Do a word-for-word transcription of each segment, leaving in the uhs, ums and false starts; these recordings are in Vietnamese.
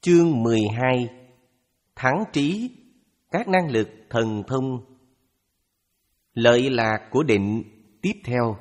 Chương mười hai. Thắng trí, các năng lực thần thông. Lợi lạc của định tiếp theo.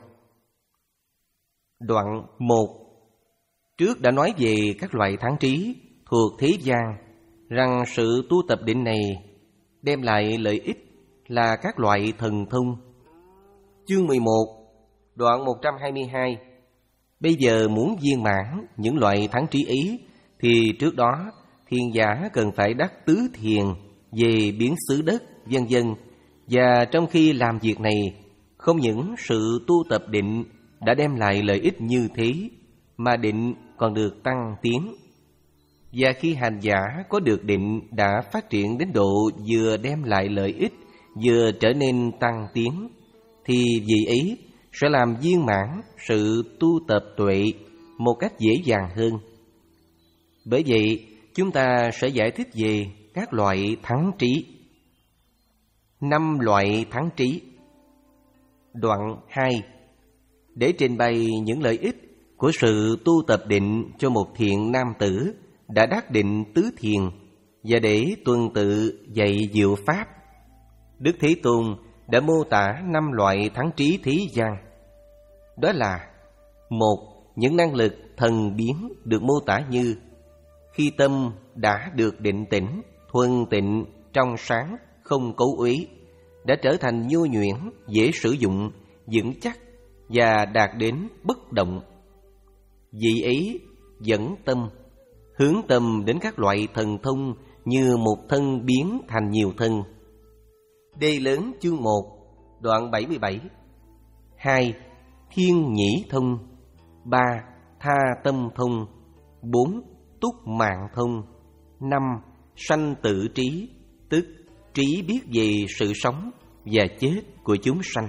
Đoạn một. Trước đã nói về các loại thắng trí thuộc thế gian, rằng sự tu tập định này đem lại lợi ích là các loại thần thông. Chương mười một, đoạn một trăm hai mươi hai. Bây giờ muốn viên mãn những loại thắng trí ấy, thì trước đó thiền giả cần phải đắc tứ thiền về biến xứ đất, vân vân. Và trong khi làm việc này, không những sự tu tập định đã đem lại lợi ích như thế, mà định còn được tăng tiến. Và khi hành giả có được định đã phát triển đến độ vừa đem lại lợi ích, vừa trở nên tăng tiến, thì vị ấy sẽ làm viên mãn sự tu tập tuệ một cách dễ dàng hơn. Bởi vậy, chúng ta sẽ giải thích về các loại thắng trí. Năm loại thắng trí. Đoạn hai. Để trình bày những lợi ích của sự tu tập định cho một thiện nam tử đã đắc định tứ thiền, và để tuần tự dạy diệu pháp, Đức Thế Tôn đã mô tả năm loại thắng trí thế gian. Đó là: một. Những năng lực thần biến được mô tả như: khi tâm đã được định tĩnh, thuần tịnh, trong sáng, không cấu uế, đã trở thành nhu nhuyễn, dễ sử dụng, vững chắc và đạt đến bất động. Vị ấy dẫn tâm, hướng tâm đến các loại thần thông như một thân biến thành nhiều thân. Đề lớn chương một, đoạn bảy mươi bảy. Hai. Thiên nhĩ thông. Ba. Tha tâm thông. Bốn. Túc mạng thông. Năm. Sanh tử trí, tức trí biết về sự sống và chết của chúng sanh.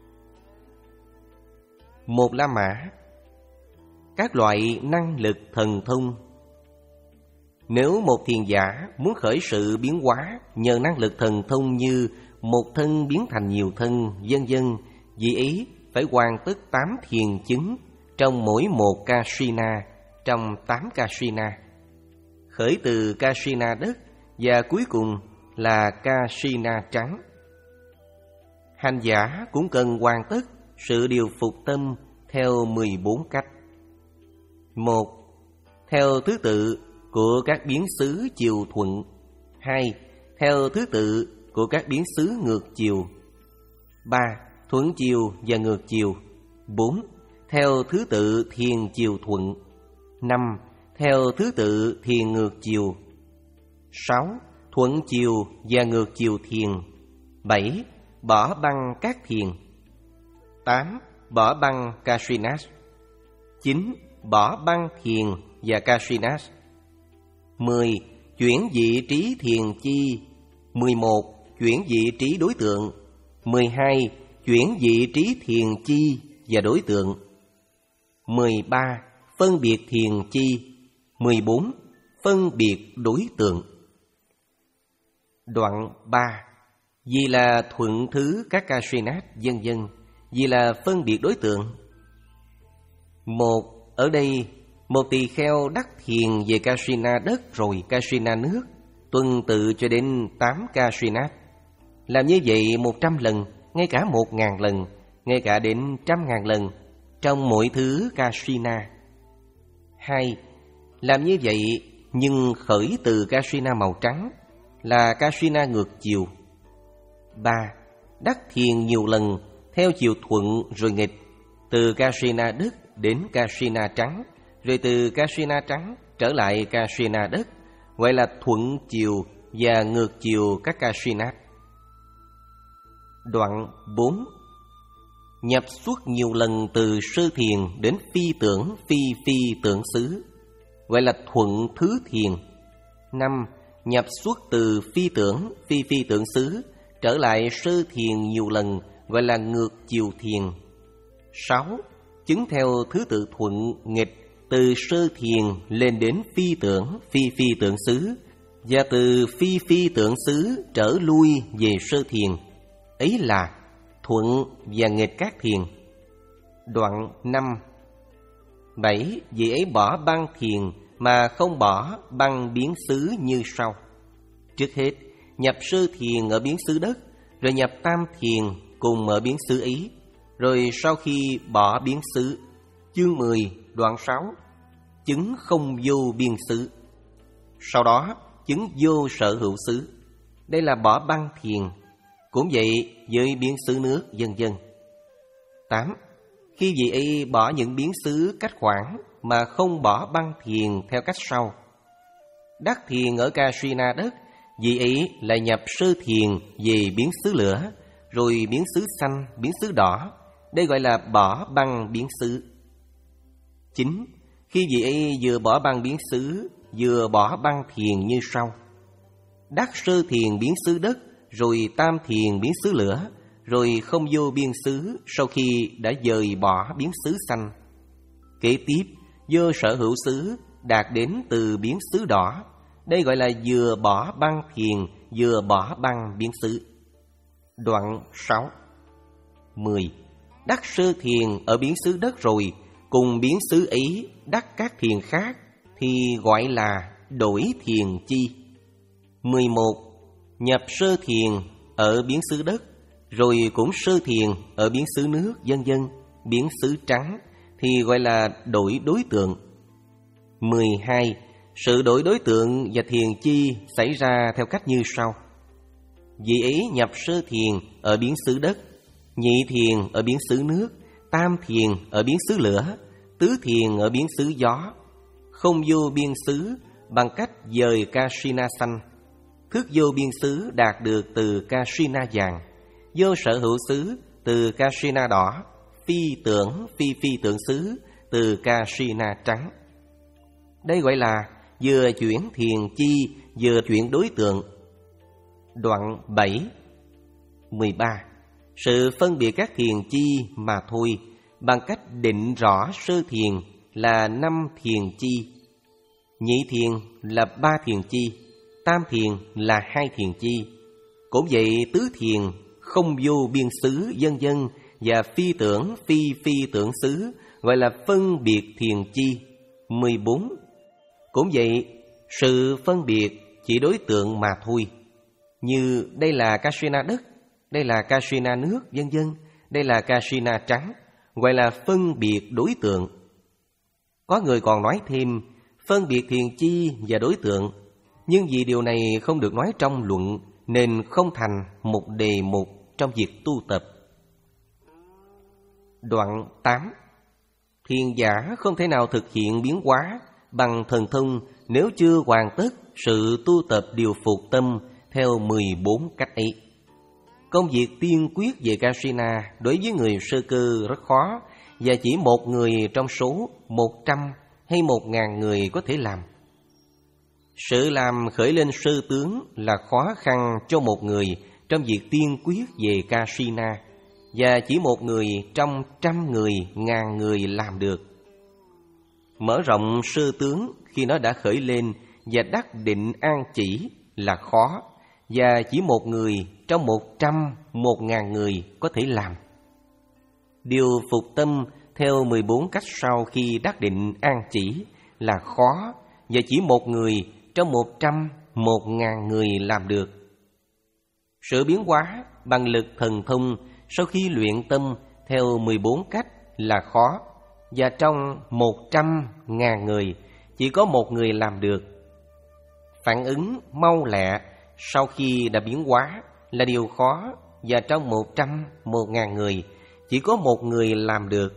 Một La Mã. Các loại năng lực thần thông. Nếu một thiền giả muốn khởi sự biến hóa nhờ năng lực thần thông như một thân biến thành nhiều thân, vân vân, vị ấy phải hoàn tất tám thiền chứng trong mỗi một Kasina, trong tám Kasina. Khởi từ Kasina đất và cuối cùng là Kasina trắng. Hành giả cũng cần hoàn tất sự điều phục tâm theo mười bốn cách. Một. Theo thứ tự của các biến xứ chiều thuận. Hai. Theo thứ tự của các biến xứ ngược chiều. Ba. Thuận chiều và ngược chiều. Bốn. Theo thứ tự thiền chiều thuận. Năm. Theo thứ tự thiền ngược chiều. Sáu. Thuận chiều và ngược chiều thiền. Bảy. Bỏ băng các thiền. Tám. Bỏ băng Kasinas. Chín. Bỏ băng thiền và Kasinas. Mười. Chuyển vị trí thiền chi. Mười một. Chuyển vị trí đối tượng. Mười hai. Chuyển vị trí thiền chi và đối tượng. Mười ba. Phân biệt thiền chi. Mười bốn. Phân biệt đối tượng. Đoạn ba. Vì là thuận thứ các Kasinas, vân vân, vì là phân biệt đối tượng. Một. Ở đây, một tỳ kheo đắc thiền về Kasina đất rồi Kasina nước, tuần tự cho đến tám Kasinas. Làm như vậy một trăm lần, ngay cả một ngàn lần, ngay cả đến trăm ngàn lần, trong mỗi thứ Kasina. Hai. Làm như vậy nhưng khởi từ Kasina màu trắng, là Kasina ngược chiều. Ba. Đắc thiền nhiều lần, theo chiều thuận rồi nghịch, từ Kasina đất đến Kasina trắng, rồi từ Kasina trắng trở lại Kasina đất, gọi là thuận chiều và ngược chiều các Kasina. Đoạn bốn. Nhập xuất nhiều lần từ sơ thiền đến phi tưởng phi phi tưởng xứ, gọi là thuận thứ thiền. Năm. Nhập xuất từ phi tưởng phi phi tưởng xứ trở lại sơ thiền nhiều lần, gọi là ngược chiều thiền. Sáu. Chứng theo thứ tự thuận nghịch từ sơ thiền lên đến phi tưởng phi phi tưởng xứ, và từ phi phi tưởng xứ trở lui về sơ thiền, ấy là thuận và nghịch các thiền. Đoạn năm. Bảy. Vị ấy bỏ băng thiền mà không bỏ băng biến xứ như sau. Trước hết, nhập sơ thiền ở biến xứ đất, rồi nhập tam thiền cùng ở biến xứ ý. Rồi sau khi bỏ biến xứ, chương mười đoạn sáu, chứng không vô biên xứ. Sau đó, chứng vô sở hữu xứ. Đây là bỏ băng thiền. Cũng vậy với biến xứ nước, vân vân. tám. Khi vị ấy bỏ những biến xứ cách khoảng mà không bỏ băng thiền theo cách sau. Đắc thiền ở Kasina đất, vị ấy lại nhập sơ thiền về biến xứ lửa, rồi biến xứ xanh, biến xứ đỏ. Đây gọi là bỏ băng biến xứ. chín. Khi vị ấy vừa bỏ băng biến xứ, vừa bỏ băng thiền như sau. Đắc sơ thiền biến xứ đất, rồi tam thiền biến xứ lửa, rồi không vô biên xứ sau khi đã dời bỏ biến xứ xanh. Kế tiếp, vô sở hữu xứ đạt đến từ biến xứ đỏ. Đây gọi là vừa bỏ băng thiền, vừa bỏ băng biến xứ. Đoạn sáu. mười. Đắc sơ thiền ở biến xứ đất rồi, cùng biến xứ ấy đắc các thiền khác, thì gọi là đổi thiền chi. mười một. Nhập sơ thiền ở biến xứ đất, rồi cũng sơ thiền ở biến xứ nước, vân vân, biến xứ trắng, thì gọi là đổi đối tượng. mười hai. Sự đổi đối tượng và thiền chi xảy ra theo cách như sau. Vị ấy nhập sơ thiền ở biến xứ đất, nhị thiền ở biến xứ nước, tam thiền ở biến xứ lửa, tứ thiền ở biến xứ gió, không vô biên xứ bằng cách dời Kasina xanh. Thức vô biên xứ đạt được từ Kasina vàng, vô sở hữu xứ từ Kasina đỏ, phi tưởng phi phi tưởng xứ từ Kasina trắng. Đây gọi là vừa chuyển thiền chi, vừa chuyển đối tượng. Đoạn bảy. mười ba. Sự phân biệt các thiền chi mà thôi, bằng cách định rõ sơ thiền là năm thiền chi, nhị thiền là ba thiền chi, tam thiền là hai thiền chi. Cũng vậy tứ thiền, không vô biên xứ, vân vân, và phi tưởng phi phi tưởng xứ gọi là phân biệt thiền chi. mười bốn. Cũng vậy, sự phân biệt chỉ đối tượng mà thôi. Như đây là Kasina đất, đây là Kasina nước, vân vân, đây là Kasina trắng, gọi là phân biệt đối tượng. Có người còn nói thêm phân biệt thiền chi và đối tượng, nhưng vì điều này không được nói trong luận nên không thành một đề mục trong việc tu tập. Đoạn tám. Thiền giả không thể nào thực hiện biến hóa bằng thần thông nếu chưa hoàn tất sự tu tập điều phục tâm theo mười bốn cách ấy. Công việc tiên quyết về Kasina đối với người sơ cơ rất khó, và chỉ một người trong số một trăm hay một ngàn người có thể làm. Sự làm khởi lên sơ tướng là khó khăn cho một người trong việc tiên quyết về Kasina, và chỉ một người trong trăm người, ngàn người làm được. Mở rộng sơ tướng khi nó đã khởi lên và đắc định an chỉ là khó, và chỉ một người trong một trăm, một ngàn người có thể làm. Điều phục tâm theo mười bốn cách sau khi đắc định an chỉ là khó, và chỉ một người trong một trăm, một ngàn người làm được. Sự biến hóa bằng lực thần thông sau khi luyện tâm theo mười bốn cách là khó, và trong một trăm ngàn người chỉ có một người làm được. Phản ứng mau lẹ sau khi đã biến hóa là điều khó, và trong một trăm, một ngàn người chỉ có một người làm được.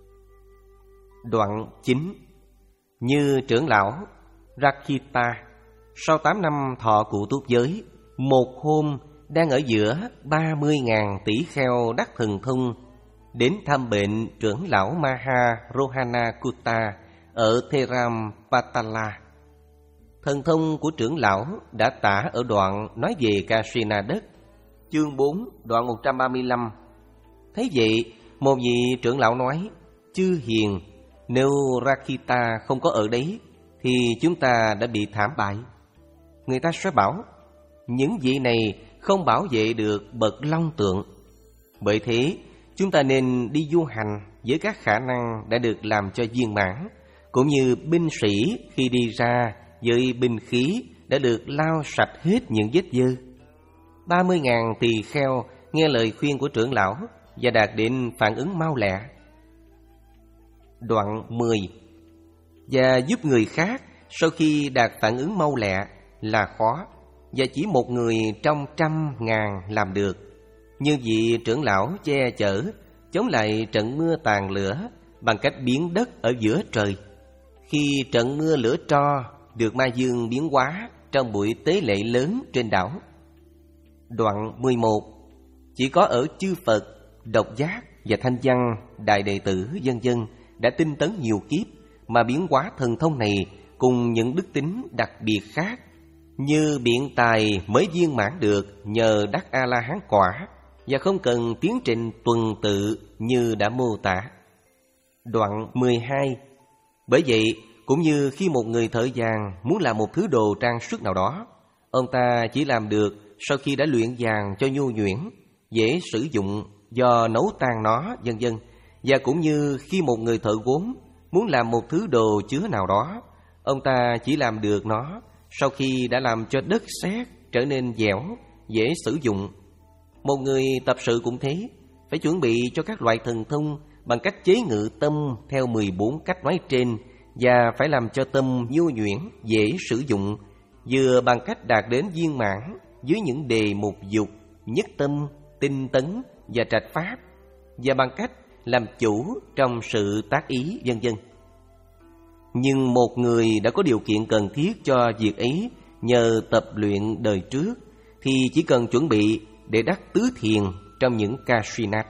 Đoạn chín. Như trưởng lão Rakita sau tám năm thọ cụ túc giới, một hôm đang ở giữa ba mươi ngàn tỷ kheo đắc thần thông đến thăm bệnh trưởng lão Maha Rohana Kutta ở Therampatala. Thần thông của trưởng lão đã tả ở đoạn nói về Kasina đất, chương bốn, đoạn một trăm ba mươi lăm. Thấy vậy, một vị trưởng lão nói: Chư hiền, nếu Rakita không có ở đấy thì chúng ta đã bị thảm bại. Người ta sẽ bảo, những vị này không bảo vệ được bậc long tượng. Bởi thế, chúng ta nên đi du hành với các khả năng đã được làm cho viên mãn, cũng như binh sĩ khi đi ra với binh khí đã được lau sạch hết những vết dơ. Ba mươi ngàn tỳ kheo nghe lời khuyên của trưởng lão và đạt đến phản ứng mau lẹ. Đoạn mười. Và giúp người khác sau khi đạt phản ứng mau lẹ là khó, và chỉ một người trong trăm ngàn làm được. Nhưng vị trưởng lão che chở, chống lại trận mưa tàn lửa bằng cách biến đất ở giữa trời. Khi trận mưa lửa tro được Ma Dương biến hóa trong buổi tế lễ lớn trên đảo. Đoạn mười một. Chỉ có ở chư Phật, Độc Giác và Thanh Văn, đại đệ tử vân vân đã tinh tấn nhiều kiếp mà biến hóa thần thông này cùng những đức tính đặc biệt khác, như biện tài mới viên mãn được nhờ đắc A-la-hán quả và không cần tiến trình tuần tự như đã mô tả. Đoạn mười hai. Bởi vậy, cũng như khi một người thợ vàng muốn làm một thứ đồ trang sức nào đó, ông ta chỉ làm được sau khi đã luyện vàng cho nhu nhuyễn, dễ sử dụng do nấu tan nó, vân vân. Và cũng như khi một người thợ gốm muốn làm một thứ đồ chứa nào đó, ông ta chỉ làm được nó sau khi đã làm cho đất sét trở nên dẻo, dễ sử dụng. Một người tập sự cũng thế, phải chuẩn bị cho các loại thần thông bằng cách chế ngự tâm theo mười bốn cách nói trên, và phải làm cho tâm nhu nhuyễn, dễ sử dụng, vừa bằng cách đạt đến viên mãn dưới những đề mục dục, nhất tâm, tinh tấn và trạch pháp, và bằng cách làm chủ trong sự tác ý, vân vân. Nhưng một người đã có điều kiện cần thiết cho việc ấy nhờ tập luyện đời trước, thì chỉ cần chuẩn bị để đắc tứ thiền trong những Kashinat.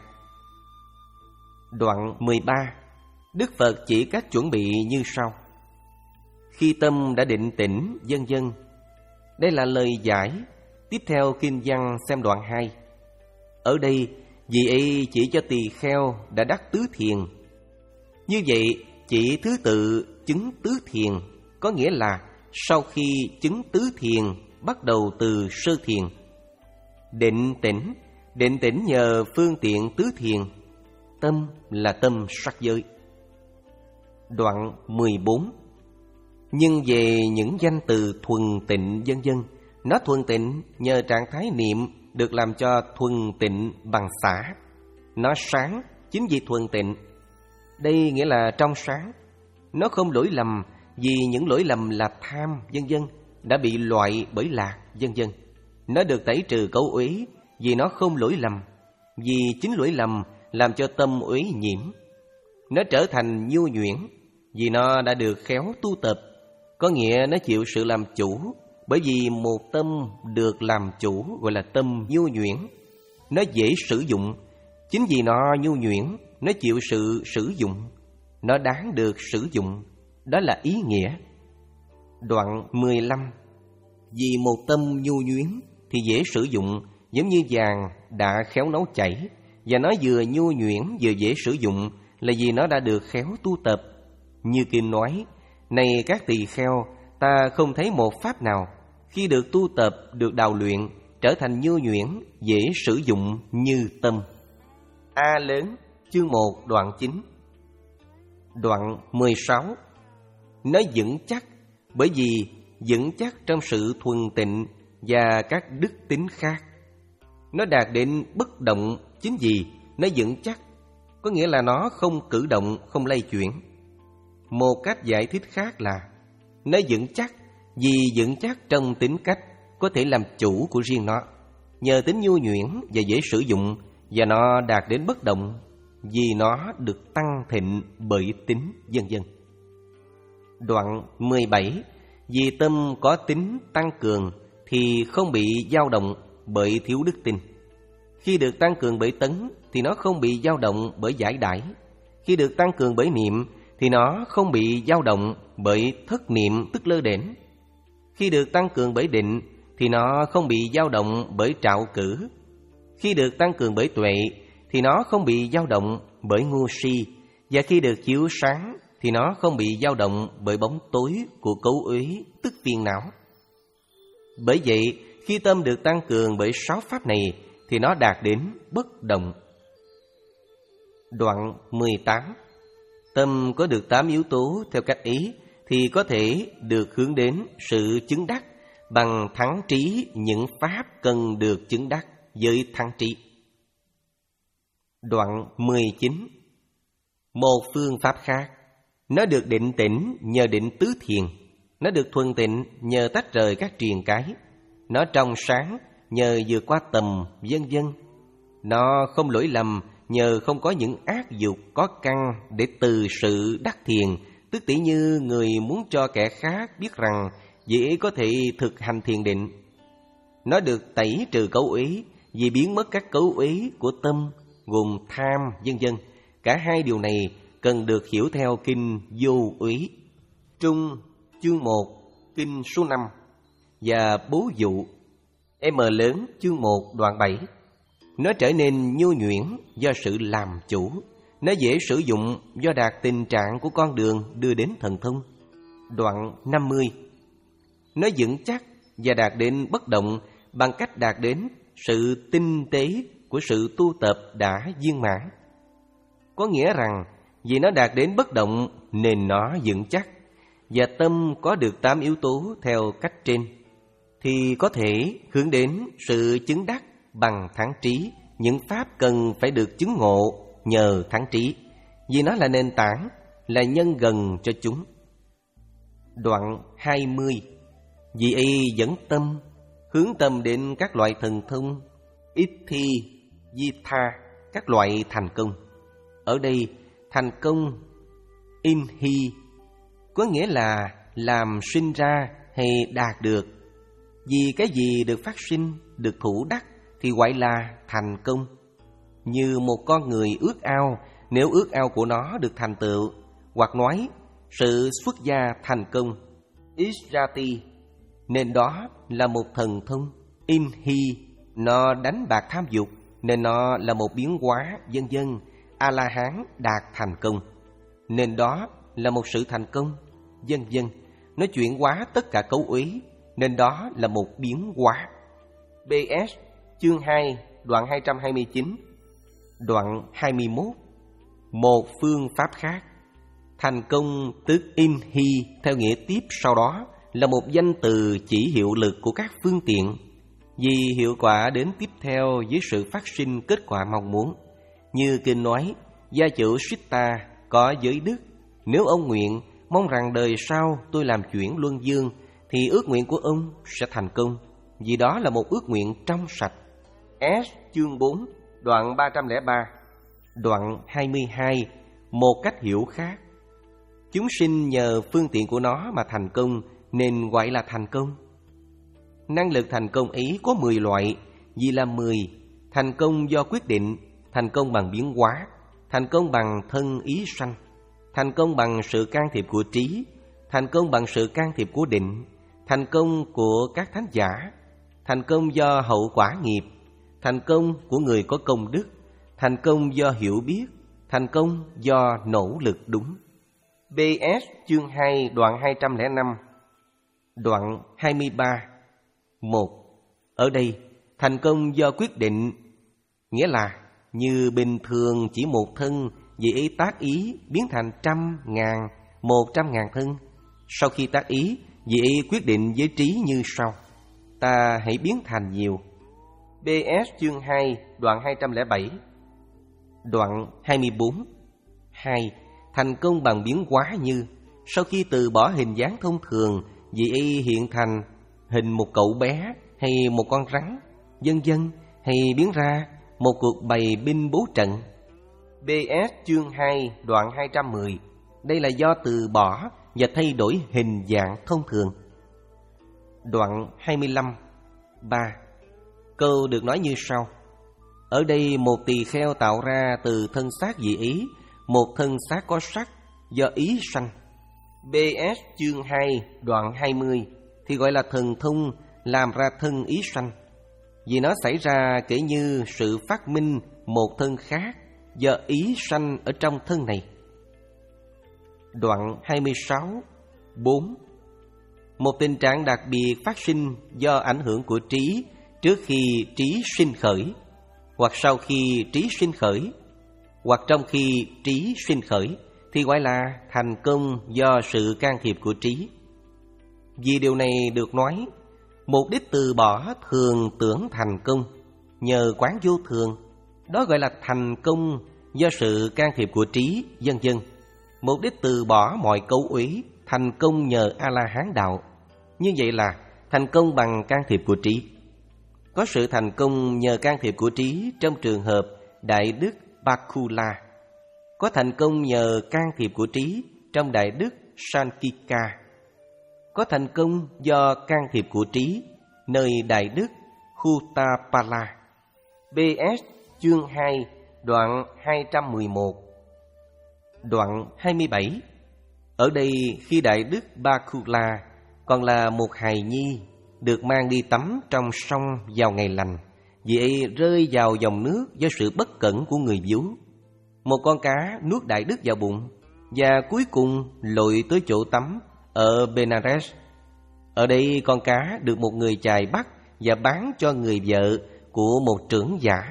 Đoạn mười ba. Đức Phật chỉ cách chuẩn bị như sau. Khi tâm đã định tĩnh, vân vân. Đây là lời giải. Tiếp theo kinh văn xem đoạn hai. Ở đây, vị ấy chỉ cho tỳ kheo đã đắc tứ thiền. Như vậy, chỉ thứ tự chứng tứ thiền, có nghĩa là sau khi chứng tứ thiền, bắt đầu từ sơ thiền. Định tĩnh, định tĩnh nhờ phương tiện tứ thiền. Tâm là tâm sắc giới. Đoạn mười bốn. Nhưng về những danh từ thuần tịnh vân vân, nó thuần tịnh nhờ trạng thái niệm được làm cho thuần tịnh bằng xả. Nó sáng chính vì thuần tịnh. Đây nghĩa là trong sáng. Nó không lỗi lầm vì những lỗi lầm là tham vân vân đã bị loại bởi lạc vân vân. Nó được tẩy trừ cấu uế vì nó không lỗi lầm, vì chính lỗi lầm làm cho tâm uế nhiễm. Nó trở thành nhu nhuyễn vì nó đã được khéo tu tập, có nghĩa nó chịu sự làm chủ, bởi vì một tâm được làm chủ gọi là tâm nhu nhuyễn. Nó dễ sử dụng, chính vì nó nhu nhuyễn, nó chịu sự sử dụng, nó đáng được sử dụng, đó là ý nghĩa. Đoạn mười lăm. Vì một tâm nhu nhuyễn thì dễ sử dụng, giống như vàng đã khéo nấu chảy, và nó vừa nhu nhuyễn vừa dễ sử dụng là vì nó đã được khéo tu tập. Như kinh nói, này các tỳ kheo, ta không thấy một pháp nào khi được tu tập, được đào luyện, trở thành nhu nhuyễn, dễ sử dụng như tâm. A lớn, chương một, đoạn chín. Đoạn mười sáu. Nó vững chắc, bởi vì vững chắc trong sự thuần tịnh và các đức tính khác. Nó đạt đến bất động chính vì nó vững chắc, có nghĩa là nó không cử động, không lay chuyển. Một cách giải thích khác là nó vững chắc vì vững chắc trong tính cách có thể làm chủ của riêng nó, nhờ tính nhu nhuyễn và dễ sử dụng, và nó đạt đến bất động vì nó được tăng thịnh bởi tính, vân vân. Đoạn mười bảy. Vì tâm có tính tăng cường thì không bị dao động bởi thiếu đức tin. Khi được tăng cường bởi tấn thì nó không bị dao động bởi giải đãi. Khi được tăng cường bởi niệm thì nó không bị dao động bởi thất niệm tức lơ đễnh. Khi được tăng cường bởi định thì nó không bị dao động bởi trạo cử. Khi được tăng cường bởi tuệ thì nó không bị dao động bởi ngu si. Và khi được chiếu sáng thì nó không bị dao động bởi bóng tối của cấu uế tức phiền não. Bởi vậy, khi tâm được tăng cường bởi sáu pháp này thì nó đạt đến bất động. Đoạn mười tám. Tâm có được tám yếu tố theo cách ý thì có thể được hướng đến sự chứng đắc bằng thắng trí những pháp cần được chứng đắc với thắng trí. Đoạn mười chín. Một phương pháp khác, nó được định tĩnh nhờ định tứ thiền, nó được thuần tịnh nhờ tách rời các triền cái, nó trong sáng nhờ vượt qua tầm, vân vân. Nó không lỗi lầm nhờ không có những ác dục có căn để từ sự đắc thiền, tức tỉ như người muốn cho kẻ khác biết rằng dễ có thể thực hành thiền định. Nó được tẩy trừ cấu ý vì biến mất các cấu ý của tâm gồm tham, vân vân. Cả hai điều này cần được hiểu theo kinh Vô Úy. Trung chương một, kinh số năm và bố dụ M lớn chương một đoạn bảy. Nó trở nên nhu nhuyễn do sự làm chủ. Nó dễ sử dụng do đạt tình trạng của con đường đưa đến thần thông. Đoạn năm mươi. Nó vững chắc và đạt đến bất động bằng cách đạt đến sự tinh tế của sự tu tập đã viên mãn. Có nghĩa rằng vì nó đạt đến bất động nên nó vững chắc, và tâm có được tám yếu tố theo cách trên, thì có thể hướng đến sự chứng đắc bằng thắng trí những pháp cần phải được chứng ngộ nhờ thắng trí, vì nó là nền tảng, là nhân gần cho chúng. Đoạn hai mươi. Vì y dẫn tâm, hướng tâm đến các loại thần thông, ít thi, di tha, các loại thành công. Ở đây, thành công, in hi, có nghĩa là làm sinh ra hay đạt được. Vì cái gì được phát sinh, được thủ đắc thì gọi là thành công. Như một con người ước ao, nếu ước ao của nó được thành tựu, hoặc nói sự xuất gia thành công, Israti, nên đó là một thần thông. In hi, nó đánh bạc tham dục, nên nó là một biến hóa, vân vân. A-la-hán đạt thành công, nên đó là một sự thành công, vân vân. Nó chuyển hóa tất cả cấu úy, nên đó là một biến hóa. bê ét chương hai đoạn hai trăm hai mươi chín. Đoạn hai mươi mốt. Một phương pháp khác. Thành công tức in hi theo nghĩa tiếp sau đó là một danh từ chỉ hiệu lực của các phương tiện, vì hiệu quả đến tiếp theo với sự phát sinh kết quả mong muốn. Như kinh nói, gia chủ Siddha có giới đức, nếu ông nguyện mong rằng đời sau tôi làm chuyển luân dương, thì ước nguyện của ông sẽ thành công, vì đó là một ước nguyện trong sạch. S chương bốn đoạn ba trăm lẻ ba. Đoạn hai mươi hai. Một cách hiểu khác. Chúng sinh nhờ phương tiện của nó mà thành công, nên gọi là thành công. Năng lực thành công ấy có mười loại, vì là mười. Thành công do quyết định, thành công bằng biến hóa, thành công bằng thân ý sanh, thành công bằng sự can thiệp của trí, thành công bằng sự can thiệp của định, thành công của các thánh giả, thành công do hậu quả nghiệp, thành công của người có công đức, thành công do hiểu biết, thành công do nỗ lực đúng. bê ét chương hai đoạn hai trăm lẻ năm. Đoạn hai mươi ba. Một. Ở đây, thành công do quyết định, nghĩa là như bình thường chỉ một thân, vì ý tác ý biến thành trăm, ngàn, một trăm ngàn thân. Sau khi tác ý, vì ý quyết định với trí như sau: ta hãy biến thành nhiều. bê ét chương hai đoạn hai trăm lẻ bảy. Đoạn hai mươi bốn. Hai. Thành công bằng biến hóa như sau khi từ bỏ hình dáng thông thường, vì y hiện thành hình một cậu bé hay một con rắn, vân vân, hay biến ra một cuộc bày binh bố trận. bê ét chương hai đoạn hai trăm mười. Đây là do từ bỏ và thay đổi hình dạng thông thường. Đoạn hai mươi lăm. Ba. Câu được nói như sau: ở đây một tỳ kheo tạo ra từ thân xác dị ý một thân xác có sắc do ý sanh. bê ét chương hai đoạn hai mươi thì gọi là thần thông làm ra thân ý sanh, vì nó xảy ra kể như sự phát minh một thân khác do ý sanh ở trong thân này. Đoạn hai mươi sáu. Bốn. Một tình trạng đặc biệt phát sinh do ảnh hưởng của trí trước khi trí sinh khởi, hoặc sau khi trí sinh khởi, hoặc trong khi trí sinh khởi, thì gọi là thành công do sự can thiệp của trí. Vì điều này được nói, mục đích từ bỏ thường tưởng thành công nhờ quán vô thường, đó gọi là thành công do sự can thiệp của trí, vân vân. Mục đích từ bỏ mọi cấu úy, thành công nhờ A-la-hán đạo. Như vậy là thành công bằng can thiệp của trí. Có sự thành công nhờ can thiệp của trí trong trường hợp Đại đức Bakula. Có thành công nhờ can thiệp của trí trong Đại đức Sankika. Có thành công do can thiệp của trí nơi Đại đức Hutapala. bê ét chương hai đoạn hai trăm mười một. Đoạn hai mươi bảy. Ở đây khi Đại đức Bakula còn là một hài nhi, được mang đi tắm trong sông vào ngày lành, vì ấy rơi vào dòng nước do sự bất cẩn của người vú. Một con cá nuốt Đại đức vào bụng và cuối cùng lội tới chỗ tắm ở Benares. Ở đây con cá được một người chài bắt và bán cho người vợ của một trưởng giả.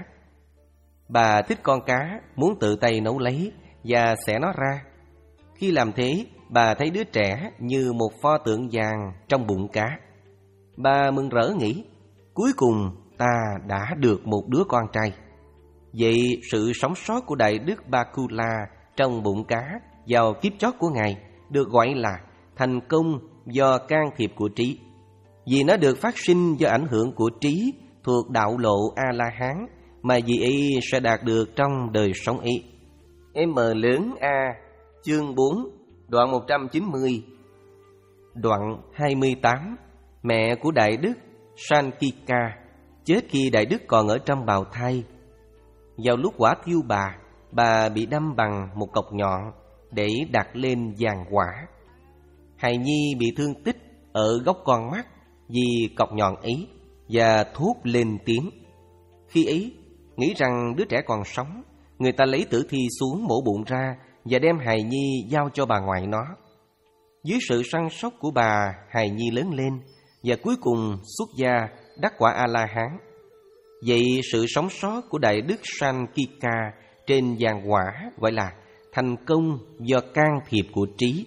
Bà thích con cá, muốn tự tay nấu lấy và xẻ nó ra. Khi làm thế, bà thấy đứa trẻ như một pho tượng vàng trong bụng cá. Bà mừng rỡ nghĩ, cuối cùng ta đã được một đứa con trai. Vậy sự sống sót của Đại đức Bakula trong bụng cá vào kiếp chót của Ngài được gọi là thành công do can thiệp của trí, vì nó được phát sinh do ảnh hưởng của trí thuộc đạo lộ A-la-hán mà vị ấy sẽ đạt được trong đời sống ấy. M lớn A chương bốn đoạn một trăm chín mươi. Đoạn hai mươi tám. Mẹ của Đại đức Sankika chết khi Đại đức còn ở trong bào thai. Vào lúc quả thiêu bà, bà bị đâm bằng một cọc nhọn để đặt lên giàn quả. Hài nhi bị thương tích ở góc con mắt vì cọc nhọn ấy và thốt lên tiếng. Khi ấy, nghĩ rằng đứa trẻ còn sống, người ta lấy tử thi xuống mổ bụng ra và đem hài nhi giao cho bà ngoại nó. Dưới sự săn sóc của bà, hài nhi lớn lên và cuối cùng xuất gia đắc quả A-la-hán. Vậy sự sống sót của Đại đức Sankika trên giàn quả gọi là thành công do can thiệp của trí.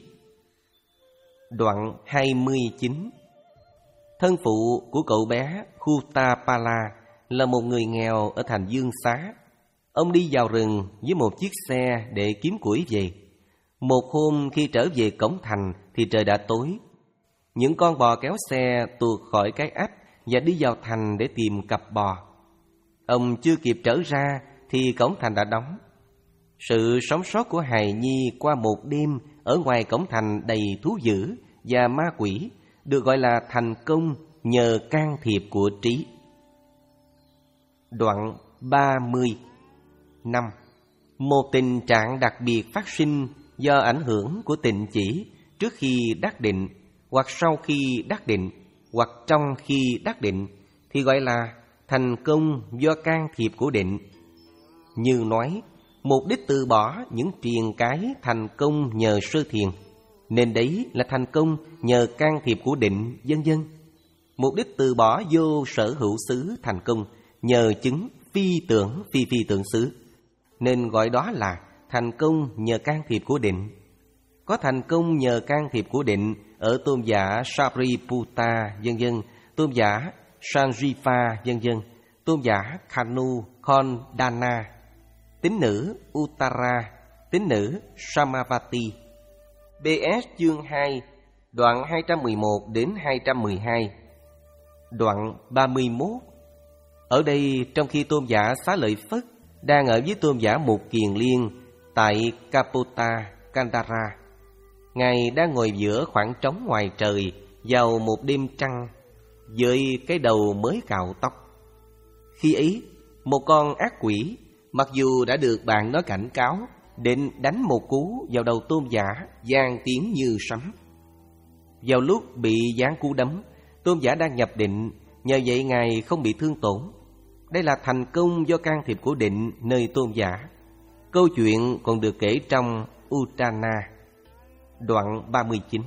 Đoạn hai mươi chín. Thân phụ của cậu bé Hutapala là một người nghèo ở thành Dương Xá. Ông đi vào rừng với một chiếc xe để kiếm củi về. Một hôm khi trở về cổng thành thì trời đã tối. Những con bò kéo xe tuột khỏi cái ách và đi vào thành để tìm cặp bò. Ông chưa kịp trở ra thì cổng thành đã đóng. Sự sống sót của hài nhi qua một đêm ở ngoài cổng thành đầy thú dữ và ma quỷ được gọi là thành công nhờ can thiệp của trí. Đoạn ba mươi. năm. Một tình trạng đặc biệt phát sinh do ảnh hưởng của tịnh chỉ trước khi đắc định, hoặc sau khi đắc định, hoặc trong khi đắc định thì gọi là thành công do can thiệp của định. Như nói, mục đích từ bỏ những triền cái thành công nhờ sơ thiền, nên đấy là thành công nhờ can thiệp của định, vân vân. Mục đích từ bỏ vô sở hữu xứ thành công nhờ chứng phi tưởng phi phi tưởng xứ, nên gọi đó là thành công nhờ can thiệp của định. Có thành công nhờ can thiệp của định ở tôn giả Sariputta, vân vân, tôn giả Sanjiva, vân vân, tôn giả Kanu Kondana, tín nữ Uttara, tín nữ Samavati. bê ét chương hai đoạn hai trăm mười một đến hai trăm mười hai. Đoạn ba mươi mốt. Ở đây trong khi tôn giả Xá Lợi Phất đang ở với tôn giả Mục Kiền Liên tại Kapota, Kandara, Ngài đang ngồi giữa khoảng trống ngoài trời vào một đêm trăng với cái đầu mới cạo tóc. Khi ấy, một con ác quỷ, mặc dù đã được bạn nó cảnh cáo, định đánh một cú vào đầu tôn giả, vang tiếng như sấm. Vào lúc bị giáng cú đấm, tôn giả đang nhập định, nhờ vậy Ngài không bị thương tổn. Đây là thành công do can thiệp của định nơi tôn giả. Câu chuyện còn được kể trong Uttana. Đoạn ba mươi chín.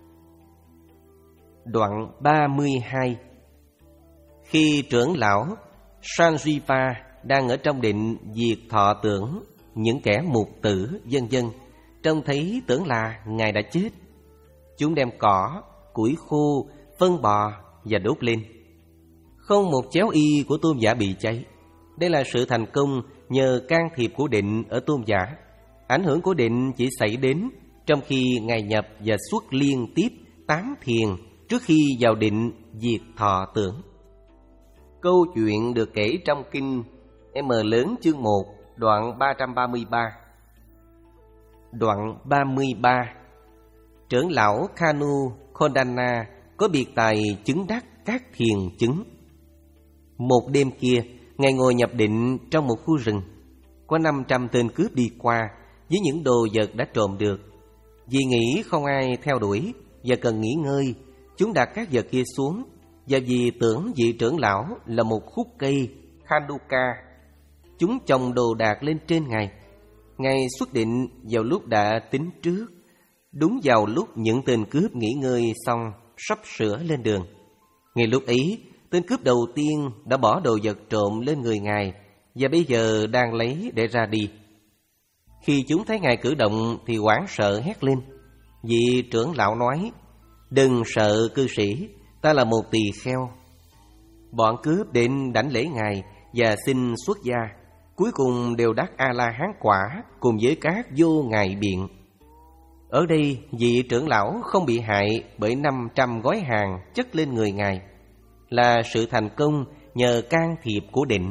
Đoạn ba mươi hai. Khi trưởng lão Sanjiva đang ở trong định diệt thọ tưởng những kẻ mục tử, vân vân, trông thấy tưởng là Ngài đã chết. Chúng đem cỏ, củi khô, phân bò và đốt lên. Không một chéo y của tôn giả bị cháy. Đây là sự thành công nhờ can thiệp của định ở tôn giả. Ảnh hưởng của định chỉ xảy đến trong khi Ngài nhập và xuất liên tiếp tám thiền trước khi vào định diệt thọ tưởng. Câu chuyện được kể trong kinh M lớn chương một, đoạn ba trăm ba mươi ba. Đoạn ba mươi ba. Trưởng lão Kanu Kondana có biệt tài chứng đắc các thiền chứng. Một đêm kia, Ngài ngồi nhập định trong một khu rừng. Có năm trăm tên cướp đi qua với những đồ vật đã trộm được. Vì nghĩ không ai theo đuổi và cần nghỉ ngơi, chúng đặt các vật kia xuống. Và vì tưởng vị trưởng lão là một khúc cây Khanduka, chúng chồng đồ đạc lên trên Ngài. Ngài xuất định vào lúc đã tính trước, đúng vào lúc những tên cướp nghỉ ngơi xong sắp sửa lên đường. Ngay lúc ấy, tên cướp đầu tiên đã bỏ đồ vật trộm lên người Ngài và bây giờ đang lấy để ra đi. Khi chúng thấy Ngài cử động thì hoảng sợ hét lên. Vị trưởng lão nói: "Đừng sợ cư sĩ, ta là một tỳ kheo." Bọn cướp đến đảnh lễ Ngài và xin xuất gia. Cuối cùng đều đắc A-la-hán quả cùng với các vô ngại biện. Ở đây, vị trưởng lão không bị hại bởi năm trăm gói hàng chất lên người Ngài, là sự thành công nhờ can thiệp của định.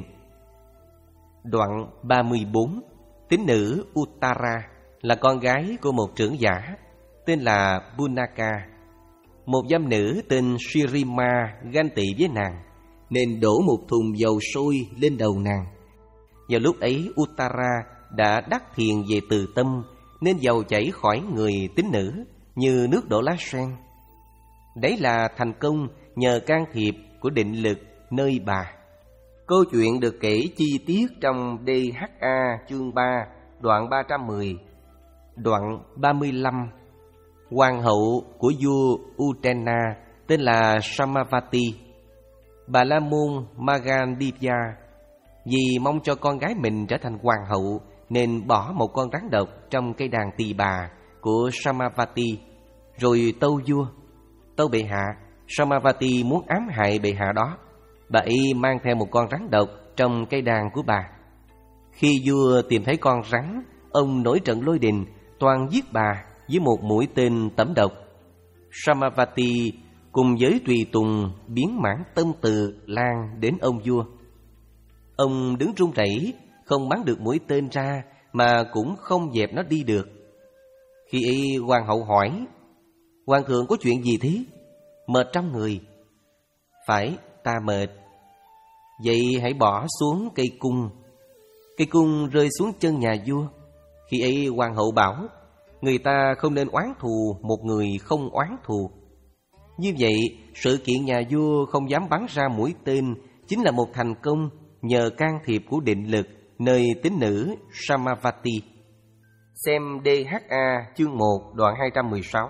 Đoạn ba mươi bốn. Tín nữ Uttara là con gái của một trưởng giả tên là Bunaka. Một dâm nữ tên Shirima ganh tị với nàng, nên đổ một thùng dầu sôi lên đầu nàng. Vào lúc ấy Uttara đã đắc thiền về từ tâm, nên dầu chảy khỏi người tín nữ như nước đổ lá sen. Đấy là thành công nhờ can thiệp của định lực nơi bà. Câu chuyện được kể chi tiết trong đê hát a chương ba, đoạn ba trăm mười. Đoạn ba mươi lăm. Hoàng hậu của vua Utena tên là Samavati. Bà la môn Magandivya vì mong cho con gái mình trở thành hoàng hậu nên bỏ một con rắn độc trong cây đàn tỳ bà của Samavati, rồi tâu vua: "Tâu bệ hạ, Samavati muốn ám hại bệ hạ đó." Bà ấy mang theo một con rắn độc trong cây đàn của bà. Khi vua tìm thấy con rắn, ông nổi trận lôi đình, toàn giết bà với một mũi tên tẩm độc. Samavati cùng với tùy tùng biến mãn tâm từ lan đến ông vua. Ông đứng run rẩy, không bắn được mũi tên ra mà cũng không dẹp nó đi được. Khi ấy hoàng hậu hỏi: "Hoàng thượng có chuyện gì thế? Mệt trong người." "Phải, ta mệt." "Vậy hãy bỏ xuống cây cung." Cây cung rơi xuống chân nhà vua. Khi ấy hoàng hậu bảo: "Người ta không nên oán thù một người không oán thù." Như vậy, sự kiện nhà vua không dám bắn ra mũi tên chính là một thành công nhờ can thiệp của định lực nơi tín nữ Samavati. Xem đê hát a chương một, đoạn hai trăm mười sáu.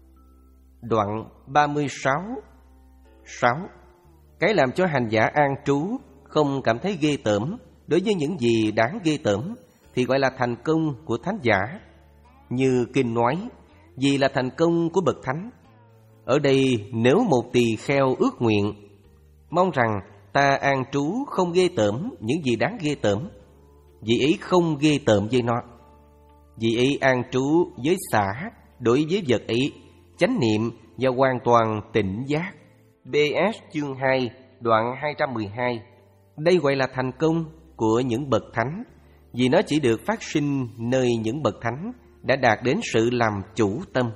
Đoạn ba mươi sáu. sáu. Cái làm cho hành giả an trú không cảm thấy ghê tởm đối với những gì đáng ghê tởm thì gọi là thành công của thánh giả. Như kinh nói, vì là thành công của bậc thánh. Ở đây nếu một tỳ kheo ước nguyện mong rằng ta an trú không ghê tởm những gì đáng ghê tởm, vị ấy không ghê tởm với nó. Vị ấy an trú với xả đối với vật ấy, chánh niệm và hoàn toàn tỉnh giác. bê ét chương hai, đoạn hai trăm mười hai. Đây gọi là thành công của những bậc thánh, vì nó chỉ được phát sinh nơi những bậc thánh đã đạt đến sự làm chủ tâm.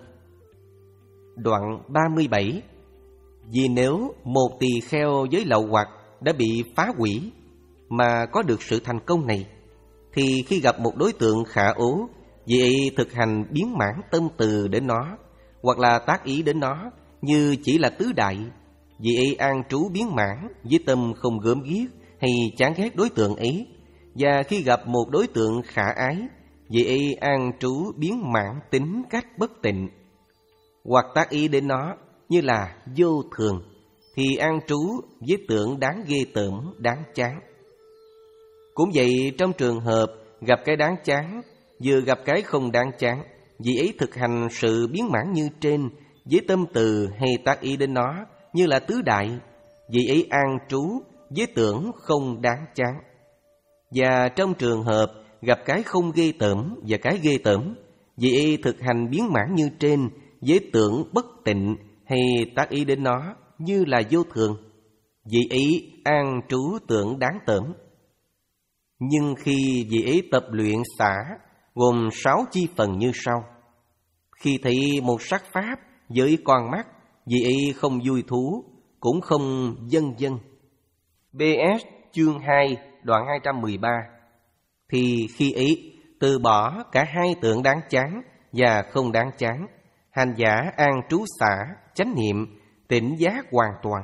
Đoạn ba mươi bảy. Vì nếu một tỳ kheo với lậu hoặc đã bị phá hủy mà có được sự thành công này, thì khi gặp một đối tượng khả ố, vị ấy thực hành biến mãn tâm từ đến nó, hoặc là tác ý đến nó như chỉ là tứ đại. Vị ấy an trú biến mãn với tâm không gớm ghiếc hay chán ghét đối tượng ấy. Và khi gặp một đối tượng khả ái, vị ấy an trú biến mãn tính cách bất tịnh, hoặc tác ý đến nó như là vô thường, thì an trú với tưởng đáng ghê tởm, đáng chán. Cũng vậy, trong trường hợp gặp cái đáng chán, vừa gặp cái không đáng chán, vị ấy thực hành sự biến mãn như trên với tâm từ hay tác ý đến nó như là tứ đại, vị ấy an trú với tưởng không đáng chán. Và trong trường hợp gặp cái không ghê tởm và cái ghê tởm, vị ấy thực hành biến mãn như trên với tưởng bất tịnh hay tác ý đến nó như là vô thường, vị ấy an trú tưởng đáng tởm. Nhưng khi vị ấy tập luyện xả gồm sáu chi phần như sau: khi thấy một sắc pháp với con mắt, vị ấy không vui thú, cũng không vân vân. bê ét chương hai đoạn hai trăm mười ba. Thì khi ấy từ bỏ cả hai tượng đáng chán và không đáng chán, hành giả an trú xả, chánh niệm, tỉnh giác hoàn toàn.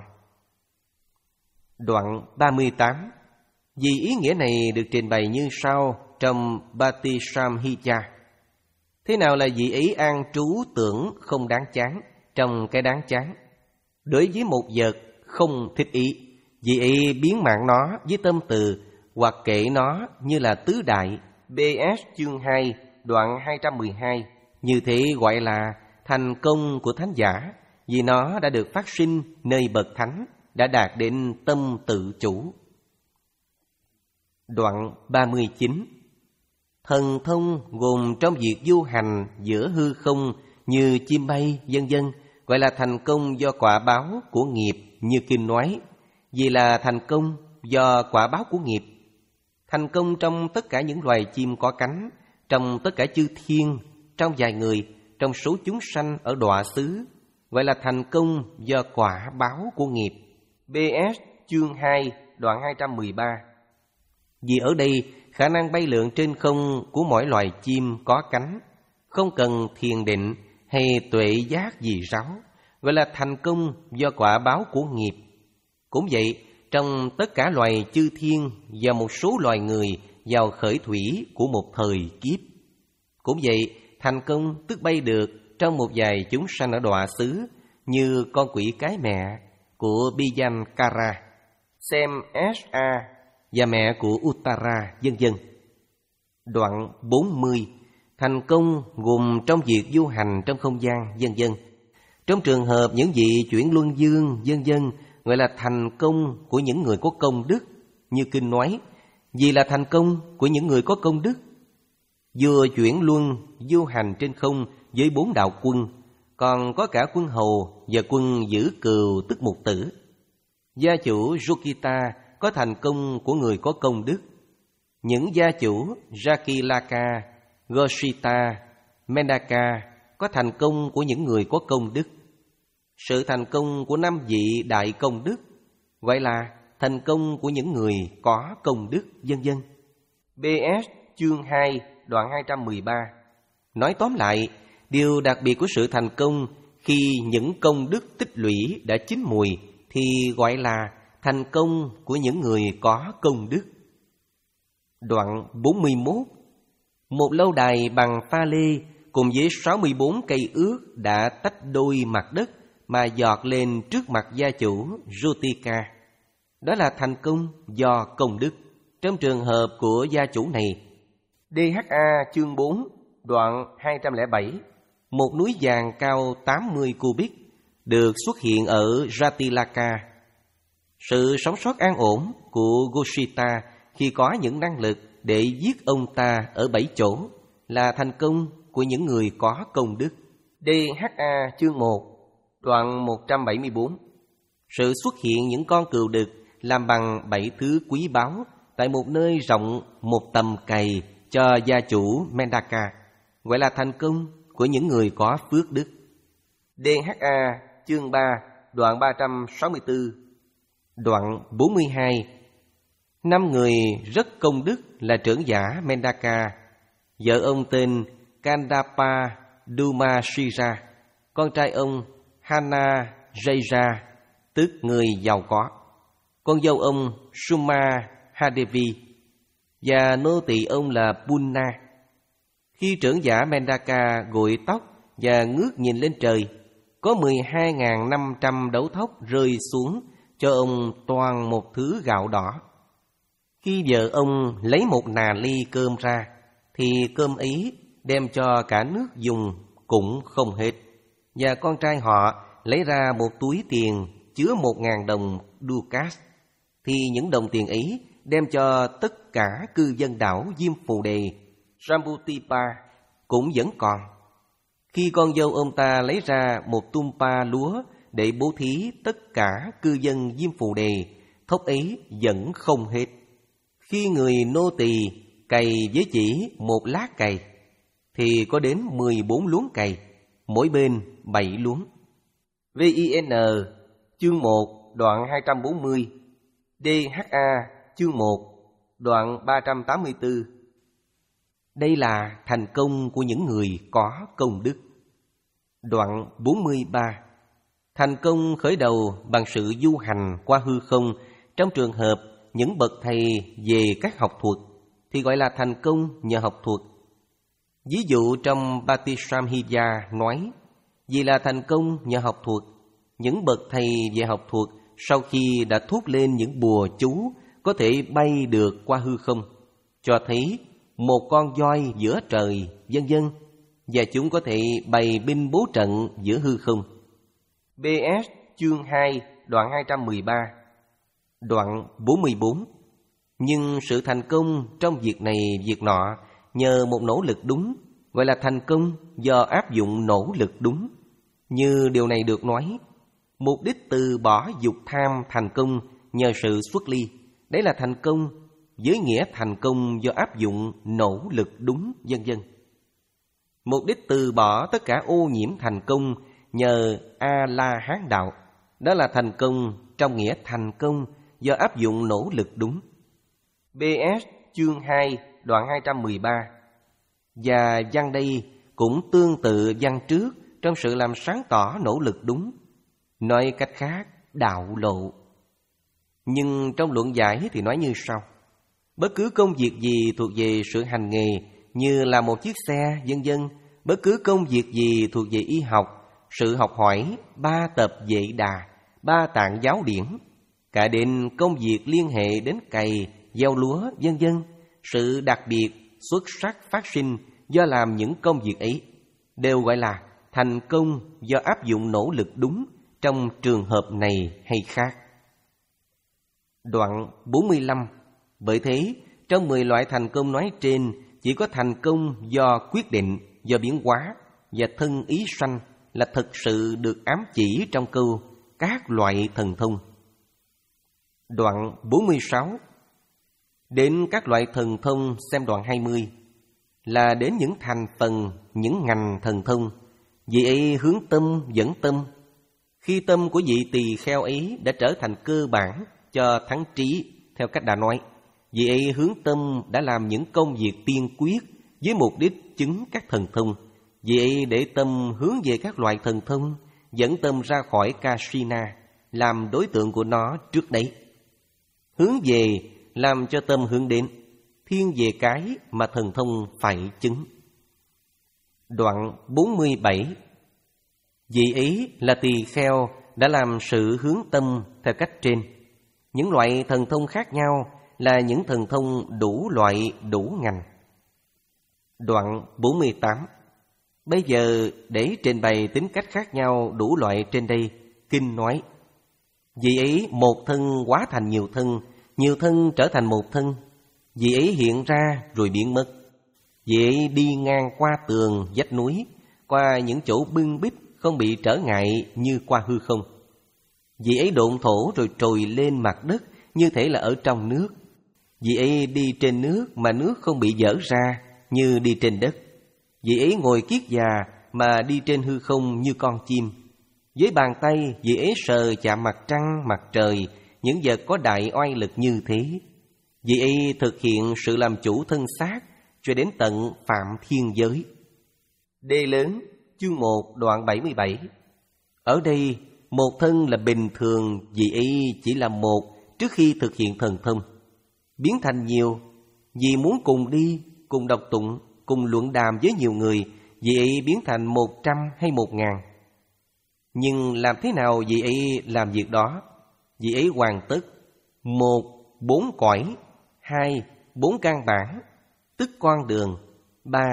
Đoạn ba mươi tám. Vì ý nghĩa này được trình bày như sau trong Bhattisamhita. Thế nào là vị ấy an trú tưởng không đáng chán trong cái đáng chán? Đối với một vật không thích ý, vị ấy biến mạng nó với tâm từ hoặc kể nó như là tứ đại. bê ét chương hai đoạn hai trăm mười hai. Như thế gọi là thành công của thánh giả, vì nó đã được phát sinh nơi bậc thánh, đã đạt đến tâm tự chủ. Đoạn ba mươi chín. Thần thông gồm trong việc du hành giữa hư không như chim bay vân vân, gọi là thành công do quả báo của nghiệp như kinh nói, vì là thành công do quả báo của nghiệp. Thành công trong tất cả những loài chim có cánh, trong tất cả chư thiên, trong vài người, trong số chúng sanh ở đọa xứ, gọi là thành công do quả báo của nghiệp. bê ét chương hai đoạn hai trăm mười ba. Vì ở đây khả năng bay lượn trên không của mỗi loài chim có cánh, không cần thiền định hay tuệ giác gì ráo, gọi là thành công do quả báo của nghiệp. Cũng vậy, trong tất cả loài chư thiên và một số loài người vào khởi thủy của một thời kiếp. Cũng vậy, thành công tức bay được trong một vài chúng sanh ở đọa xứ, như con quỷ cái mẹ của Bijankara, xem ét a và mẹ của Uttara, vân vân. Đoạn bốn mươi. Thành công gồm trong việc du hành trong không gian, vân vân. Trong trường hợp những vị chuyển luân dương, vân vân, gọi là thành công của những người có công đức, như kinh nói, vì là thành công của những người có công đức. Vừa chuyển luân du hành trên không với bốn đạo quân, còn có cả quân hầu và quân giữ cừu tức mục tử. Gia chủ Jokita có thành công của người có công đức. Những gia chủ Jakilaka, Goshita, Mendaka có thành công của những người có công đức. Sự thành công của năm vị đại công đức, vậy là thành công của những người có công đức, vân vân. bê ét chương hai đoạn hai trăm mười ba. Nói tóm lại, điều đặc biệt của sự thành công khi những công đức tích lũy đã chín mùi thì gọi là thành công của những người có công đức. Đoạn bốn mươi mốt. Một lâu đài bằng pha lê cùng với sáu mươi bốn cây ước đã tách đôi mặt đất mà giọt lên trước mặt gia chủ Jyotika. Đó là thành công do công đức. Trong trường hợp của gia chủ này, đê hát a chương bốn đoạn hai trăm lẻ bảy. Một núi vàng cao tám mươi cubic được xuất hiện ở Jatilaka. Sự sống sót an ổn của Goshita khi có những năng lực để giết ông ta ở bảy chỗ là thành công của những người có công đức. đê hát a chương một đoạn một trăm bảy mươi bốn. Sự xuất hiện những con cừu đực làm bằng bảy thứ quý báu tại một nơi rộng một tầm cày cho gia chủ Mendaka, gọi là thành công của những người có phước đức. đê hát a chương ba đoạn ba trăm sáu mươi tư. Đoạn bốn mươi hai. Năm người rất công đức là trưởng giả Mendaka, vợ ông tên Kandapa Dumashira, con trai ông Hana Jaya, tức người giàu có, con dâu ông Suma Hadevi, và nô tỳ ông là Punna. Khi trưởng giả Mendaka gội tóc và ngước nhìn lên trời, có mười hai nghìn năm trăm đấu thóc rơi xuống cho ông toàn một thứ gạo đỏ. Khi vợ ông lấy một nà ly cơm ra, thì cơm ấy đem cho cả nước dùng cũng không hết. Và con trai họ lấy ra một túi tiền chứa một ngàn đồng ducat, thì những đồng tiền ấy đem cho tất cả cư dân đảo Diêm Phù Đề, Jambutipa cũng vẫn còn. Khi con dâu ông ta lấy ra một tumpa lúa để bố thí tất cả cư dân Diêm Phù Đề, thóc ấy vẫn không hết. Khi người nô tỳ cày với chỉ một lát cày, thì có đến mười bốn luống cày, mỗi bên bảy luống. vê i en chương một đoạn hai trăm bốn mươi, đê hát a chương một đoạn ba trăm tám mươi tư. Đây là thành công của những người có công đức. Đoạn bốn mươi ba. Thành công khởi đầu bằng sự du hành qua hư không. Trong trường hợp những bậc thầy về các học thuật thì gọi là thành công nhờ học thuật. Ví dụ trong Bhattisamhita nói, vì là thành công nhờ học thuật, những bậc thầy về học thuật sau khi đã thốt lên những bùa chú có thể bay được qua hư không, cho thấy một con voi giữa trời, vân vân, và chúng có thể bày binh bố trận giữa hư không. bê ét chương hai đoạn hai trăm mười ba. Đoạn bốn mươi bốn. Nhưng sự thành công trong việc này việc nọ nhờ một nỗ lực đúng, gọi là thành công do áp dụng nỗ lực đúng. Như điều này được nói, mục đích từ bỏ dục tham thành công nhờ sự xuất ly. Đấy là thành công với nghĩa thành công do áp dụng nỗ lực đúng, vân vân. Mục đích từ bỏ tất cả ô nhiễm thành công nhờ A-la-hán đạo. Đó là thành công trong nghĩa thành công do áp dụng nỗ lực đúng. bê ét chương hai đoạn hai trăm mười ba. Và văn đây cũng tương tự văn trước trong sự làm sáng tỏ nỗ lực đúng. Nói cách khác, đạo lộ. Nhưng trong luận giải thì nói như sau. Bất cứ công việc gì thuộc về sự hành nghề như là một chiếc xe, vân vân, bất cứ công việc gì thuộc về y học, sự học hỏi, ba tập vệ đà, ba tạng giáo điển, cả đến công việc liên hệ đến cày, gieo lúa, vân vân, sự đặc biệt, xuất sắc phát sinh do làm những công việc ấy, đều gọi là thành công do áp dụng nỗ lực đúng trong trường hợp này hay khác. Đoạn bốn mươi lăm. Bởi thế, trong mười loại thành công nói trên, chỉ có thành công do quyết định, do biến hóa và thân ý sanh là thực sự được ám chỉ trong câu các loại thần thông. Đoạn bốn mươi sáu. Đến các loại thần thông xem đoạn hai mươi, là đến những thành phần, những ngành thần thông. Vị ấy hướng tâm dẫn tâm. Khi tâm của vị tỳ kheo ấy đã trở thành cơ bản cho thắng trí, theo cách đã nói, vị ấy hướng tâm đã làm những công việc tiên quyết với mục đích chứng các thần thông. Vị ấy để tâm hướng về các loại thần thông, dẫn tâm ra khỏi Kasina, làm đối tượng của nó trước đấy. Hướng về làm cho tâm hướng đến, thiên về cái mà thần thông phải chứng. Đoạn bốn mươi bảy. Vị ấy là tỳ kheo đã làm sự hướng tâm theo cách trên. Những loại thần thông khác nhau là những thần thông đủ loại đủ ngành. Đoạn bốn mươi tám. Bây giờ để trình bày tính cách khác nhau đủ loại trên đây, kinh nói: vị ấy một thân hóa thành nhiều thân, nhiều thân trở thành một thân. Vị ấy hiện ra rồi biến mất. Vị ấy đi ngang qua tường, vách núi, qua những chỗ bưng bít không bị trở ngại như qua hư không. Vị ấy độn thổ rồi trồi lên mặt đất như thể là ở trong nước. Vị ấy đi trên nước mà nước không bị dở ra như đi trên đất. Vị ấy ngồi kiết già mà đi trên hư không như con chim. Với bàn tay vị ấy sờ chạm mặt trăng, mặt trời, những vật có đại oai lực như thế. Vị ấy thực hiện sự làm chủ thân xác cho đến tận phạm thiên giới. Đê lớn chương một đoạn bảy mươi bảy. Ở đây một thân là bình thường, vị ấy chỉ là một trước khi thực hiện thần thông. Biến thành nhiều, vì muốn cùng đi, cùng đọc tụng, cùng luận đàm với nhiều người, vị ấy biến thành một trăm hay một ngàn. Nhưng làm thế nào vị ấy làm việc đó? Vị ấy hoàn tất một, bốn cõi, hai, bốn căn bản, tức con đường, ba,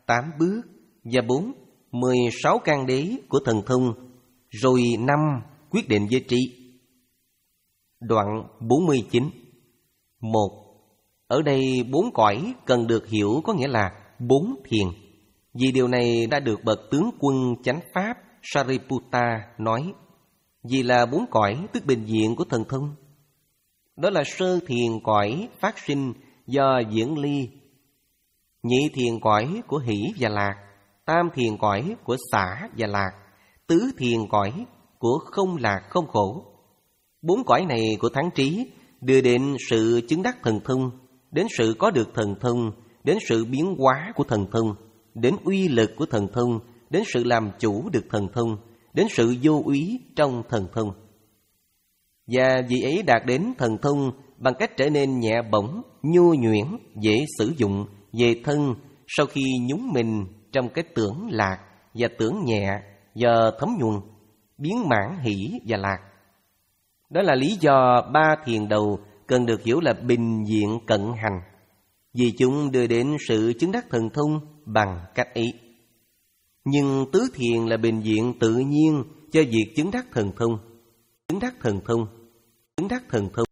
tám bước, và bốn, mười sáu căn đế của thần thông, rồi năm, quyết định với trí. Đoạn bốn mươi chín. Một. Ở đây bốn cõi cần được hiểu có nghĩa là bốn thiền. Vì điều này đã được bậc tướng quân chánh pháp Sariputta nói. Vì là bốn cõi tức bình diện của thần thông. Đó là sơ thiền cõi phát sinh do diễn ly, nhị thiền cõi của hỷ và lạc, tam thiền cõi của xả và lạc, tứ thiền cõi của không lạc không khổ. Bốn cõi này của thắng trí đưa đến sự chứng đắc thần thông, đến sự có được thần thông, đến sự biến hóa của thần thông, đến uy lực của thần thông, đến sự làm chủ được thần thông, đến sự vô úy trong thần thông. Và vị ấy đạt đến thần thông bằng cách trở nên nhẹ bổng, nhu nhuyễn, dễ sử dụng về thân sau khi nhúng mình trong cái tưởng lạc và tưởng nhẹ và thấm nhuần, biến mãn hỷ và lạc. Đó là lý do ba thiền đầu cần được hiểu là bình diện cận hành, vì chúng đưa đến sự chứng đắc thần thông bằng cách ấy. Nhưng tứ thiền là bình diện tự nhiên cho việc chứng đắc thần thông. Chứng đắc thần thông, chứng đắc thần thông.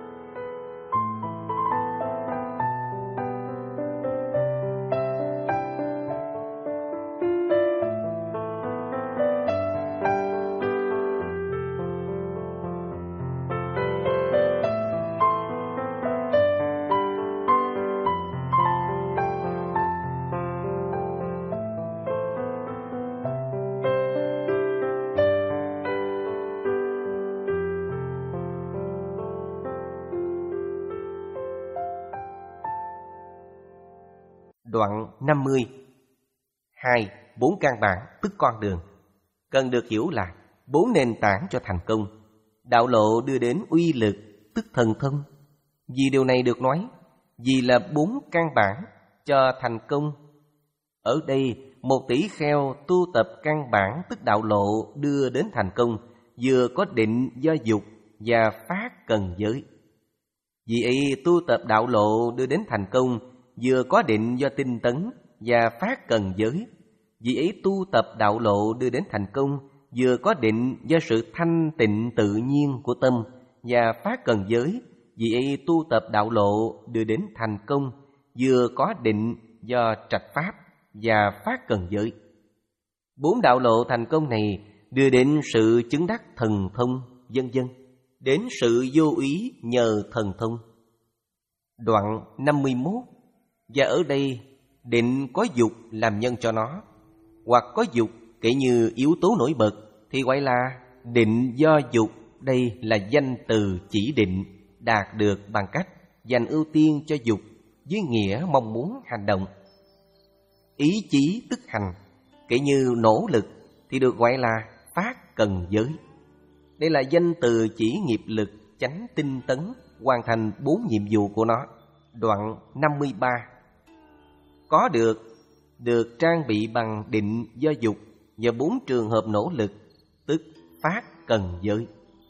Đoạn năm mươi. Hai, bốn căn bản tức con đường cần được hiểu là bốn nền tảng cho thành công. Đạo lộ đưa đến uy lực tức thần thông. Vì điều này được nói, vì là bốn căn bản cho thành công. Ở đây, một tỷ kheo tu tập căn bản tức đạo lộ đưa đến thành công, vừa có định do dục và phát cần giới. Vì ấy tu tập đạo lộ đưa đến thành công, vừa có định do tinh tấn và phát cần giới. Vì ấy tu tập đạo lộ đưa đến thành công, vừa có định do sự thanh tịnh tự nhiên của tâm và phát cần giới. Vì ấy tu tập đạo lộ đưa đến thành công, vừa có định do trạch pháp và phát cần giới. Bốn đạo lộ thành công này đưa đến sự chứng đắc thần thông, vân vân, đến sự vô úy nhờ thần thông. Đoạn năm mươi mốt. Và ở đây định có dục làm nhân cho nó, hoặc có dục kể như yếu tố nổi bật thì gọi là định do dục. Đây là danh từ chỉ định đạt được bằng cách dành ưu tiên cho dục với nghĩa mong muốn hành động. Ý chí tức hành kể như nỗ lực thì được gọi là phát cần giới. Đây là danh từ chỉ nghiệp lực chánh tinh tấn hoàn thành bốn nhiệm vụ của nó. Đoạn năm mươi ba. Có được, được trang bị bằng định do dục và bốn trường hợp nỗ lực, tức phát cần giới.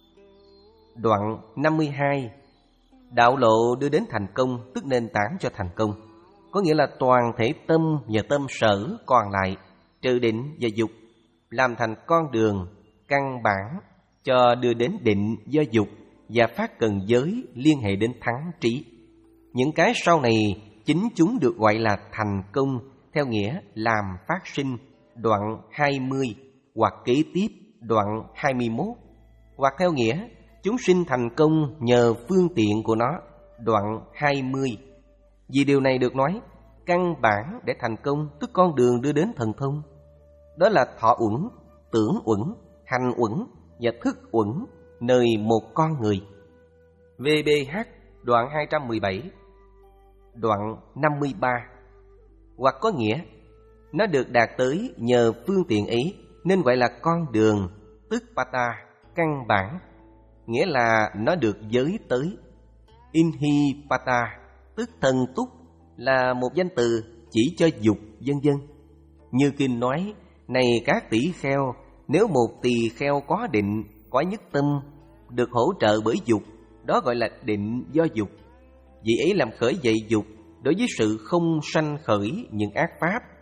Đoạn năm mươi hai. Đạo lộ đưa đến thành công, tức nền tảng cho thành công. Có nghĩa là toàn thể tâm và tâm sở còn lại, trừ định và dục, làm thành con đường căn bản cho đưa đến định do dục và phát cần giới liên hệ đến thắng trí. Những cái sau này chính chúng được gọi là thành công theo nghĩa làm phát sinh. Đoạn hai mươi hoặc kế tiếp đoạn hai mươi mốt, hoặc theo nghĩa chúng sinh thành công nhờ phương tiện của nó. Đoạn hai mươi. Vì điều này được nói, căn bản để thành công tức con đường đưa đến thần thông. Đó là thọ uẩn, tưởng uẩn, hành uẩn và thức uẩn nơi một con người. vê bê hát đoạn hai trăm mười bảy. Đoạn năm mươi ba. Hoặc có nghĩa nó được đạt tới nhờ phương tiện ấy nên gọi là con đường, tức pata, căn bản, nghĩa là nó được giới tới. Inhi pata, tức thần túc, là một danh từ chỉ cho dục, vân vân. Như kinh nói, này các tỷ kheo, nếu một tỳ kheo có định, có nhất tâm, được hỗ trợ bởi dục, đó gọi là định do dục. Vì ấy làm khởi dậy dục đối với sự không sanh khởi những ác pháp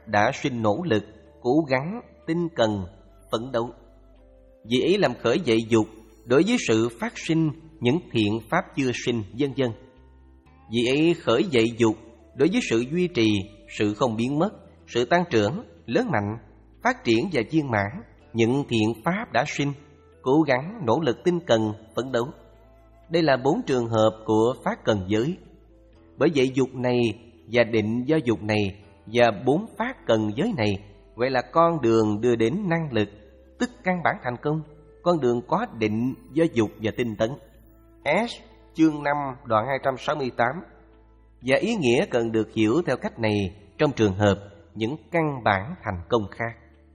đã sinh nỗ lực, cố gắng, tinh cần, phấn đấu. Vì ấy làm khởi dậy dục đối với sự phát sinh những thiện pháp chưa sinh, vân vân. Vì ấy khởi dậy dục đối với sự duy trì, sự không biến mất, sự tăng trưởng, lớn mạnh, phát triển và viên mãn những thiện pháp đã sinh, cố gắng, nỗ lực tinh cần, phấn đấu. Đây là bốn trường hợp của phát cần giới. Bởi vậy dục này và định do dục này và bốn phát cần giới này gọi là con đường đưa đến năng lực, tức căn bản thành công, con đường có định do dục và tinh tấn. S. Chương năm đoạn hai trăm sáu mươi tám. Và ý nghĩa cần được hiểu theo cách này trong trường hợp những căn bản thành công khác.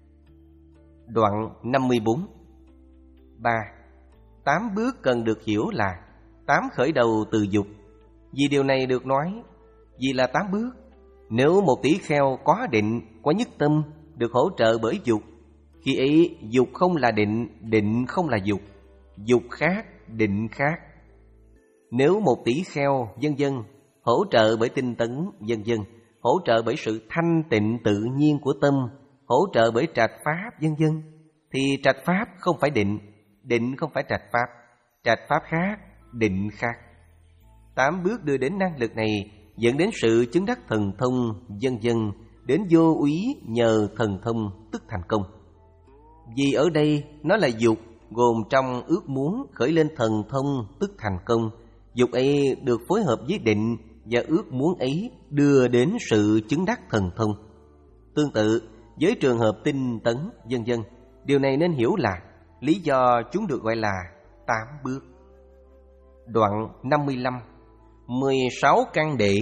Đoạn năm mươi bốn. ba. Tám bước cần được hiểu là tám khởi đầu từ dục. Vì điều này được nói, vì là tám bước. Nếu một tỷ kheo có định, có nhất tâm, được hỗ trợ bởi dục, khi ấy dục không là định, định không là dục, dục khác, định khác. Nếu một tỷ kheo, vân vân, hỗ trợ bởi tinh tấn, vân vân, hỗ trợ bởi sự thanh tịnh tự nhiên của tâm, hỗ trợ bởi trạch pháp, vân vân, thì trạch pháp không phải định, định không phải trạch pháp, trạch pháp khác, định khác. Tám bước đưa đến năng lực này dẫn đến sự chứng đắc thần thông, vân vân, đến vô úy nhờ thần thông tức thành công. Vì ở đây nó là dục, gồm trong ước muốn khởi lên thần thông tức thành công. Dục ấy được phối hợp với định và ước muốn ấy đưa đến sự chứng đắc thần thông. Tương tự với trường hợp tinh tấn, vân vân, điều này nên hiểu là lý do chúng được gọi là tám bước. Đoạn năm mươi lăm. mười sáu căn để.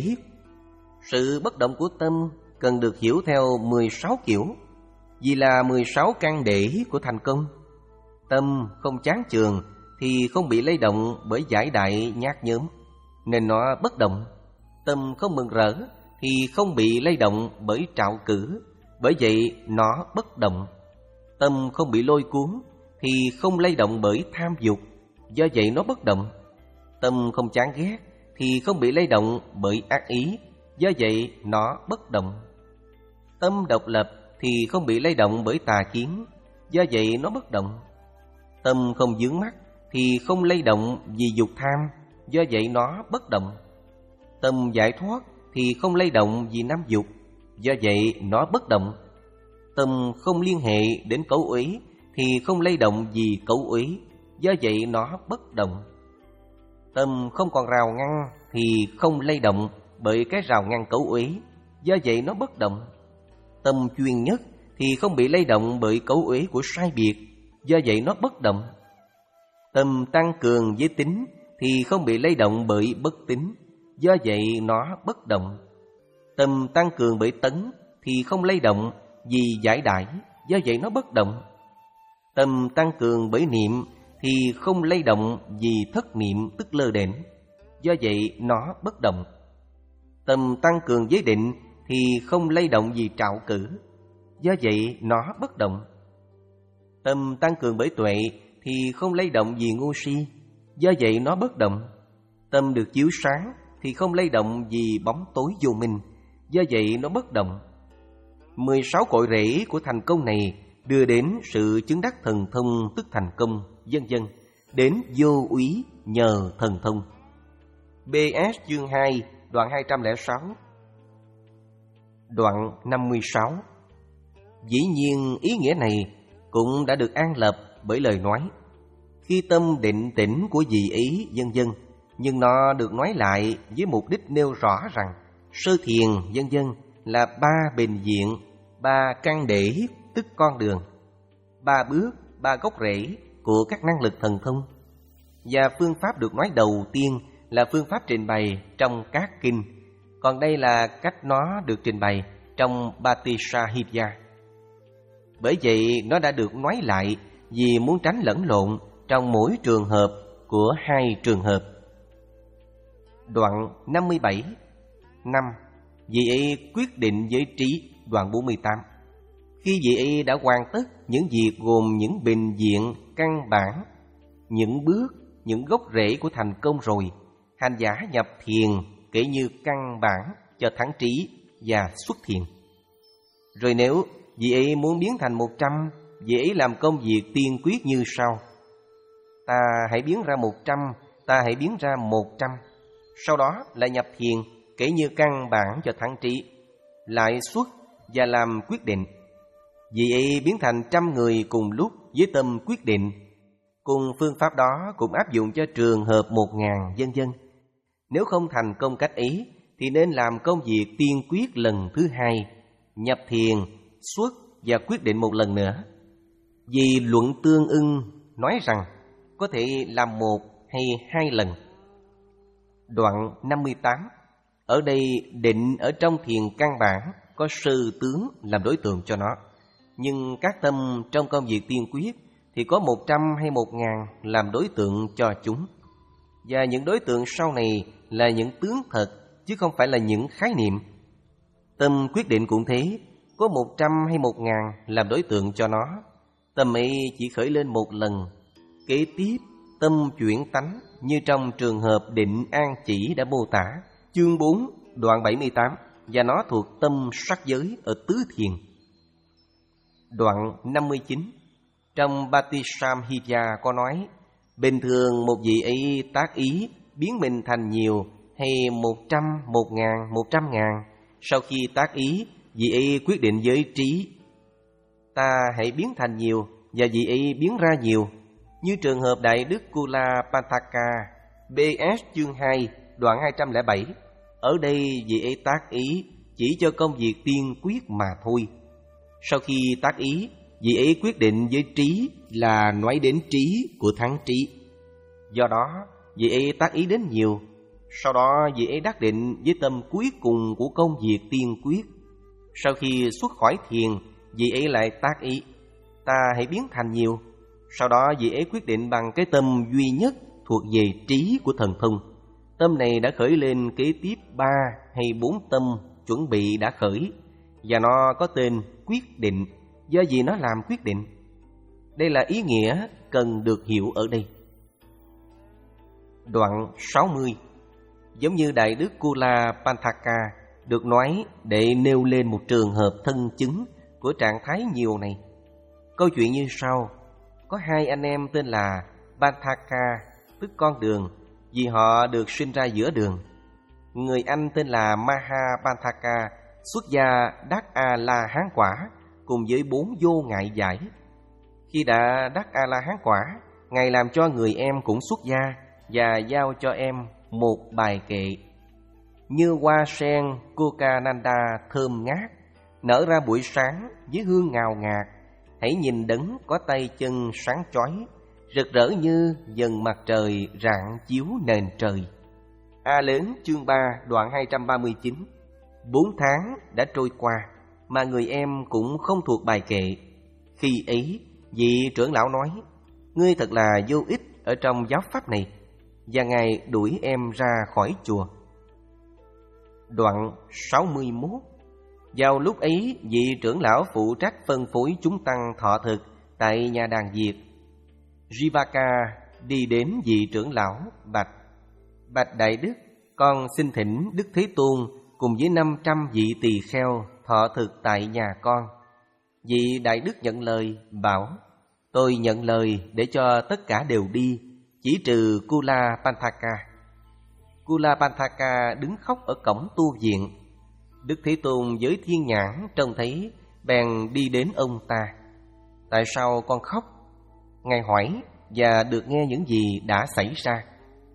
Sự bất động của tâm cần được hiểu theo mười sáu kiểu, vì là mười sáu căn để của thành công. Tâm không chán chường thì không bị lay động bởi giải đại nhát nhớm, nên nó bất động. Tâm không mừng rỡ thì không bị lay động bởi trạo cử, bởi vậy nó bất động. Tâm không bị lôi cuốn thì không lay động bởi tham dục, do vậy nó bất động. Tâm không chán ghét thì không bị lay động bởi ác ý, do vậy nó bất động. Tâm độc lập thì không bị lay động bởi tà kiến, do vậy nó bất động. Tâm không vướng mắc thì không lay động vì dục tham, do vậy nó bất động. Tâm giải thoát thì không lay động vì năm dục, do vậy nó bất động. Tâm không liên hệ đến cấu uế thì không lay động vì cấu uế, do vậy nó bất động. Tâm không còn rào ngăn thì không lay động bởi cái rào ngăn cấu uế, do vậy nó bất động. Tâm chuyên nhất thì không bị lay động bởi cấu uế của sai biệt, do vậy nó bất động. Tâm tăng cường với tính thì không bị lay động bởi bất tính, do vậy nó bất động. Tâm tăng cường bởi tấn thì không lay động vì giải đãi, do vậy nó bất động. Tâm tăng cường bởi niệm thì không lay động vì thất niệm tức lơ đễnh, do vậy nó bất động. Tâm tăng cường với định thì không lay động vì trạo cử, do vậy nó bất động. Tâm tăng cường bởi tuệ thì không lay động vì ngu si, do vậy nó bất động. Tâm được chiếu sáng thì không lay động vì bóng tối vô minh, do vậy nó bất động. mười sáu cội rễ của thành công này đưa đến sự chứng đắc thần thông tức thành công, vân vân, đến vô úy nhờ thần thông. bê ét chương hai đoạn hai trăm lẻ sáu. Đoạn năm mươi sáu. Dĩ nhiên ý nghĩa này cũng đã được an lập bởi lời nói khi tâm định tĩnh của vị ý, vân vân, nhưng nó được nói lại với mục đích nêu rõ rằng sơ thiền, vân vân, là ba bình diện, ba căn để tức con đường, ba bước, ba gốc rễ của các năng lực thần thông. Và phương pháp được nói đầu tiên là phương pháp trình bày trong các kinh, còn đây là cách nó được trình bày trong Batisahibya. Bởi vậy nó đã được nói lại vì muốn tránh lẫn lộn trong mỗi trường hợp của hai trường hợp. Đoạn năm mươi bảy. năm. Vị ấy quyết định giới trí. Đoạn bốn mươi tám. Khi vị ấy đã hoàn tất những việc gồm những bình diện, căn bản, những bước, những gốc rễ của thành công rồi, hành giả nhập thiền kể như căn bản cho thắng trí và xuất thiền. Rồi nếu vị ấy muốn biến thành một trăm, vị ấy làm công việc tiên quyết như sau: ta hãy biến ra một trăm, ta hãy biến ra một trăm. Sau đó lại nhập thiền, kể như căn bản cho thắng trí, lại xuất và làm quyết định. Vị ấy biến thành trăm người cùng lúc với tâm quyết định. Cùng phương pháp đó cũng áp dụng cho trường hợp một ngàn, vân vân. Nếu không thành công cách ấy thì nên làm công việc tiên quyết lần thứ hai, nhập thiền, xuất và quyết định một lần nữa. Vì luận tương ưng nói rằng có thể làm một hay hai lần. Đoạn năm mươi tám. Ở đây định ở trong thiền căn bản có sư tướng làm đối tượng cho nó. Nhưng các tâm trong công việc tiên quyết thì có một trăm hay một ngàn làm đối tượng cho chúng. Và những đối tượng sau này là những tướng thật, chứ không phải là những khái niệm. Tâm quyết định cũng thế, có một trăm hay một ngàn làm đối tượng cho nó. Tâm ấy chỉ khởi lên một lần. Kế tiếp, tâm chuyển tánh như trong trường hợp định an chỉ đã mô tả, chương bốn, đoạn bảy mươi tám, và nó thuộc tâm sắc giới ở tứ thiền. Đoạn năm mươi chín, trong Bhattisamhita có nói, bình thường một vị ấy tác ý biến mình thành nhiều hay một trăm, một ngàn, một trăm ngàn. Sau khi tác ý, vị ấy quyết định với trí: ta hãy biến thành nhiều, và vị ấy biến ra nhiều. Như trường hợp Đại Đức Kulapantaka, bê ét chương hai, đoạn hai trăm lẻ bảy. Ở đây vị ấy tác ý chỉ cho công việc tiên quyết mà thôi. Sau khi tác ý, vị ấy quyết định với trí là nói đến trí của thắng trí. Do đó, vị ấy tác ý đến nhiều. Sau đó vị ấy đắc định với tâm cuối cùng của công việc tiên quyết. Sau khi xuất khỏi thiền, vị ấy lại tác ý: ta hãy biến thành nhiều. Sau đó vị ấy quyết định bằng cái tâm duy nhất thuộc về trí của thần thông. Tâm này đã khởi lên kế tiếp ba hay bốn tâm chuẩn bị đã khởi, và nó có tên quyết định, do gì nó làm quyết định. Đây là ý nghĩa cần được hiểu ở đây. Đoạn sáu mươi. Giống như Đại Đức Kulapantaka được nói để nêu lên một trường hợp thân chứng của trạng thái nhiều này. Câu chuyện như sau. Có hai anh em tên là Pantaka, tức con đường, vì họ được sinh ra giữa đường. Người anh tên là Mahapantaka, xuất gia đắc A-la-hán quả cùng với bốn vô ngại giải. Khi đã đắc A-la-hán quả, Ngài làm cho người em cũng xuất gia và giao cho em một bài kệ: như hoa sen Kokananda thơm ngát, nở ra buổi sáng với hương ngào ngạt. Hãy nhìn đấng có tay chân sáng chói, rực rỡ như dần mặt trời rạng chiếu nền trời. A lớn chương ba, đoạn hai trăm ba mươi chín. Bốn tháng đã trôi qua mà người em cũng không thuộc bài kệ. Khi ấy, vị trưởng lão nói: ngươi thật là vô ích ở trong giáo pháp này, và Ngài đuổi em ra khỏi chùa. Đoạn sáu mươi mốt. Vào lúc ấy, vị trưởng lão phụ trách phân phối chúng tăng thọ thực tại nhà đàn Việt. Jivaka đi đến vị trưởng lão bạch: bạch Đại Đức, con xin thỉnh Đức Thế Tôn cùng với năm trăm vị tỳ kheo thọ thực tại nhà con. Vị Đại Đức nhận lời bảo: tôi nhận lời để cho tất cả đều đi, chỉ trừ Kulapantaka. Kulapantaka đứng khóc ở cổng tu viện. Đức Thế Tôn với thiên nhãn trông thấy, bèn đi đến ông ta: tại sao con khóc? Ngài hỏi và được nghe những gì đã xảy ra.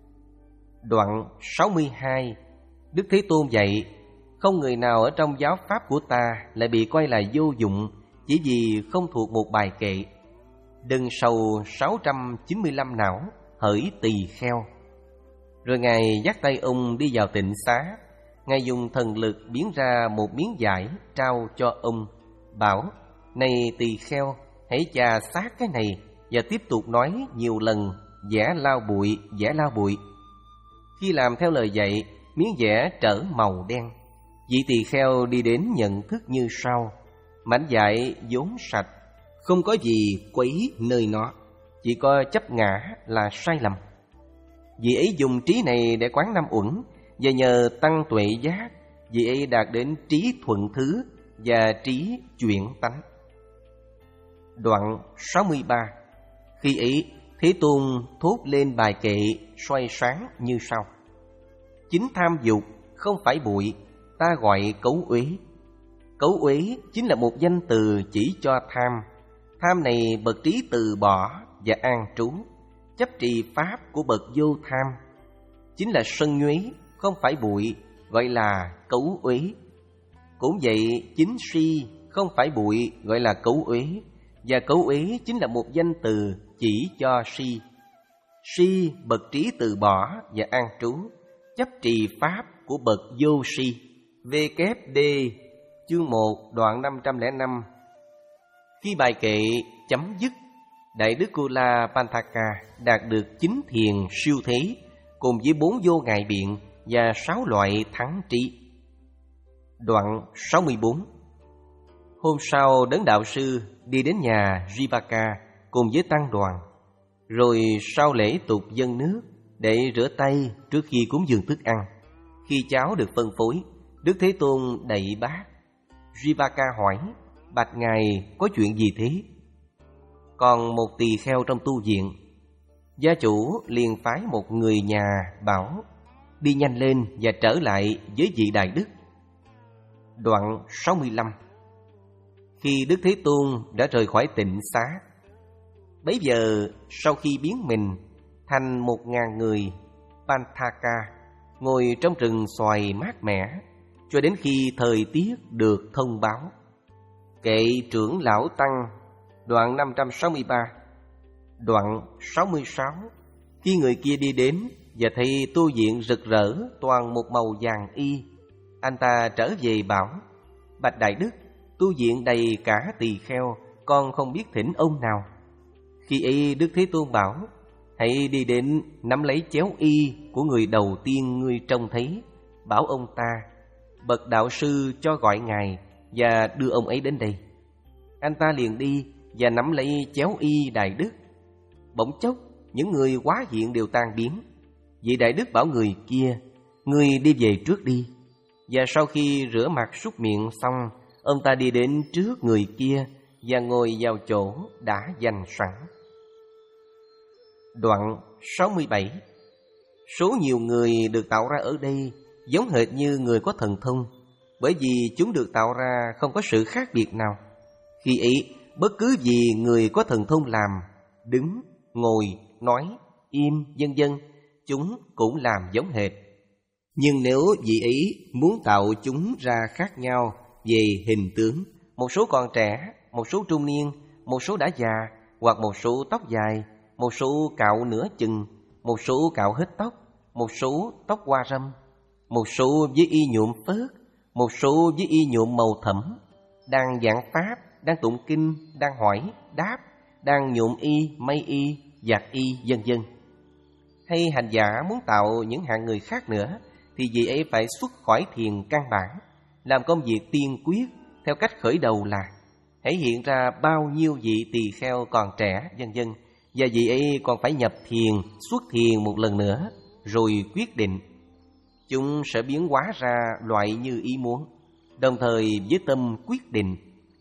Đoạn sáu mươi hai. Đức Thế Tôn dạy: không người nào ở trong giáo pháp của ta lại bị coi là vô dụng chỉ vì không thuộc một bài kệ. Đừng sầu sáu trăm chín mươi lăm não, hỡi tỳ kheo. Rồi Ngài dắt tay ông đi vào tịnh xá. Ngài dùng thần lực biến ra một miếng vải trao cho ông, bảo: này tỳ kheo, hãy chà sát cái này và tiếp tục nói nhiều lần: vẽ lau bụi, vẽ lau bụi. Khi làm theo lời dạy, miếng vẽ trở màu đen. Vị tỳ kheo đi đến nhận thức như sau: mảnh vải vốn sạch, không có gì quấy nơi nó, chỉ có chấp ngã là sai lầm. Vị ấy dùng trí này để quán năm uẩn, và nhờ tăng tuệ giác, vị ấy đạt đến trí thuận thứ, và trí chuyển tánh. Đoạn sáu mươi ba. Khi ấy Thế Tôn thốt lên bài kệ xoay sáng như sau: Chính tham dục không phải bụi, ta gọi cấu uế. Cấu uế chính là một danh từ chỉ cho tham. Tham này bậc trí từ bỏ và an trú. Chấp trì pháp của bậc vô tham chính là sân nhuế, không phải bụi, gọi là cấu uế. Cũng vậy, chính si không phải bụi, gọi là cấu uế. Và cấu uế chính là một danh từ chỉ cho si. Si bậc trí từ bỏ và an trú, chấp trì pháp của bậc vô si. vê kép đê chương một đoạn năm trăm lẻ năm. Khi bài kệ chấm dứt, Đại Đức Kula Panthaka đạt được chín thiền siêu thế cùng với bốn vô ngại biện và sáu loại thắng trí. Đoạn sáu mươi bốn. Hôm sau Đấng Đạo Sư đi đến nhà Jivaka cùng với tăng đoàn, rồi sau lễ tục dâng nước để rửa tay trước khi cúng dường thức ăn. Khi cháo được phân phối, Đức Thế Tôn đậy bát. Jivaka hỏi: Bạch Ngài, có chuyện gì thế? Còn một tỳ kheo trong tu viện. Gia chủ liền phái một người nhà bảo đi nhanh lên và trở lại với vị Đại Đức. Đoạn sáu mươi lăm. Khi Đức Thế Tôn đã rời khỏi tịnh xá, bấy giờ sau khi biến mình thành một ngàn người, Panthaka ngồi trong rừng xoài mát mẻ cho đến khi thời tiết được thông báo. Kệ trưởng lão tăng. Đoạn năm trăm sáu mươi ba. Đoạn sáu mươi sáu. Khi người kia đi đến và thấy tu viện rực rỡ toàn một màu vàng y, anh ta trở về bảo: Bạch Đại Đức, tu viện đầy cả tỳ kheo, con không biết thỉnh ông nào. Khi ấy Đức Thế Tôn bảo: Hãy đi đến nắm lấy chéo y của người đầu tiên ngươi trông thấy, bảo ông ta: Bậc đạo sư cho gọi ngài và đưa ông ấy đến đây. Anh ta liền đi và nắm lấy chéo y Đại Đức. Bỗng chốc những người hóa diện đều tan biến. Vị Đại Đức bảo người kia: Ngươi đi về trước đi. Và sau khi rửa mặt súc miệng xong, ông ta đi đến trước người kia và ngồi vào chỗ đã dành sẵn. Đoạn sáu mươi bảy. Số nhiều người được tạo ra ở đây giống hệt như người có thần thông, bởi vì chúng được tạo ra không có sự khác biệt nào. Khi ấy, bất cứ gì người có thần thông làm, đứng, ngồi, nói, im, vân vân, chúng cũng làm giống hệt. Nhưng nếu vị ấy muốn tạo chúng ra khác nhau về hình tướng, một số còn trẻ, một số trung niên, một số đã già, hoặc một số tóc dài, một số cạo nửa chừng, một số cạo hết tóc, một số tóc hoa râm, một số với y nhuộm phớt, một số với y nhuộm màu thẫm, đang giảng pháp, đang tụng kinh, đang hỏi, đáp, đang nhuộm y, may y, giặt y, vân vân. Hay hành giả muốn tạo những hạng người khác nữa, thì vị ấy phải xuất khỏi thiền căn bản, làm công việc tiên quyết theo cách khởi đầu là hãy hiện ra bao nhiêu vị tỳ kheo còn trẻ, vân vân, và vị ấy còn phải nhập thiền, xuất thiền một lần nữa, rồi quyết định. Chúng sẽ biến hóa ra loại như ý muốn, đồng thời với tâm quyết định.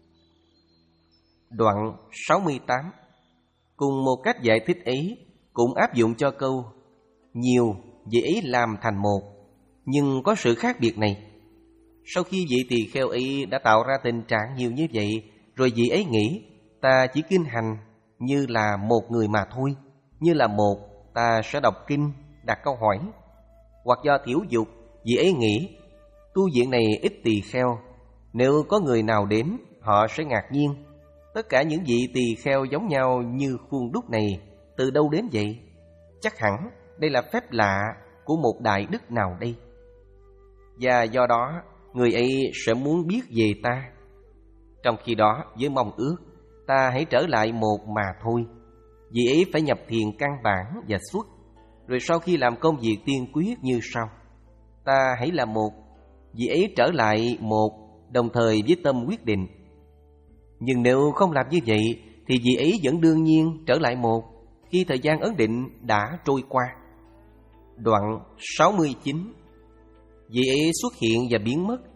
Đoạn sáu mươi tám. Cùng một cách giải thích ấy cũng áp dụng cho câu nhiều vị ấy làm thành một, nhưng có sự khác biệt này. Sau khi vị tỳ kheo ấy đã tạo ra tình trạng nhiều như vậy, rồi vị ấy nghĩ ta chỉ kinh hành như là một người mà thôi. Như là một, ta sẽ đọc kinh, đặt câu hỏi. Hoặc do thiểu dục, vị ấy nghĩ tu viện này ít tỳ kheo, nếu có người nào đến, họ sẽ ngạc nhiên. Tất cả những vị tỳ kheo giống nhau như khuôn đúc này, từ đâu đến vậy? Chắc hẳn đây là phép lạ của một đại đức nào đây. Và do đó, người ấy sẽ muốn biết về ta. Trong khi đó, với mong ước, ta hãy trở lại một mà thôi. Vị ấy phải nhập thiền căn bản và xuất. Rồi sau khi làm công việc tiên quyết như sau: ta hãy là một, vị ấy trở lại một, đồng thời với tâm quyết định. Nhưng nếu không làm như vậy, thì vị ấy vẫn đương nhiên trở lại một khi thời gian ấn định đã trôi qua. Đoạn sáu mươi chín. Vị ấy xuất hiện và biến mất.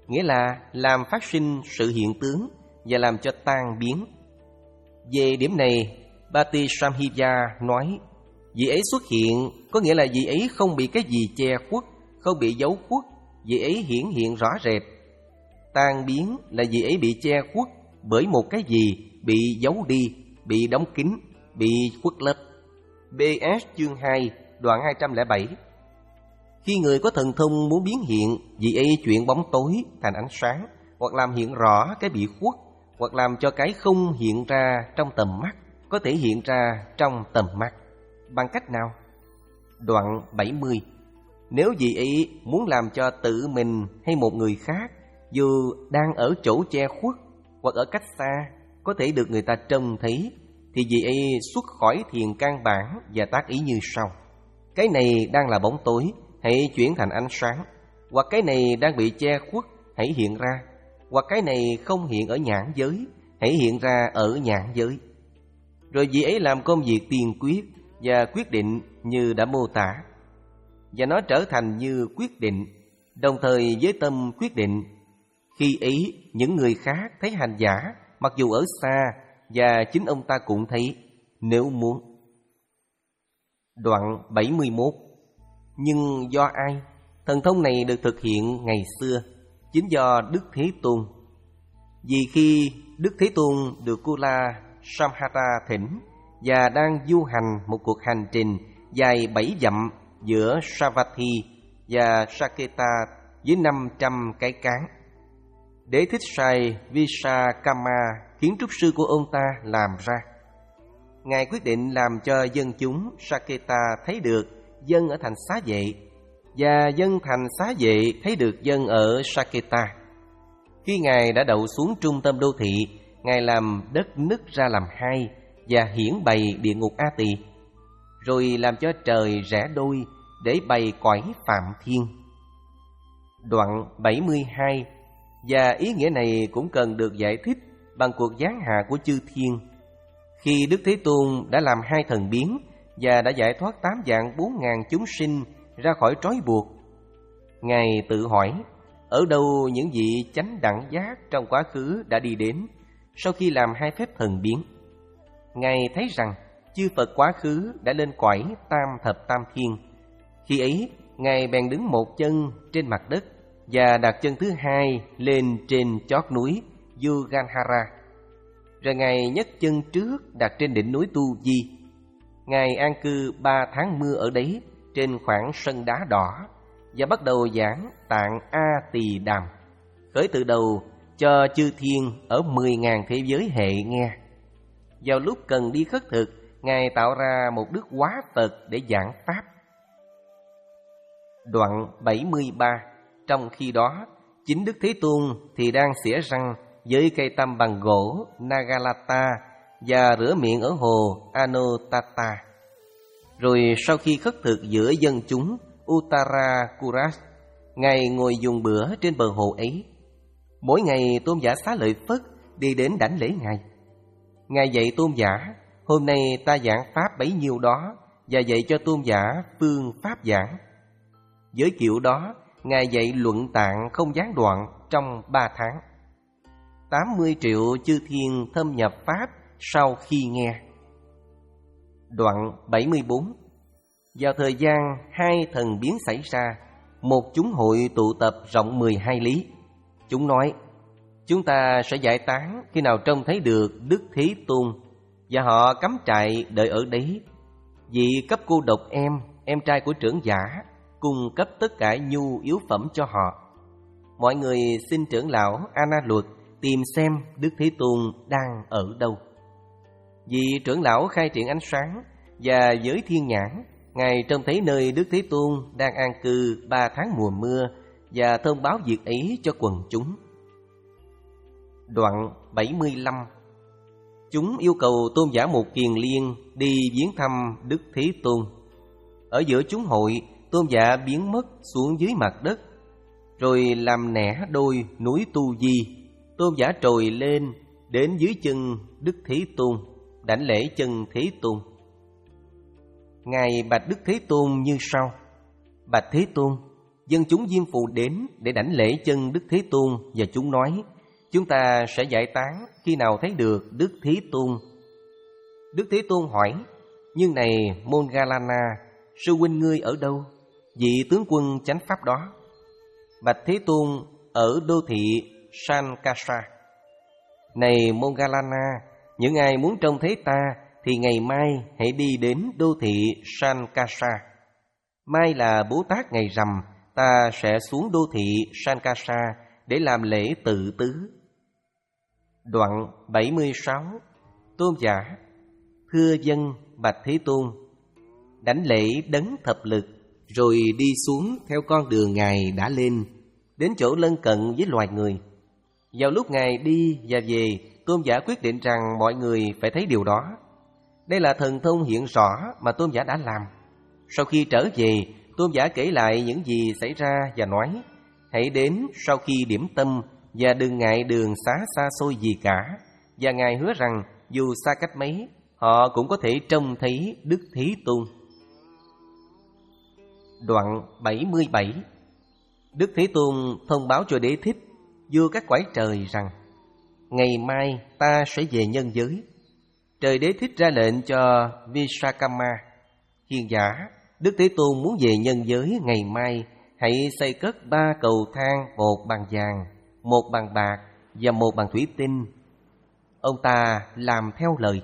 nghĩa là làm phát sinh sự hiện tướng và làm cho tan biến. Về điểm này, Patisamhita nói, vị ấy xuất hiện có nghĩa là vị ấy không bị cái gì che khuất, không bị giấu khuất, vị ấy hiển hiện rõ rệt. Tan biến là vị ấy bị che khuất bởi một cái gì bị giấu đi, bị đóng kín, bị khuất lấp. bê ét chương hai, đoạn hai trăm lẻ bảy. Khi người có thần thông muốn biến hiện, vị ấy chuyển bóng tối thành ánh sáng, hoặc làm hiện rõ cái bị khuất, hoặc làm cho cái không hiện ra trong tầm mắt có thể hiện ra trong tầm mắt. Bằng cách nào? Đoạn bảy mươi. Nếu vị ấy muốn làm cho tự mình hay một người khác, dù đang ở chỗ che khuất hoặc ở cách xa, có thể được người ta trông thấy, thì vị ấy xuất khỏi thiền căn bản và tác ý như sau: cái này đang là bóng tối, hãy chuyển thành ánh sáng. Hoặc cái này đang bị che khuất, hãy hiện ra. Hoặc cái này không hiện ở nhãn giới, hãy hiện ra ở nhãn giới. Rồi vị ấy làm công việc tiên quyết và quyết định như đã mô tả, và nó trở thành như quyết định, đồng thời với tâm quyết định. Khi ấy, những người khác thấy hành giả mặc dù ở xa, và chính ông ta cũng thấy nếu muốn. Đoạn bảy mươi mốt. Nhưng do ai? Thần thông này được thực hiện ngày xưa chính do Đức Thế Tôn. Vì khi Đức Thế Tôn được Kula Samhara thỉnh và đang du hành một cuộc hành trình dài bảy dặm giữa Savatthi và Saketa với năm trăm cái cán, Đế Thích Sai Visakama, kiến trúc sư của ông ta, làm ra. Ngài quyết định làm cho dân chúng Saketa thấy được dân ở thành Xá Vệ, và dân thành Xá Vệ thấy được dân ở Saketa. Khi Ngài đã đậu xuống trung tâm đô thị, Ngài làm đất nứt ra làm hai và hiển bày địa ngục A Tỳ, rồi làm cho trời rẽ đôi để bày cõi Phạm Thiên. Đoạn bảy mươi hai. Và ý nghĩa này cũng cần được giải thích bằng cuộc giáng hạ của chư thiên. Khi Đức Thế Tôn đã làm hai thần biến và đã giải thoát tám vạn bốn ngàn chúng sinh ra khỏi trói buộc, Ngài tự hỏi, ở đâu những vị chánh đẳng giác trong quá khứ đã đi đến sau khi làm hai phép thần biến? Ngài thấy rằng chư Phật quá khứ đã lên cõi tam thập tam thiên. Khi ấy, Ngài bèn đứng một chân trên mặt đất và đặt chân thứ hai lên trên chót núi Yuganhara. Rồi Ngài nhấc chân trước đặt trên đỉnh núi Tu Di. Ngài an cư ba tháng mưa ở đấy, trên khoảng sân đá đỏ, và bắt đầu giảng tạng A Tỳ Đàm, khởi từ đầu cho chư thiên ở mười ngàn thế giới hệ nghe. Vào lúc cần đi khất thực, Ngài tạo ra một đức hóa Phật để giảng Pháp. Đoạn bảy mươi ba. Trong khi đó, chính Đức Thế Tôn thì đang xỉa răng với cây tăm bằng gỗ Nagalata và rửa miệng ở hồ Anotata. Rồi sau khi khất thực giữa dân chúng Uttara Kuras, Ngài ngồi dùng bữa trên bờ hồ ấy. Mỗi ngày tôn giả Xá Lợi Phất đi đến đảnh lễ Ngài. Ngài dạy tôn giả, hôm nay ta giảng Pháp bấy nhiêu đó, và dạy cho tôn giả phương Pháp giảng. Với kiểu đó, Ngài dạy luận tạng không gián đoạn trong ba tháng. Tám mươi triệu chư thiên thâm nhập Pháp sau khi nghe. Đoạn bảy mươi bốn. Vào thời gian hai thần biến xảy ra, một chúng hội tụ tập rộng mười hai lý. Chúng nói, chúng ta sẽ giải tán khi nào trông thấy được Đức Thế Tôn, và họ cắm trại đợi ở đấy. Vị cấp cô độc em, em trai của trưởng giả, cung cấp tất cả nhu yếu phẩm cho họ. Mọi người xin trưởng lão A Na Luật tìm xem Đức Thế Tôn đang ở đâu. Vì trưởng lão khai triển ánh sáng, và với thiên nhãn, Ngài trông thấy nơi Đức Thế Tôn đang an cư ba tháng mùa mưa, và thông báo việc ấy cho quần chúng. Đoạn bảy mươi lăm. Chúng yêu cầu tôn giả Một Kiền Liên đi viếng thăm Đức Thế Tôn. Ở giữa chúng hội, tôn giả biến mất xuống dưới mặt đất, rồi làm nẻ đôi núi Tu Di. Tôn giả trồi lên đến dưới chân Đức Thế Tôn, đảnh lễ chân Thế Tôn. Ngài bạch Đức Thế Tôn như sau: Bạch Thế Tôn, dân chúng Diêm Phù đến để đảnh lễ chân Đức Thế Tôn, và chúng nói: chúng ta sẽ giải tán khi nào thấy được Đức Thế Tôn. Đức Thế Tôn hỏi: nhưng này Moggallana, sư huynh ngươi ở đâu? Vị tướng quân chánh pháp đó. Bạch Thế Tôn: ở đô thị Sankasa. Này Moggallana, những ai muốn trông thấy ta thì ngày mai hãy đi đến đô thị Sankasa. Mai là Bố Tát ngày rằm, ta sẽ xuống đô thị Sankasa để làm lễ tự tứ. Đoạn bảy mươi sáu. Tôn giả: thưa dân Bạch Thế Tôn. Đảnh lễ đấng thập lực, rồi đi xuống theo con đường Ngài đã lên, đến chỗ lân cận với loài người. Vào lúc Ngài đi và về, Tôn giả quyết định rằng mọi người phải thấy điều đó. Đây là thần thông hiện rõ mà Tôn giả đã làm. Sau khi trở về, Tôn giả kể lại những gì xảy ra và nói: hãy đến sau khi điểm tâm, và đừng ngại đường xá xa xôi gì cả. Và Ngài hứa rằng dù xa cách mấy, họ cũng có thể trông thấy Đức Thế Tôn. Đoạn bảy mươi bảy. Đức Thế Tôn thông báo cho Đế Thích, vua các cõi trời rằng: ngày mai ta sẽ về nhân giới. Trời Đế Thích ra lệnh cho Vishakama: hiền giả, Đức Thế Tôn muốn về nhân giới ngày mai, hãy xây cất ba cầu thang, một bằng vàng, một bằng bạc và một bằng thủy tinh. Ông ta làm theo lời.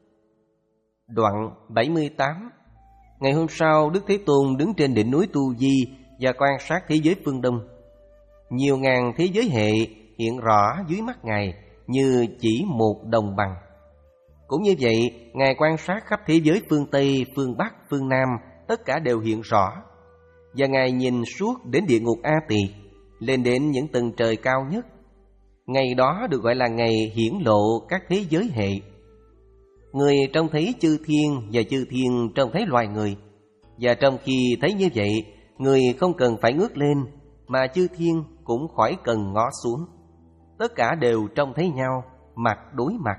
Đoạn bảy mươi tám. Ngày hôm sau, Đức Thế Tôn đứng trên đỉnh núi Tu Di và quan sát thế giới phương Đông. Nhiều ngàn thế giới hệ hiện rõ dưới mắt Ngài như chỉ một đồng bằng. Cũng như vậy, Ngài quan sát khắp thế giới phương Tây, phương Bắc, phương Nam, tất cả đều hiện rõ. Và Ngài nhìn suốt đến địa ngục A Tỳ, lên đến những tầng trời cao nhất. Ngày đó được gọi là ngày hiển lộ các thế giới hệ. Người trông thấy chư thiên và chư thiên trông thấy loài người. Và trong khi thấy như vậy, người không cần phải ngước lên, mà chư thiên cũng khỏi cần ngó xuống. Tất cả đều trông thấy nhau, mặt đối mặt.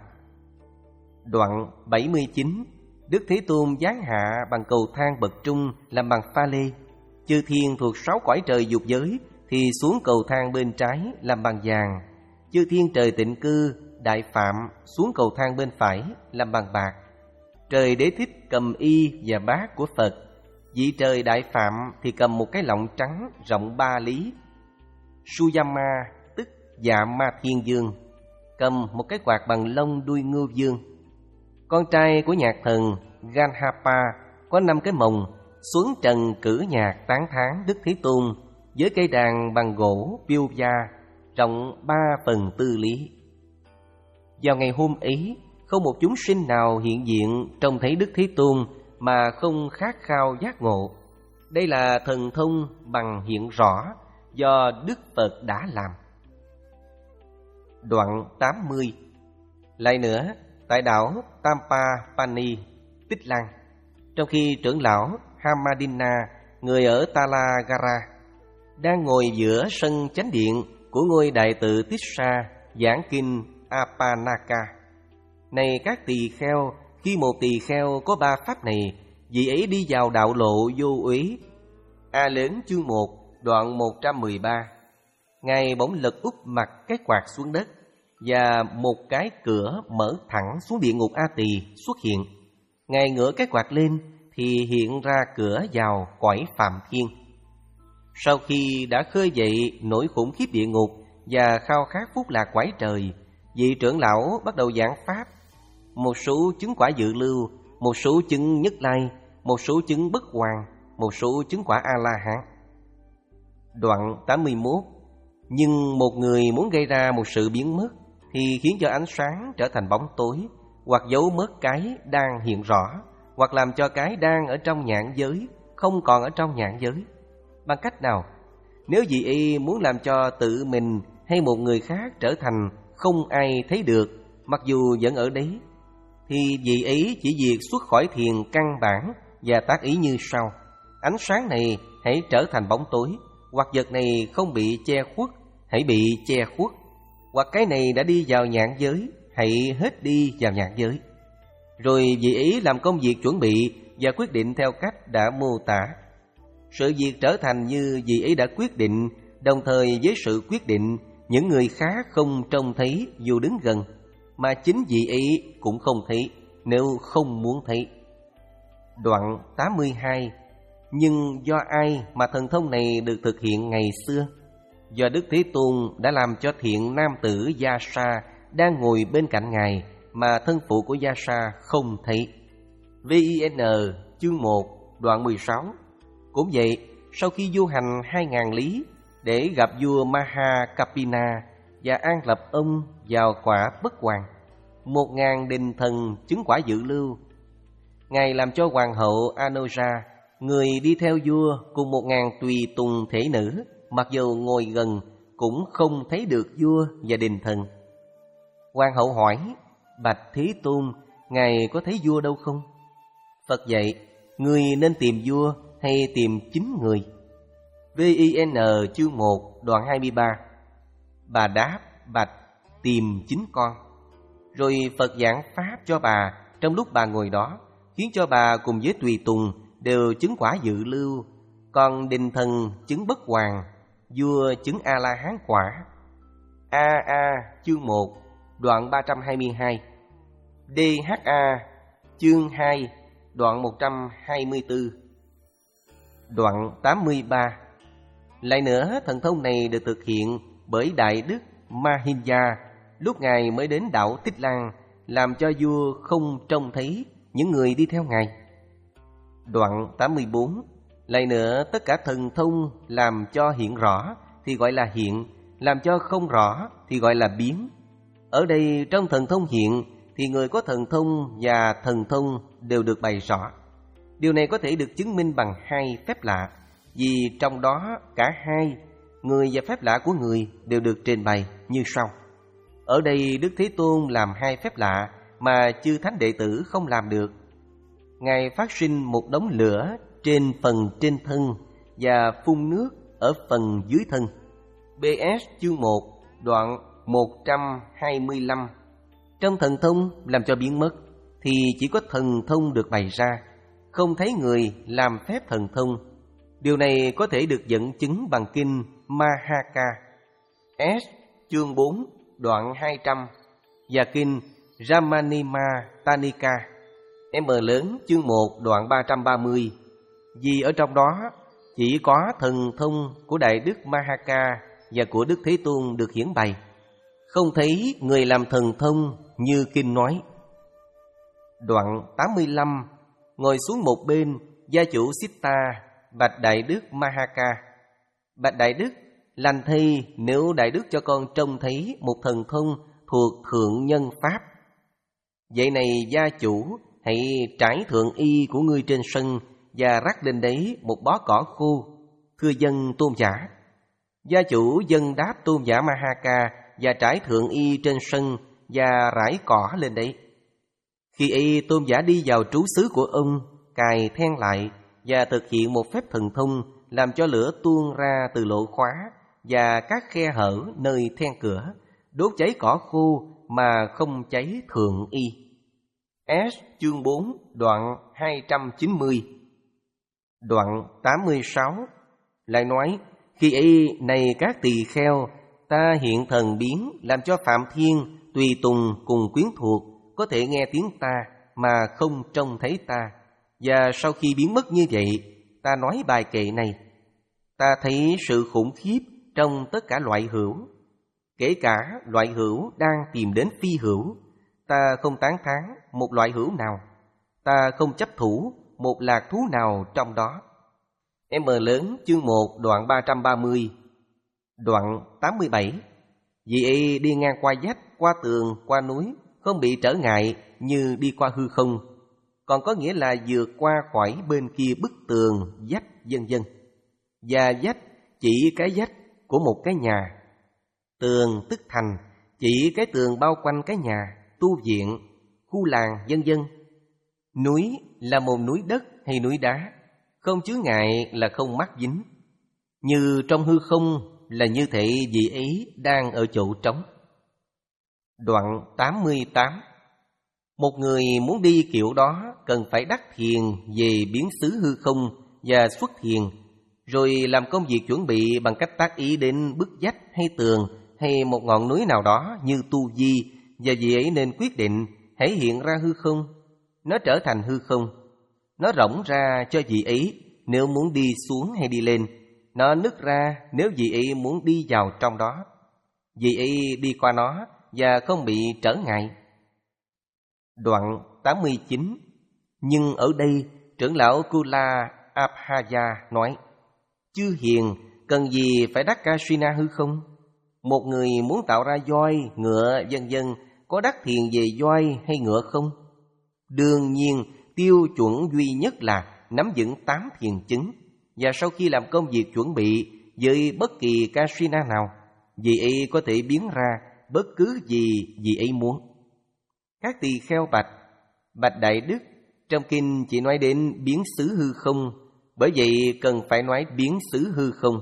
Đoạn bảy mươi chín. Đức Thế Tôn giáng hạ bằng cầu thang bậc trung làm bằng pha lê. Chư thiên thuộc sáu cõi trời dục giới thì xuống cầu thang bên trái làm bằng vàng. Chư thiên trời tịnh cư, Đại Phạm xuống cầu thang bên phải làm bằng bạc. Trời Đế Thích cầm y và bát của Phật. Vị trời Đại Phạm thì cầm một cái lọng trắng rộng ba lý. Suyama tức Dạ Ma Thiên Dương cầm một cái quạt bằng lông đuôi ngưu dương. Con trai của nhạc thần Ganhapa có năm cái mồng xuống trần cử nhạc tán thán Đức Thế Tôn với cây đàn bằng gỗ piêu da rộng ba phần tư lý. Vào ngày hôm ấy, không một chúng sinh nào hiện diện trông thấy Đức Thế Tôn mà không khát khao giác ngộ. Đây là thần thông bằng hiện rõ do Đức Phật đã làm. Đoạn tám mươi. Lại nữa, tại đảo Tampapani, Tích Lan, trong khi trưởng lão Hamadina, người ở Talagara, đang ngồi giữa sân chánh điện của ngôi đại tự Tissa giảng kinh Apanaka. Này các tỳ kheo, khi một tỳ kheo có ba pháp này, vị ấy đi vào đạo lộ vô uế. A lớn chương một, đoạn một trăm mười ba. Ngài bỗng lật úp mặt cái quạt xuống đất, và một cái cửa mở thẳng xuống địa ngục A Tỳ xuất hiện. Ngài ngửa cái quạt lên thì hiện ra cửa vào cõi Phạm Thiên. Sau khi đã khơi dậy nỗi khủng khiếp địa ngục và khao khát phúc lạc cõi trời, vị trưởng lão bắt đầu giảng pháp. Một số chứng quả dự lưu, một số chứng nhất lai, một số chứng bất hoàn, một số chứng quả A-la-hán. Đoạn tám mươi mốt. Nhưng một người muốn gây ra một sự biến mất thì khiến cho ánh sáng trở thành bóng tối, hoặc giấu mất cái đang hiện rõ, hoặc làm cho cái đang ở trong nhãn giới không còn ở trong nhãn giới. Bằng cách nào? Nếu vị y muốn làm cho tự mình hay một người khác trở thành không ai thấy được, mặc dù vẫn ở đấy, thì vị ấy chỉ việc xuất khỏi thiền căn bản và tác ý như sau: ánh sáng này hãy trở thành bóng tối, hoặc vật này không bị che khuất, hãy bị che khuất, hoặc cái này đã đi vào nhãn giới, hãy hết đi vào nhãn giới. Rồi vị ấy làm công việc chuẩn bị và quyết định theo cách đã mô tả. Sự việc trở thành như vị ấy đã quyết định, đồng thời với sự quyết định, những người khác không trông thấy dù đứng gần, mà chính vị ấy cũng không thấy nếu không muốn thấy. Đoạn tám mươi hai. Nhưng do ai mà thần thông này được thực hiện ngày xưa? Do Đức Thế Tôn đã làm cho thiện nam tử Gia Sa đang ngồi bên cạnh Ngài mà thân phụ của Gia Sa không thấy. vê i en chương một đoạn mười sáu. Cũng vậy, sau khi du hành hai ngàn lý để gặp vua Maha Kapina và an lập ông vào quả Bất Hoàn, một ngàn đình thần chứng quả dự lưu, Ngài làm cho hoàng hậu Anoja, người đi theo vua cùng một ngàn tùy tùng thể nữ, mặc dù ngồi gần cũng không thấy được vua và đình thần. Hoàng hậu hỏi: Bạch Thế Tôn, Ngài có thấy vua đâu không? Phật dạy: Người nên tìm vua hay tìm chính người? vê i en chương một đoạn hai mươi ba. Bà đáp: Bạch, tìm chính con. Rồi Phật giảng pháp cho bà trong lúc bà ngồi đó, khiến cho bà cùng với tùy tùng đều chứng quả dự lưu, còn đình thần chứng Bất Hoàn, vua chứng A-la-hán quả. a a chương một đoạn ba trăm hai mươi hai. đê hát a chương hai đoạn một trăm hai mươi tư. Đoạn tám mươi ba. Lại nữa, thần thông này được thực hiện bởi Đại Đức Mahinja lúc Ngài mới đến đảo Tích Lan, làm cho vua không trông thấy những người đi theo Ngài. Đoạn tám mươi bốn. Lại nữa, tất cả thần thông làm cho hiện rõ thì gọi là hiện, làm cho không rõ thì gọi là biến. Ở đây trong thần thông hiện thì người có thần thông và thần thông đều được bày rõ. Điều này có thể được chứng minh bằng hai phép lạ, vì trong đó cả hai, người và phép lạ của người, đều được trình bày như sau. Ở đây Đức Thế Tôn làm hai phép lạ mà chư thánh đệ tử không làm được. Ngài phát sinh một đống lửa trên phần trên thân và phun nước ở phần dưới thân. bê ét chương một đoạn một trăm hai mươi lăm. Trong thần thông làm cho biến mất thì chỉ có thần thông được bày ra, không thấy người làm phép thần thông. Điều này có thể được dẫn chứng bằng kinh Mahaka S chương bốn đoạn hai trăm và kinh Ramanima Tanika M lớn chương một đoạn ba trăm ba mươi. Vì ở trong đó chỉ có thần thông của Đại Đức Mahaka và của Đức Thế Tôn được hiển bày, không thấy người làm thần thông như kinh nói. Đoạn tám mươi lăm. Ngồi xuống một bên, gia chủ Sitta bạch Đại Đức Mahaka: Bạch Đại Đức, lành thay nếu Đại Đức cho con trông thấy một thần thông thuộc thượng nhân pháp. Vậy này gia chủ, hãy trải thượng y của ngươi trên sân và rắc lên đấy một bó cỏ khô, thưa dân tôn giả. Gia chủ dân đáp tôn giả Mahaka và trải thượng y trên sân và rải cỏ lên đấy. Khi ấy tôn giả đi vào trú xứ của ông, cài then lại và thực hiện một phép thần thông, làm cho lửa tuôn ra từ lỗ khóa và các khe hở nơi then cửa, đốt cháy cỏ khô mà không cháy thượng y. S chương bốn đoạn hai trăm chín mươi. Đoạn tám mươi sáu lại nói: Khi ấy này các tỳ kheo, ta hiện thần biến, làm cho Phạm Thiên tùy tùng cùng quyến thuộc có thể nghe tiếng ta mà không trông thấy ta. Và sau khi biến mất như vậy, ta nói bài kệ này: Ta thấy sự khủng khiếp trong tất cả loại hữu, kể cả loại hữu đang tìm đến phi hữu. Ta không tán thán một loại hữu nào, ta không chấp thủ một lạc thú nào trong đó. M lớn chương một đoạn ba trăm ba mươi. Đoạn tám mươi bảy. Vì ấy đi ngang qua vách, qua tường, qua núi, không bị trở ngại như đi qua hư không, còn có nghĩa là vượt qua khỏi bên kia bức tường, vách, vân vân. Và vách chỉ cái vách của một cái nhà, tường tức thành chỉ cái tường bao quanh cái nhà, tu viện, khu làng, vân vân. Núi là một núi đất hay núi đá, không chướng ngại là không mắc dính. Như trong hư không là như thể vị ấy đang ở chỗ trống. Đoạn tám mươi tám. Một người muốn đi kiểu đó cần phải đắc thiền về biến xứ hư không và xuất thiền, rồi làm công việc chuẩn bị bằng cách tác ý đến bức vách hay tường hay một ngọn núi nào đó như tu di, và vị ấy nên quyết định hãy hiện ra hư không, nó trở thành hư không. Nó rỗng ra cho vị ấy nếu muốn đi xuống hay đi lên, nó nứt ra nếu vị ấy muốn đi vào trong đó. Vị ấy đi qua nó và không bị trở ngại. Đoạn tám mươi chín. Nhưng ở đây trưởng lão Kula Abhaya nói: chư hiền, cần gì phải đắc Kasina hư không? Một người muốn tạo ra voi, ngựa, vân vân, có đắc thiền về voi hay ngựa không? Đương nhiên, tiêu chuẩn duy nhất là nắm vững tám thiền chứng, và sau khi làm công việc chuẩn bị với bất kỳ Kasina nào, vị ấy có thể biến ra bất cứ gì vị ấy muốn. Các tỳ kheo bạch: bạch Đại Đức, trong kinh chỉ nói đến biến xứ hư không, bởi vậy cần phải nói biến xứ hư không.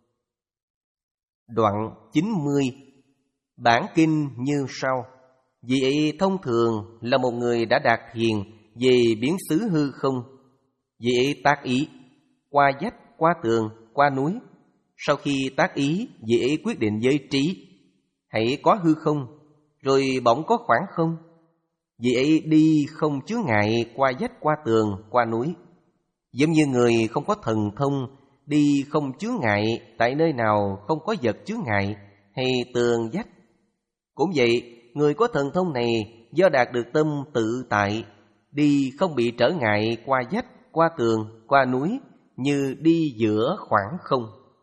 Đoạn chín mươi. Bản kinh như sau: vị ấy thông thường là một người đã đạt thiền về biến xứ hư không. Vị ấy tác ý qua vách, qua tường, qua núi. Sau khi tác ý, vị ấy quyết định với trí: hãy có hư không, rồi bỗng có khoảng không. Vị ấy đi không chướng ngại qua vách, qua tường, qua núi. Giống như người không có thần thông đi không chướng ngại tại nơi nào không có vật chướng ngại hay tường vách. Cũng vậy, người có thần thông này do đạt được tâm tự tại, đi không bị trở ngại qua vách, qua tường, qua núi, như đi giữa khoảng không.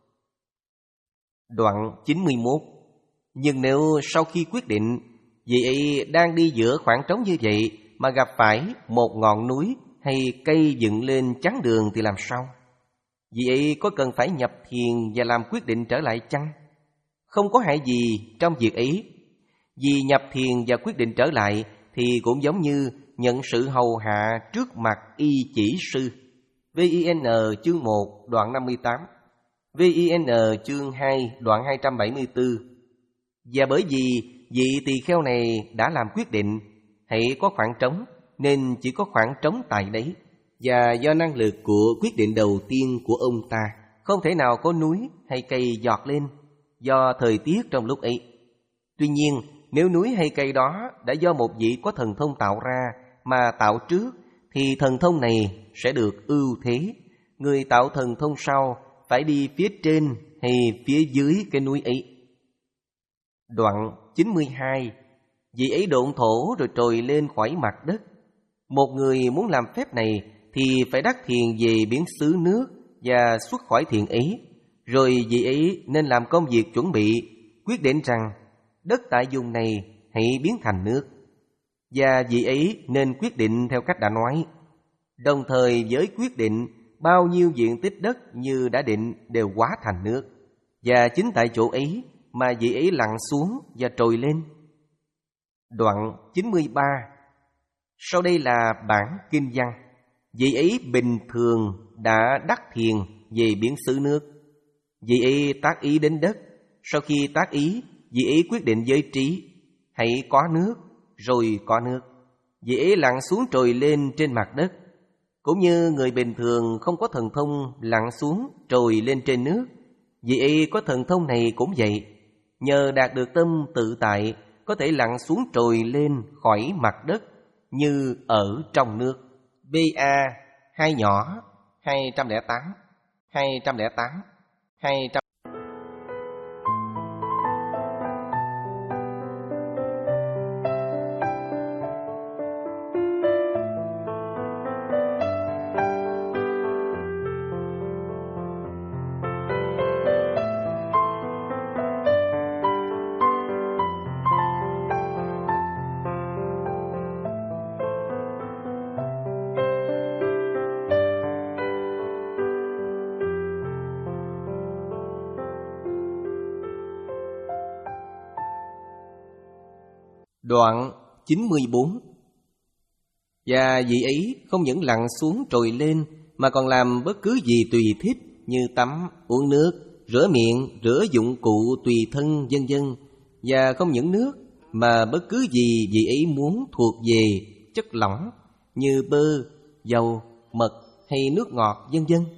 Đoạn chín mươi mốt. Nhưng nếu sau khi quyết định vị ấy đang đi giữa khoảng trống như vậy mà gặp phải một ngọn núi hay cây dựng lên chắn đường thì làm sao? Vị ấy có cần phải nhập thiền và làm quyết định trở lại chăng? Không có hại gì trong việc ấy. Vì nhập thiền và quyết định trở lại thì cũng giống như nhận sự hầu hạ trước mặt y chỉ sư. vê i en chương một đoạn năm mươi tám, vê i en chương hai đoạn hai trăm bảy mươi tư. Và bởi vì vị tỳ kheo này đã làm quyết định hãy có khoảng trống, nên chỉ có khoảng trống tại đấy. Và do năng lực của quyết định đầu tiên của ông ta, không thể nào có núi hay cây giọt lên do thời tiết trong lúc ấy. Tuy nhiên, nếu núi hay cây đó đã do một vị có thần thông tạo ra mà tạo trước, thì thần thông này sẽ được ưu thế. Người tạo thần thông sau phải đi phía trên hay phía dưới cái núi ấy. Đoạn chín mươi hai. Vị ấy độn thổ rồi trồi lên khỏi mặt đất. Một người muốn làm phép này thì phải đắc thiền về biến xứ nước và xuất khỏi thiền ấy. Rồi vị ấy nên làm công việc chuẩn bị, quyết định rằng đất tại vùng này hãy biến thành nước. Và vị ấy nên quyết định theo cách đã nói. Đồng thời với quyết định, bao nhiêu diện tích đất như đã định đều hóa thành nước. Và chính tại chỗ ấy mà vị ấy lặn xuống và trồi lên. Đoạn chín mươi ba. Sau đây là bản kinh văn. Vị ấy bình thường đã đắc thiền về biến xứ nước. Vị ấy tác ý đến đất. Sau khi tác ý, vị ấy quyết định với trí: hãy có nước, rồi có nước. Vị ấy lặn xuống trồi lên trên mặt đất. Cũng như người bình thường không có thần thông lặn xuống trồi lên trên nước, vị ấy có thần thông này cũng vậy. Nhờ đạt được tâm tự tại, có thể lặn xuống trồi lên khỏi mặt đất như ở trong nước. bê a hai nhỏ hai trăm lẻ tám, hai trăm lẻ tám, hai trăm. Đoạn chín mươi bốn. Và vị ấy không những lặn xuống trồi lên mà còn làm bất cứ gì tùy thích, như tắm, uống nước, rửa miệng, rửa dụng cụ tùy thân, vân vân. Và không những nước mà bất cứ gì vị ấy muốn thuộc về chất lỏng như bơ, dầu, mật hay nước ngọt, vân vân.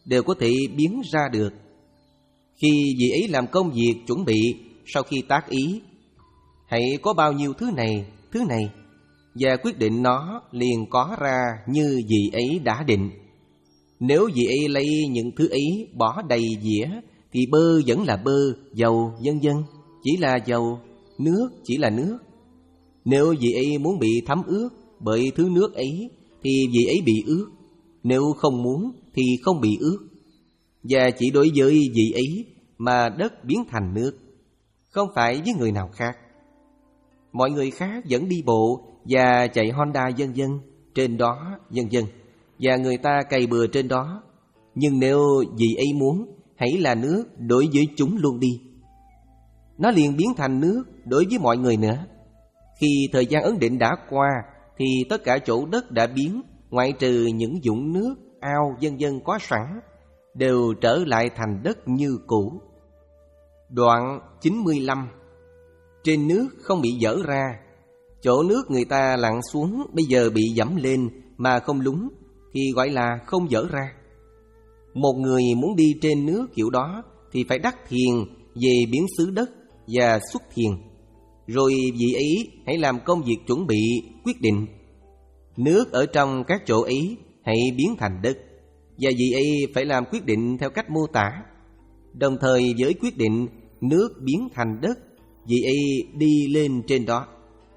đều có thể biến ra được. Khi vị ấy làm công việc chuẩn bị, sau khi tác ý, hãy có bao nhiêu thứ này, thứ này, và quyết định nó liền có ra như vị ấy đã định. Nếu vị ấy lấy những thứ ấy bỏ đầy dĩa, thì bơ vẫn là bơ, dầu vân vân chỉ là dầu, nước chỉ là nước. Nếu vị ấy muốn bị thấm ướt bởi thứ nước ấy, thì vị ấy bị ướt. Nếu không muốn thì không bị ướt. Và chỉ đối với vị ấy mà đất biến thành nước, không phải với người nào khác. Mọi người khác vẫn đi bộ và chạy Honda vân vân trên đó vân vân, và người ta cày bừa trên đó. Nhưng nếu vị ấy muốn, hãy là nước đối với chúng luôn đi. Nó liền biến thành nước đối với mọi người nữa. Khi thời gian ấn định đã qua, thì tất cả chỗ đất đã biến, ngoại trừ những vũng nước, ao vân vân có sẵn, đều trở lại thành đất như cũ. Đoạn chín mươi lăm. Trên nước không bị dở ra. Chỗ nước người ta lặn xuống bây giờ bị dẫm lên mà không lún, thì gọi là không dở ra. Một người muốn đi trên nước kiểu đó thì phải đắc thiền về biến xứ đất và xuất thiền. Rồi vị ấy hãy làm công việc chuẩn bị, quyết định. Nước ở trong các chỗ ấy hãy biến thành đất, và vị ấy phải làm quyết định theo cách mô tả. Đồng thời với quyết định nước biến thành đất, vị ấy đi lên trên đó.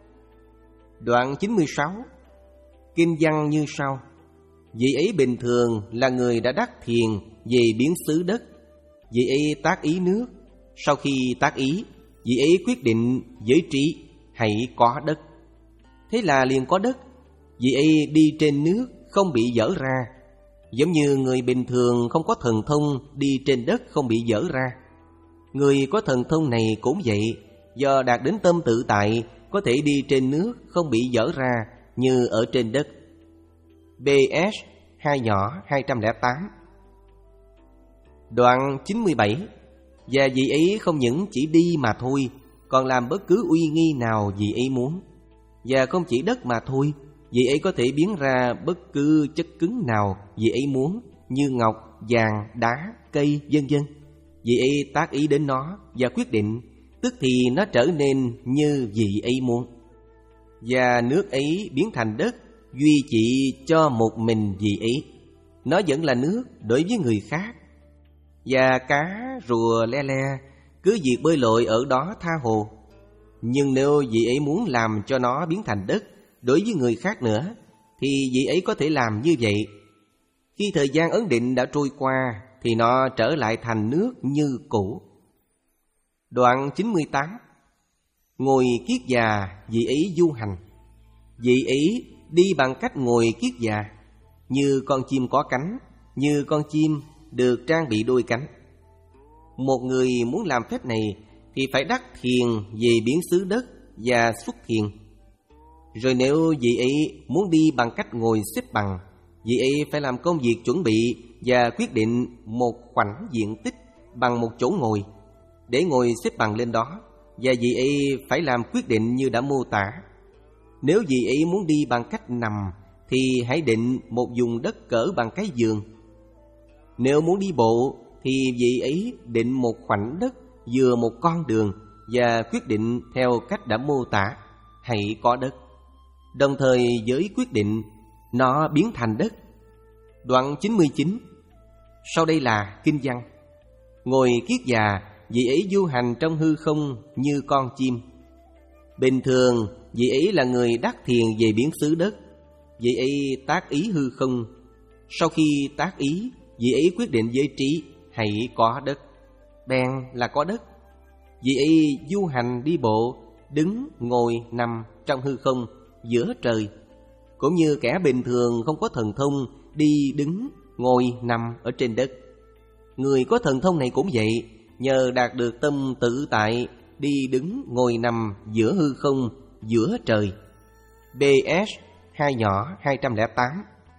Đoạn chín mươi sáu. Kinh văn như sau. Vị ấy bình thường là người đã đắc thiền về biến xứ đất. Vị ấy tác ý nước. Sau khi tác ý, vị ấy quyết định với trí, hãy có đất. Thế là liền có đất. Vị ấy đi trên nước không bị dở ra. Giống như người bình thường không có thần thông đi trên đất không bị dở ra. Người có thần thông này cũng vậy, do đạt đến tâm tự tại, có thể đi trên nước không bị dở ra như ở trên đất. bê ét hai nhỏ hai không tám. Đoạn chín mươi bảy. Và vị ấy không những chỉ đi mà thôi, còn làm bất cứ uy nghi nào vị ấy muốn. Và không chỉ đất mà thôi, vị ấy có thể biến ra bất cứ chất cứng nào vị ấy muốn, như ngọc, vàng, đá, cây, vân vân. Vị ấy tác ý đến nó và quyết định, tức thì nó trở nên như vị ấy muốn. Và nước ấy biến thành đất, duy chỉ cho một mình vị ấy. Nó vẫn là nước đối với người khác. Và cá, rùa, le le cứ việc bơi lội ở đó tha hồ. Nhưng nếu vị ấy muốn làm cho nó biến thành đất đối với người khác nữa, thì vị ấy có thể làm như vậy. Khi thời gian ấn định đã trôi qua, thì nó trở lại thành nước như cũ. Đoạn chín mươi tám. Ngồi kiết già, vị ấy du hành. Vị ấy đi bằng cách ngồi kiết già, như con chim có cánh, như con chim được trang bị đôi cánh. Một người muốn làm phép này thì phải đắc thiền về biến xứ đất và xuất thiền. Rồi nếu vị ấy muốn đi bằng cách ngồi xếp bằng, vị ấy phải làm công việc chuẩn bị và quyết định một khoảnh diện tích bằng một chỗ ngồi để ngồi xếp bằng lên đó, và vị ấy phải làm quyết định như đã mô tả. Nếu vị ấy muốn đi bằng cách nằm thì hãy định một vùng đất cỡ bằng cái giường. Nếu muốn đi bộ thì vị ấy định một khoảnh đất vừa một con đường và quyết định theo cách đã mô tả, hãy có đất. Đồng thời với quyết định, nó biến thành đất. Đoạn chín mươi chín. Sau đây là kinh văn. Ngồi kiết già, vị ấy du hành trong hư không như con chim. Bình thường, vị ấy là người đắc thiền về biến xứ đất. Vị ấy tác ý hư không. Sau khi tác ý, vị ấy quyết định với trí, hãy có đất. Bèn là có đất. Vị ấy du hành đi bộ, đứng, ngồi, nằm trong hư không giữa trời. Cũng như kẻ bình thường không có thần thông đi, đứng, ngồi, nằm ở trên đất. Người có thần thông này cũng vậy, nhờ đạt được tâm tự tại, đi, đứng, ngồi, nằm giữa hư không, giữa trời. bê ét hai nhỏ hai không tám.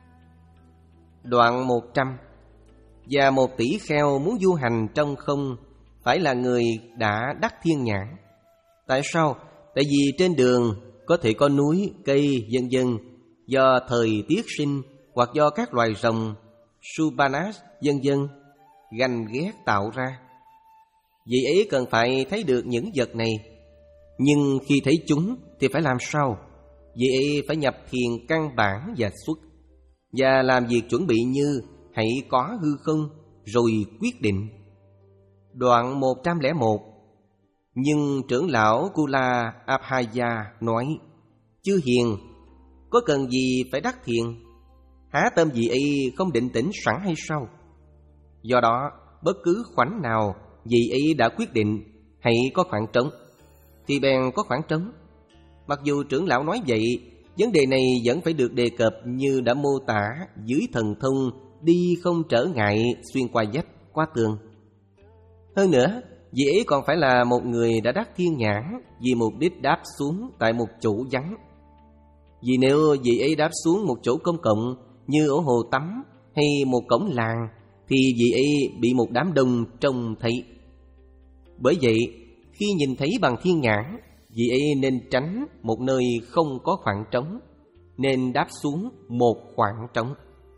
Đoạn một trăm. Và một tỷ kheo muốn du hành trong không phải là người đã đắc thiên nhãn. Tại sao? Tại vì trên đường có thể có núi, cây, vân vân, do thời tiết sinh hoặc do các loài rồng, Subanas, vân vân ganh ghét tạo ra. Vị ấy cần phải thấy được những vật này, nhưng khi thấy chúng thì phải làm sao? Vị ấy phải nhập thiền căn bản và xuất, và làm việc chuẩn bị như hãy có hư không rồi quyết định. Đoạn một trăm lẻ một. Nhưng trưởng lão Kula Abhaya nói: Chư hiền, có cần gì phải đắc thiền? Há tâm vị ấy không định tĩnh sẵn hay sao? Do đó bất cứ khoảnh nào vị ấy đã quyết định hãy có khoảng trống, thì bèn có khoảng trống. Mặc dù trưởng lão nói vậy, vấn đề này vẫn phải được đề cập như đã mô tả dưới thần thông đi không trở ngại xuyên qua vách, qua tường. Hơn nữa, vị ấy còn phải là một người đã đắc thiên nhãn vì mục đích đáp xuống tại một chỗ vắng. Vì nếu vị ấy đáp xuống một chỗ công cộng như ở hồ tắm hay một cổng làng, thì vị ấy bị một đám đông trông thấy. Bởi vậy, khi nhìn thấy bằng thiên nhãn, vị ấy nên tránh một nơi không có khoảng trống, nên đáp xuống một khoảng trống.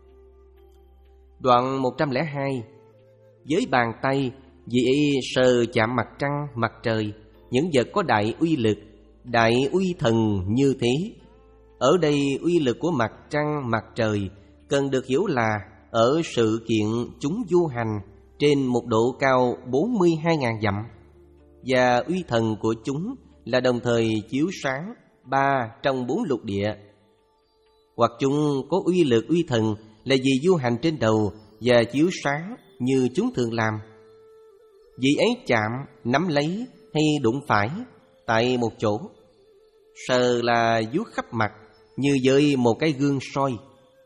Đoạn một trăm lẻ hai. Với bàn tay, vị ấy sờ chạm mặt trăng, mặt trời, những vật có đại uy lực, đại uy thần như thế. Ở đây uy lực của mặt trăng, mặt trời cần được hiểu là ở sự kiện chúng du hành trên một độ cao bốn mươi hai nghìn dặm, và uy thần của chúng là đồng thời chiếu sáng ba trong bốn lục địa. Hoặc chúng có uy lực uy thần là vì du hành trên đầu và chiếu sáng như chúng thường làm. Vị ấy chạm, nắm lấy hay đụng phải tại một chỗ, sờ là vuốt khắp mặt như với một cái gương soi.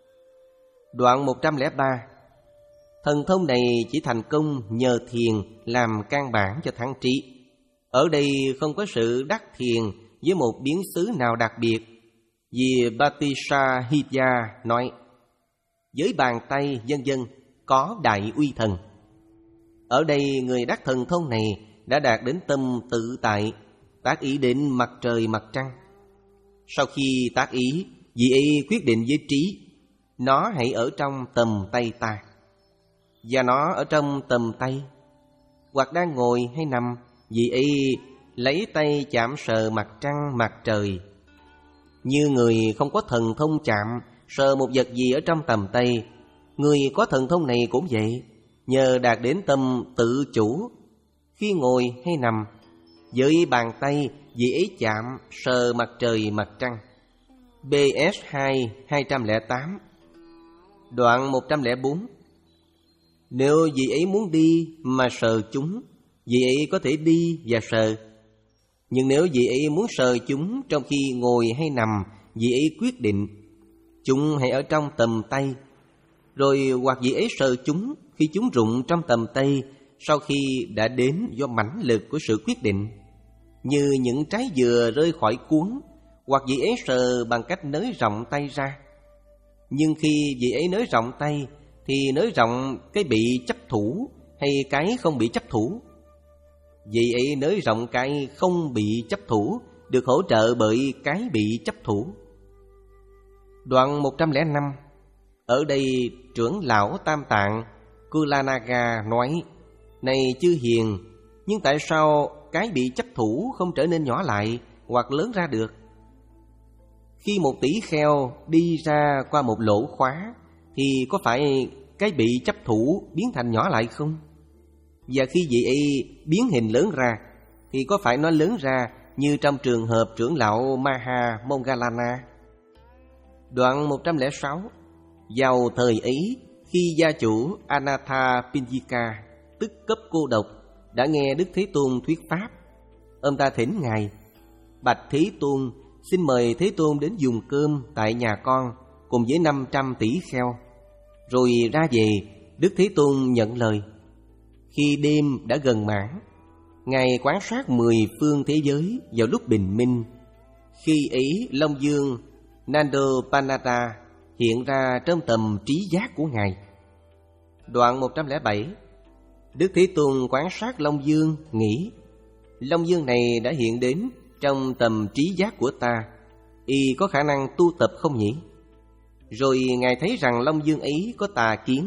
Đoạn một trăm lẻ ba. Thần thông này chỉ thành công nhờ thiền làm căn bản cho thắng trí. Ở đây không có sự đắc thiền với một biến xứ nào đặc biệt, vì Batisha Hidya nói: với bàn tay vân vân có đại uy thần. Ở đây người đắc thần thông này đã đạt đến tâm tự tại, tác ý đến mặt trời mặt trăng. Sau khi tác ý, vị ấy quyết định với trí, nó hãy ở trong tầm tay ta, và nó ở trong tầm tay. Hoặc đang ngồi hay nằm, vị ấy lấy tay chạm sờ mặt trăng, mặt trời. Như người không có thần thông chạm sờ một vật gì ở trong tầm tay, người có thần thông này cũng vậy, nhờ đạt đến tâm tự chủ. Khi ngồi hay nằm, với bàn tay vị ấy chạm sờ mặt trời, mặt trăng. B S hai hai trăm lẻ tám. Đoạn một trăm lẻ bốn. Nếu vị ấy muốn đi mà sờ chúng, vị ấy có thể đi và sờ. Nhưng nếu vị ấy muốn sờ chúng trong khi ngồi hay nằm, vị ấy quyết định chúng hãy ở trong tầm tay. Rồi hoặc vị ấy sờ chúng khi chúng rụng trong tầm tay sau khi đã đến do mãnh lực của sự quyết định, như những trái dừa rơi khỏi cuống. Hoặc vị ấy sờ bằng cách nới rộng tay ra. Nhưng khi vị ấy nới rộng tay thì nới rộng cái bị chấp thủ hay cái không bị chấp thủ? Vị ấy nới rộng cái không bị chấp thủ, được hỗ trợ bởi cái bị chấp thủ. Đoạn một trăm lẻ năm. Ở đây trưởng lão Tam Tạng Kulanaga nói: này chư hiền, nhưng tại sao cái bị chấp thủ không trở nên nhỏ lại hoặc lớn ra được? Khi một tỷ kheo đi ra qua một lỗ khóa, thì có phải cái bị chấp thủ biến thành nhỏ lại không? Và khi vị ấy biến hình lớn ra, thì có phải nó lớn ra như trong trường hợp trưởng lão Maha Moggallana? Đoạn một trăm lẻ sáu. Vào thời ấy, khi gia chủ Anatha Pinjika, tức cấp cô độc, đã nghe Đức Thế Tôn thuyết pháp, ông ta thỉnh Ngài: bạch Thế Tôn, xin mời Thế Tôn đến dùng cơm tại nhà con cùng với năm trăm tỷ kheo. Rồi ra về, Đức Thế Tôn nhận lời. Khi đêm đã gần mãn, Ngài quan sát mười phương thế giới vào lúc bình minh. Khi ấy Long Dương Nandopanata hiện ra trong tầm trí giác của Ngài. Đoạn một trăm lẻ bảy. Đức Thế Tôn quan sát Long Dương, nghĩ: Long Dương này đã hiện đến trong tầm trí giác của ta, y có khả năng tu tập không nhỉ? Rồi Ngài thấy rằng Long Dương ấy có tà kiến,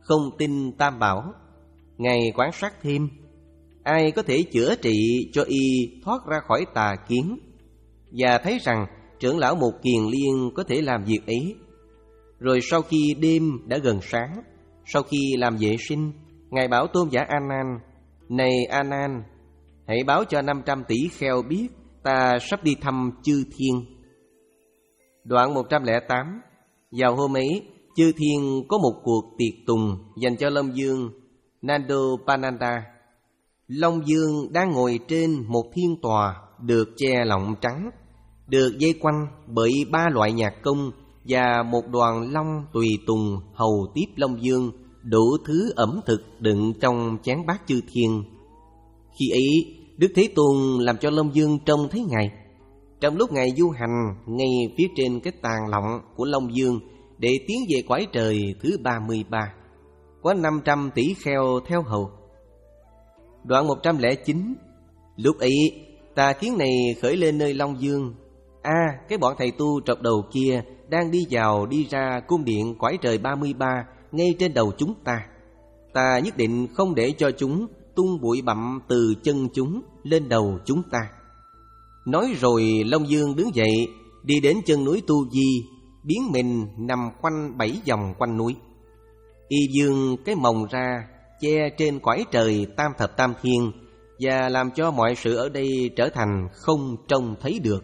không tin Tam Bảo. Ngài quan sát thêm, ai có thể chữa trị cho y thoát ra khỏi tà kiến, và thấy rằng trưởng lão Một Kiền Liên có thể làm việc ấy. Rồi sau khi đêm đã gần sáng, sau khi làm vệ sinh, Ngài bảo tôn giả A Nan: Này A Nan, hãy báo cho năm trăm tỷ kheo biết ta sắp đi thăm chư thiên. Đoạn một trăm lẻ tám. Vào hôm ấy, chư thiên có một cuộc tiệc tùng dành cho Long Dương Nandopananda. Long Dương đang ngồi trên một thiên tòa được che lọng trắng, được dây quanh bởi ba loại nhạc công và một đoàn long tùy tùng hầu tiếp Long Dương đủ thứ ẩm thực đựng trong chén bát chư thiên. Khi ấy, Đức Thế Tôn làm cho Long Dương trông thấy Ngài. Trong lúc Ngài du hành ngay phía trên cái tàn lọng của Long Dương để tiến về cõi trời thứ ba mươi ba, có năm trăm tỷ kheo theo hầu. Đoạn một trăm lẻ chín. Lúc ấy, tà kiến này khởi lên nơi Long Dương: A, à, cái bọn thầy tu trọc đầu kia đang đi vào đi ra cung điện cõi trời ba mươi ba ngay trên đầu chúng ta. Ta nhất định không để cho chúng tung bụi bặm từ chân chúng lên đầu chúng ta. Nói rồi Long Dương đứng dậy, đi đến chân núi Tu Di, biến mình nằm quanh bảy vòng quanh núi. Y dương cái mồng ra che trên cõi trời tam thập tam thiên, và làm cho mọi sự ở đây trở thành không trông thấy được.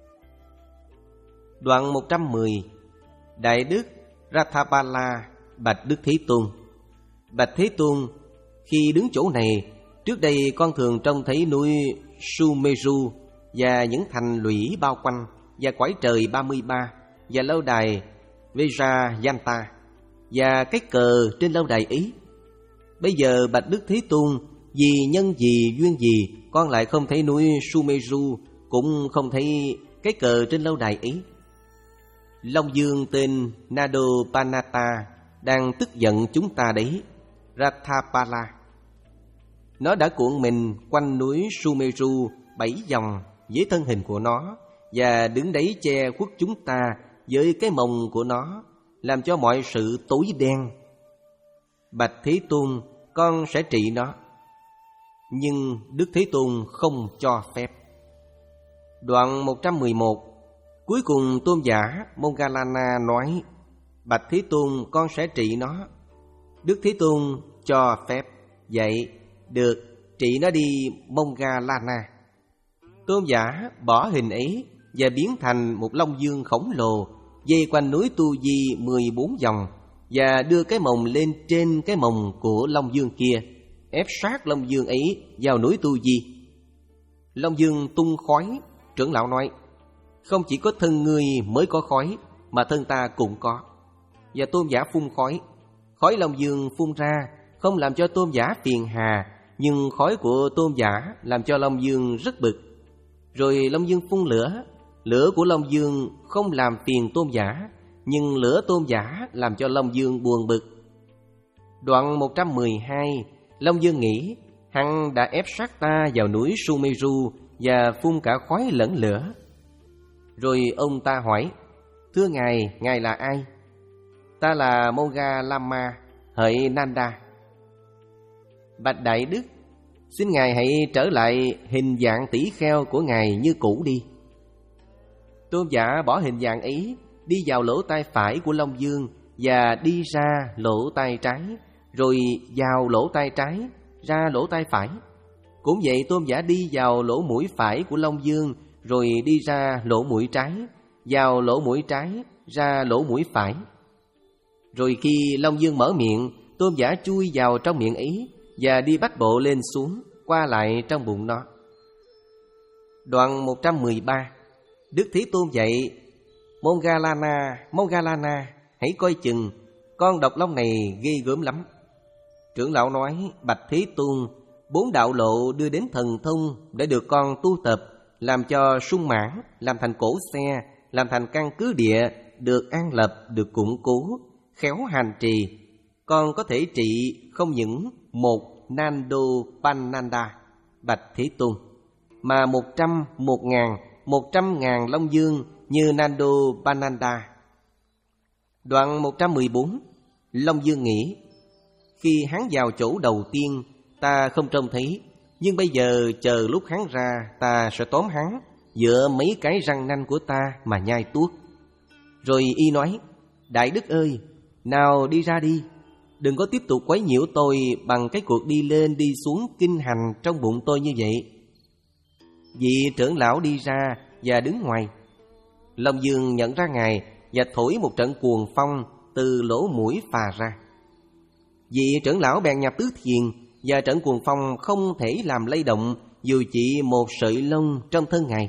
Đoạn một trăm mười. Đại đức Rathapala bạch Đức Thế Tôn: Bạch Thế Tôn, khi đứng chỗ này, trước đây con thường trông thấy núi Sumeru và những thành lũy bao quanh, và cõi trời ba mươi ba, và lâu đài Vajrayanta, và cái cờ trên lâu đài ấy. Bây giờ bạch Đức Thế Tôn, vì nhân gì duyên gì con lại không thấy núi Sumeru, cũng không thấy cái cờ trên lâu đài ấy? Long Dương tên Nadopanata đang tức giận chúng ta đấy, Rathapala. Nó đã cuộn mình quanh núi Sumeru bảy vòng với thân hình của nó, và đứng đấy che khuất chúng ta với cái mồng của nó, làm cho mọi sự tối đen. Bạch Thế Tôn, con sẽ trị nó. Nhưng Đức Thế Tôn không cho phép. Đoạn một trăm mười một. Cuối cùng tôn giả Moggallana nói: Bạch Thế Tôn, con sẽ trị nó. Đức Thế Tôn cho phép. Vậy được, trị nó đi Moggallana. Tôn giả bỏ hình ấy và biến thành một Long Dương khổng lồ, dây quanh núi Tu Di mười bốn vòng, và đưa cái mồng lên trên cái mồng của Long Dương kia, ép sát Long Dương ấy vào núi Tu Di. Long Dương tung khói. Trưởng lão nói: Không chỉ có thân ngươi mới có khói, mà thân ta cũng có. Và tôn giả phun khói. Khói Long Dương phun ra không làm cho tôn giả phiền hà, nhưng khói của tôn giả làm cho Long Dương rất bực. Rồi Long Dương phun lửa. Lửa của Long Dương không làm phiền tôn giả, nhưng lửa tôn giả làm cho Long Dương buồn bực. Đoạn một trăm mười hai. Long Dương nghĩ hắn đã ép sát ta vào núi Sumeru và phun cả khói lẫn lửa. Rồi ông ta hỏi: Thưa Ngài, Ngài là ai? Ta là Moggallama, hỡi Nanda. Bạch Đại Đức, xin Ngài hãy trở lại hình dạng tỷ kheo của Ngài như cũ đi. Tôn giả bỏ hình dạng ấy, đi vào lỗ tai phải của Long Dương và đi ra lỗ tai trái, rồi vào lỗ tai trái, ra lỗ tai phải. Cũng vậy, tôn giả đi vào lỗ mũi phải của Long Dương, rồi đi ra lỗ mũi trái, vào lỗ mũi trái, ra lỗ mũi phải. Rồi khi Long Dương mở miệng, tôn giả chui vào trong miệng ấy và đi bách bộ lên xuống, qua lại trong bụng nó. Đoạn một trăm mười ba. Đức Thế Tôn dạy: Moggallana, Moggallana, hãy coi chừng, con độc long này ghê gớm lắm. Trưởng lão nói: Bạch Thế Tôn, bốn đạo lộ đưa đến thần thông để được con tu tập, làm cho sung mãn, làm thành cổ xe, làm thành căn cứ địa, được an lập, được củng cố, khéo hành trì. Con có thể trị không những một Nandopananda, Bạch Thế Tôn, mà một trăm, một ngàn, một trăm ngàn Long Dương như Nandopananda. Đoạn một trăm mười bốn. Long Dương nghĩ: Khi hắn vào chỗ đầu tiên, ta không trông thấy, nhưng bây giờ chờ lúc hắn ra, ta sẽ tóm hắn giữa mấy cái răng nanh của ta mà nhai tuốt. Rồi y nói: Đại đức ơi, nào đi ra đi, đừng có tiếp tục quấy nhiễu tôi bằng cái cuộc đi lên đi xuống kinh hành trong bụng tôi như vậy. Vị trưởng lão đi ra và đứng ngoài. Long Dương nhận ra Ngài và thổi một trận cuồng phong từ lỗ mũi phà ra. Vị trưởng lão bèn nhập tứ thiền, và trận cuồng phong không thể làm lay động dù chỉ một sợi lông trong thân Ngài.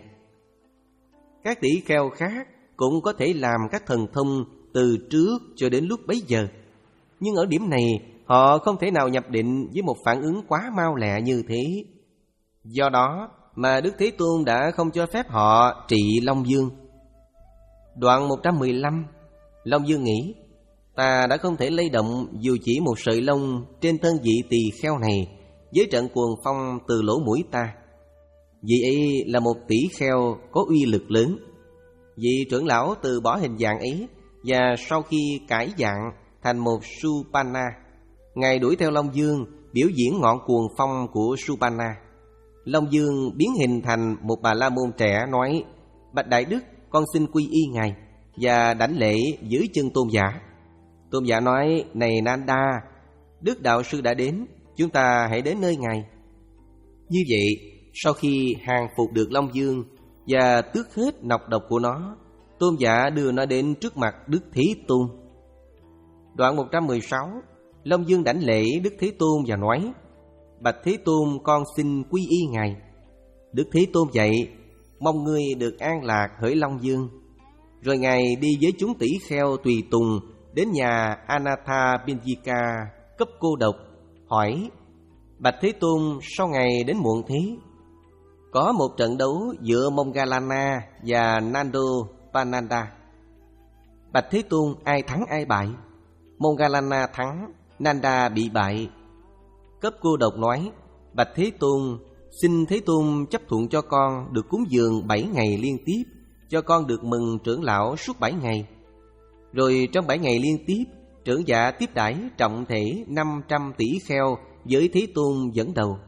Các tỷ kheo khác cũng có thể làm các thần thông từ trước cho đến lúc bấy giờ, nhưng ở điểm này họ không thể nào nhập định với một phản ứng quá mau lẹ như thế. Do đó mà Đức Thế Tôn đã không cho phép họ trị Long Dương. Đoạn một trăm mười lăm, Long Dương nghĩ: Ta đã không thể lay động dù chỉ một sợi lông trên thân vị tỳ kheo này với trận cuồng phong từ lỗ mũi ta. Vị ấy là một tỷ kheo có uy lực lớn. Vị trưởng lão từ bỏ hình dạng ấy, và sau khi cải dạng thành một Supanna, Ngài đuổi theo Long Dương biểu diễn ngọn cuồng phong của Supanna. Long Dương biến hình thành một bà la môn trẻ, nói: Bạch Đại Đức, con xin quy y Ngài, và đảnh lễ dưới chân tôn giả. Tôn giả nói: Này Nanda, Đức Đạo Sư đã đến, chúng ta hãy đến nơi Ngài. Như vậy, sau khi hàng phục được Long Dương và tước hết nọc độc của nó, tôn giả đưa nó đến trước mặt Đức Thế Tôn. Đoạn một trăm mười sáu, Long Dương đảnh lễ Đức Thế Tôn và nói: Bạch Thế Tôn, con xin quy y Ngài. Đức Thế Tôn dạy: Mong ngươi được an lạc hỡi Long Dương. Rồi Ngài đi với chúng tỷ kheo tùy tùng đến nhà Anatha Pinjika cấp cô độc, hỏi: Bạch Thế Tôn, sao Ngài đến muộn thế? Có một trận đấu giữa Moggallana và Nando Pananda. Bạch Thế Tôn, ai thắng ai bại? Moggallana thắng, Nanda bị bại. Cấp cô độc nói: Bạch Thế Tôn, xin Thế Tôn chấp thuận cho con được cúng dường bảy ngày liên tiếp, cho con được mừng trưởng lão suốt bảy ngày. Rồi trong bảy ngày liên tiếp, trưởng giả tiếp đãi trọng thể năm trăm tỷ kheo với Thế Tôn dẫn đầu.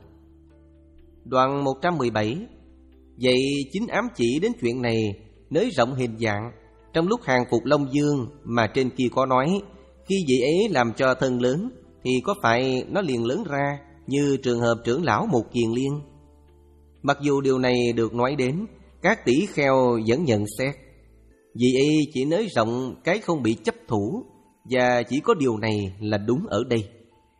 Đoạn một trăm mười bảy, vậy chính ám chỉ đến chuyện này nới rộng hình dạng trong lúc hàng phục Long Dương, mà trên kia có nói: Khi vị ấy làm cho thân lớn thì có phải nó liền lớn ra như trường hợp trưởng lão Một Kiền Liên. Mặc dù điều này được nói đến, các tỷ kheo vẫn nhận xét vị ấy chỉ nới rộng cái không bị chấp thủ, và chỉ có điều này là đúng ở đây.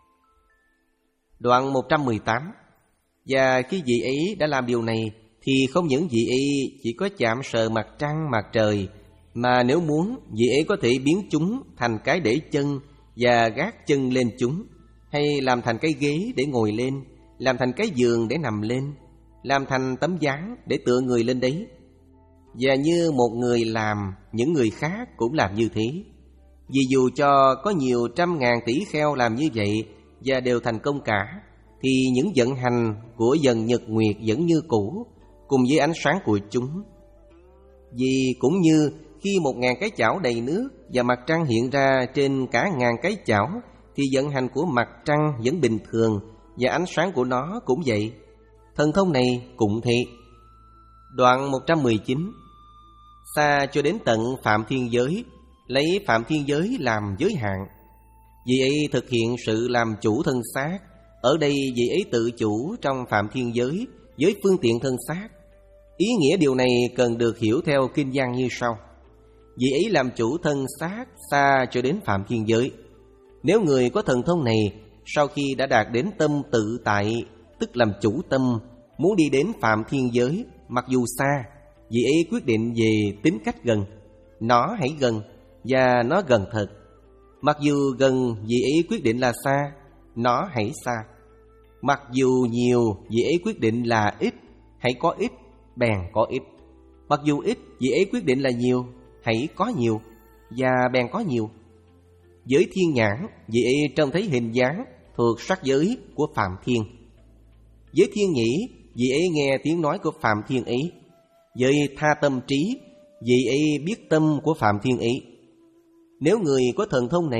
Đoạn một trăm mười tám, và khi vị ấy đã làm điều này thì không những vị ấy chỉ có chạm sờ mặt trăng mặt trời, mà nếu muốn, vị ấy có thể biến chúng thành cái để chân và gác chân lên chúng, hay làm thành cái ghế để ngồi lên, làm thành cái giường để nằm lên, làm thành tấm ván để tựa người lên đấy. Và như một người làm, những người khác cũng làm như thế. Vì dù cho có nhiều trăm ngàn tỷ kheo làm như vậy và đều thành công cả, thì những vận hành của dần nhật nguyệt vẫn như cũ, cùng với ánh sáng của chúng. Vì cũng như khi một ngàn cái chảo đầy nước và mặt trăng hiện ra trên cả ngàn cái chảo, thì vận hành của mặt trăng vẫn bình thường, và ánh sáng của nó cũng vậy. Thần thông này cũng thế. Đoạn một trăm mười chín, xa cho đến tận Phạm Thiên Giới, lấy Phạm Thiên Giới làm giới hạn. Vị ấy thực hiện sự làm chủ thân xác. Ở đây vị ấy tự chủ trong Phạm Thiên Giới với phương tiện thân xác. Ý nghĩa điều này cần được hiểu theo kinh văn như sau: vị ấy làm chủ thân xác xa cho đến Phạm Thiên Giới. Nếu người có thần thông này, sau khi đã đạt đến tâm tự tại, tức làm chủ tâm, muốn đi đến Phạm Thiên Giới, mặc dù xa, vị ấy quyết định về tính cách gần. Nó hãy gần, và nó gần thật. Mặc dù gần, vị ấy quyết định là xa, nó hãy xa. Mặc dù nhiều, vị ấy quyết định là ít, hãy có ít, bèn có ít. Mặc dù ít, vị ấy quyết định là nhiều, hãy có nhiều, và bèn có nhiều. Với thiên nhãn, vị ấy trông thấy hình dáng thuộc sắc giới của Phạm Thiên. Với thiên nhĩ, vị ấy nghe tiếng nói của Phạm Thiên ấy. Với tha tâm trí, vị ấy biết tâm của Phạm Thiên ấy. Nếu người có thần thông này,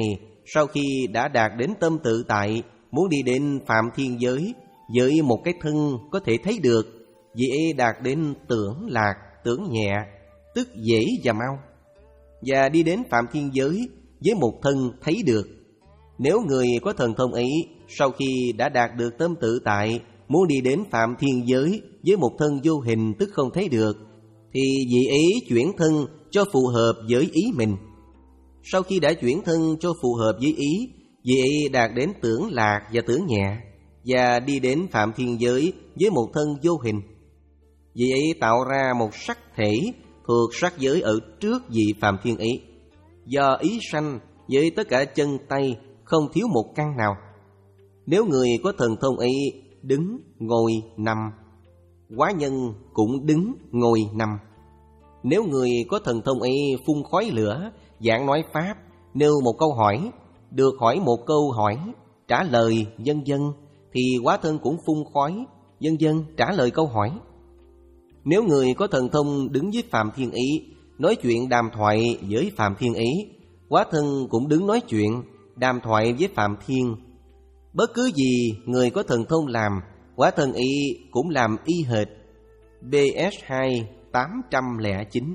sau khi đã đạt đến tâm tự tại, muốn đi đến phạm thiên giới với một cái thân có thể thấy được, vị ấy đạt đến tưởng lạc, tưởng nhẹ, tức dễ và mau. Và đi đến phạm thiên giới với một thân thấy được. Nếu người có thần thông ấy, sau khi đã đạt được tâm tự tại, muốn đi đến phạm thiên giới với một thân vô hình tức không thấy được, thì vị ấy chuyển thân cho phù hợp với ý mình. Sau khi đã chuyển thân cho phù hợp với ý, vị ấy đạt đến tưởng lạc và tưởng nhẹ, và đi đến phạm thiên giới với một thân vô hình. Vị ấy tạo ra một sắc thể thuộc sắc giới ở trước vị phạm thiên ấy, do ý sanh với tất cả chân tay, không thiếu một căn nào. Nếu người có thần thông ấy đứng, ngồi, nằm, quá nhân cũng đứng, ngồi, nằm. Nếu người có thần thông ấy phun khói lửa, giảng nói pháp, nêu một câu hỏi, được hỏi một câu hỏi, trả lời vân vân, thì hóa thân cũng phun khói, vân vân, trả lời câu hỏi. Nếu người có thần thông đứng với phạm thiên ý, nói chuyện đàm thoại với phạm thiên ý, hóa thân cũng đứng nói chuyện, đàm thoại với phạm thiên. Bất cứ gì người có thần thông làm, hóa thân ý cũng làm y hệt. B S hai tám không chín.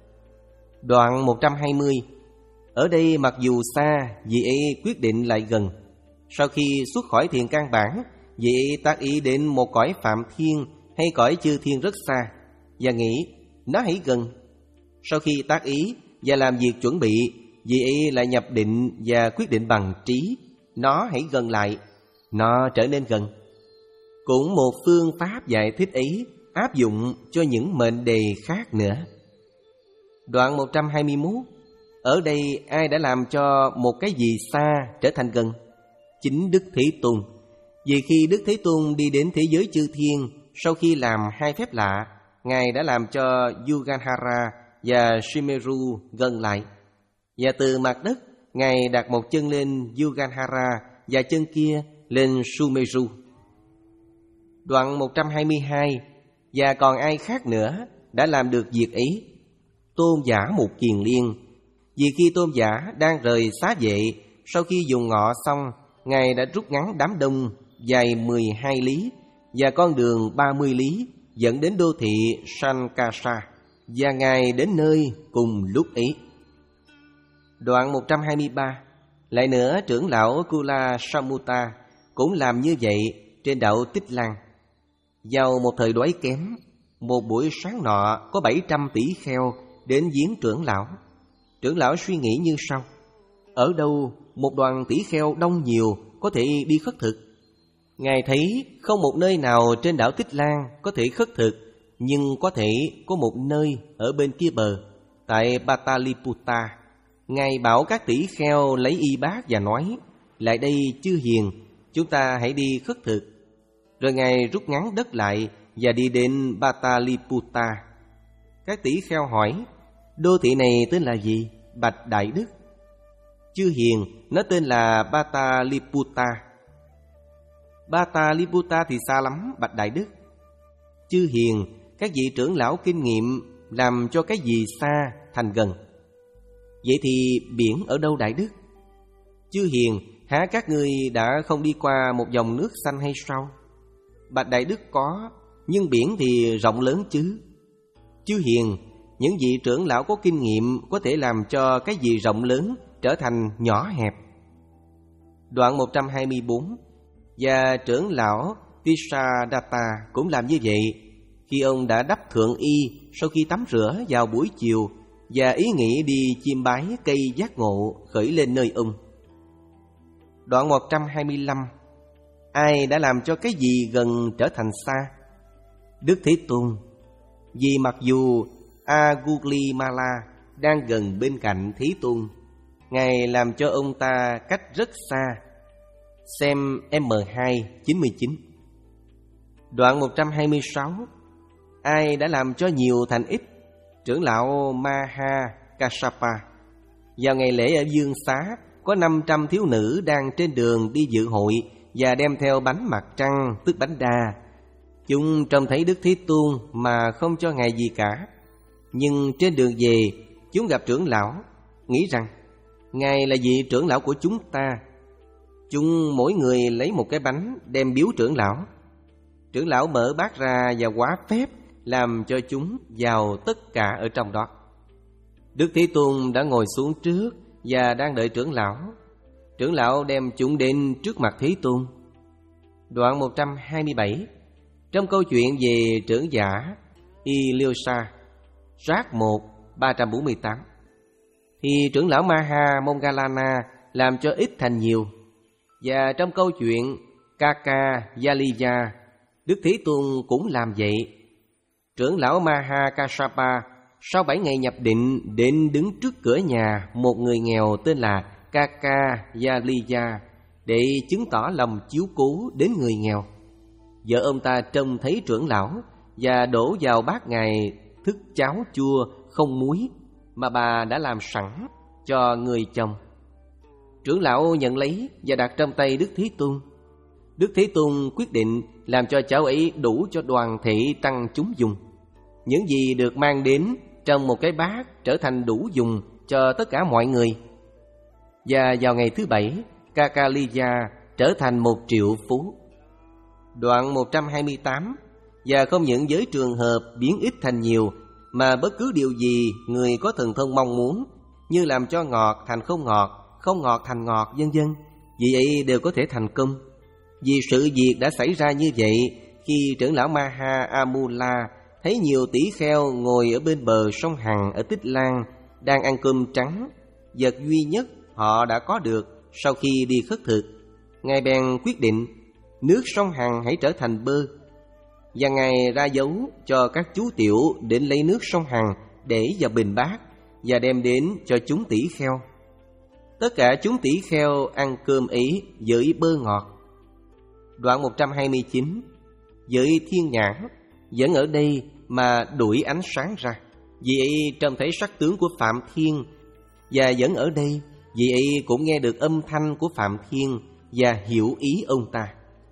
Đoạn một trăm hai mươi. Ở đây mặc dù xa, vị ấy quyết định lại gần. Sau khi xuất khỏi thiền căn bản, vị ấy tác ý đến một cõi phạm thiên hay cõi chư thiên rất xa, và nghĩ nó hãy gần. Sau khi tác ý và làm việc chuẩn bị, vị ấy lại nhập định và quyết định bằng trí, nó hãy gần lại, nó trở nên gần. Cũng một phương pháp giải thích ấy áp dụng cho những mệnh đề khác nữa. Đoạn một trăm hai mươi mốt. Ở đây ai đã làm cho một cái gì xa trở thành gần? Chính Đức Thế Tôn. Vì khi Đức Thế Tôn đi đến thế giới chư thiên, sau khi làm hai phép lạ, Ngài đã làm cho Yuganhara và Shimeru gần lại. Và từ mặt đất, Ngài đặt một chân lên Yuganhara và chân kia lên Sumeru. Đoạn một trăm hai mươi hai. Và còn ai khác nữa đã làm được việc ấy? Tôn giả Mục Kiền Liên. Vì khi tôn giả đang rời xá vệ, sau khi dùng ngọ xong, Ngài đã rút ngắn đám đông dài mười hai lý và con đường ba mươi lý dẫn đến đô thị Sankasa, và Ngài đến nơi cùng lúc ấy. Đoạn một trăm hai mươi ba. Lại nữa, trưởng lão Kula Samutta cũng làm như vậy trên đảo Tích Lan. Vào một thời đói kém, một buổi sáng nọ có bảy trăm tỷ kheo đến viếng trưởng lão. Trưởng lão suy nghĩ như sau: ở đâu một đoàn tỷ kheo đông nhiều có thể đi khất thực? Ngài thấy không một nơi nào trên đảo Tích Lan có thể khất thực, nhưng có thể có một nơi ở bên kia bờ, tại Pataliputta. Ngài bảo các tỷ kheo lấy y bát và nói: lại đây chư hiền, chúng ta hãy đi khất thực. Rồi Ngài rút ngắn đất lại và đi đến Pataliputta. Các tỷ kheo hỏi: đô thị này tên là gì? Bạch Đại Đức. Chư hiền, nó tên là Pataliputta. Pataliputta thì xa lắm, Bạch Đại Đức. Chư hiền, các vị trưởng lão kinh nghiệm làm cho cái gì xa thành gần. Vậy thì biển ở đâu Đại Đức? Chư hiền, há các ngươi đã không đi qua một dòng nước xanh hay sao? Bạch Đại Đức có, nhưng biển thì rộng lớn chứ. Chư hiền, những vị trưởng lão có kinh nghiệm có thể làm cho cái gì rộng lớn trở thành nhỏ hẹp. Đoạn một trăm hai mươi bốn. Và trưởng lão Tisadatta cũng làm như vậy. Khi ông đã đắp thượng y sau khi tắm rửa vào buổi chiều, và ý nghĩ đi chiêm bái cây giác ngộ khởi lên nơi ông. Đoạn một trăm hai mươi lăm. Ai đã làm cho cái gì gần trở thành xa? Đức Thế Tôn. Vì mặc dù Agulimala đang gần bên cạnh Thế Tôn, Ngài làm cho ông ta cách rất xa. Xem M hai chín mươi chín. Đoạn một trăm hai mươi sáu. Ai đã làm cho nhiều thành ít? Trưởng lão Maha Kassapa. Vào ngày lễ ở Dương Xá, có năm trăm thiếu nữ đang trên đường đi dự hội và đem theo bánh mặt trăng, tức bánh đa. Chúng trông thấy Đức Thế Tôn mà không cho Ngài gì cả. Nhưng trên đường về, chúng gặp trưởng lão, nghĩ rằng: Ngài là vị trưởng lão của chúng ta. Chúng mỗi người lấy một cái bánh đem biếu trưởng lão. Trưởng lão mở bát ra và hóa phép làm cho chúng vào tất cả ở trong đó. Đức Thế Tôn đã ngồi xuống trước và đang đợi trưởng lão. Trưởng lão đem chúng đến trước mặt Thế Tôn. Đoạn một trăm hai mươi bảy. Trong câu chuyện về trưởng giả Iliosa, Rác một, ba trăm bốn mươi tám, thì trưởng lão Maha Moggallana làm cho ít thành nhiều. Và trong câu chuyện Kaka Yaliya, Đức Thế Tôn cũng làm vậy. Trưởng lão Maha Kassapa sau bảy ngày nhập định đến đứng trước cửa nhà một người nghèo tên là Kaka Yaliya để chứng tỏ lòng chiếu cố đến người nghèo. Vợ ông ta trông thấy trưởng lão và đổ vào bát ngài thức cháo chua không muối mà bà đã làm sẵn cho người chồng. Trưởng lão nhận lấy và đặt trong tay Đức Thế Tôn. Đức Thế Tôn quyết định làm cho cháo ấy đủ cho đoàn thể tăng chúng dùng. Những gì được mang đến trong một cái bát trở thành đủ dùng cho tất cả mọi người. Và vào ngày thứ bảy, Kakaliya trở thành một triệu phú. Đoạn một trăm hai mươi tám. Và không những với trường hợp biến ít thành nhiều, mà bất cứ điều gì người có thần thông mong muốn, như làm cho ngọt thành không ngọt, không ngọt thành ngọt, vân vân, vì ấy đều có thể thành công. Vì sự việc đã xảy ra như vậy khi trưởng lão Maha Amula thấy nhiều tỷ kheo ngồi ở bên bờ sông Hằng ở Tích Lan đang ăn cơm trắng, vật duy nhất họ đã có được sau khi đi khất thực. Ngài bèn quyết định nước sông Hằng hãy trở thành bơ, và Ngài ra dấu cho các chú tiểu đến lấy nước sông Hằng để vào bình bát và đem đến cho chúng tỷ kheo. Tất cả chúng tỷ kheo ăn cơm ấy với bơ ngọt. Đoạn một trăm hai mươi chín. Với thiên nhãn vẫn ở đây mà đuổi ánh sáng ra, vì ấy trông thấy sắc tướng của Phạm Thiên, và vẫn ở đây vì ấy cũng nghe được âm thanh của Phạm Thiên và hiểu ý ông ta.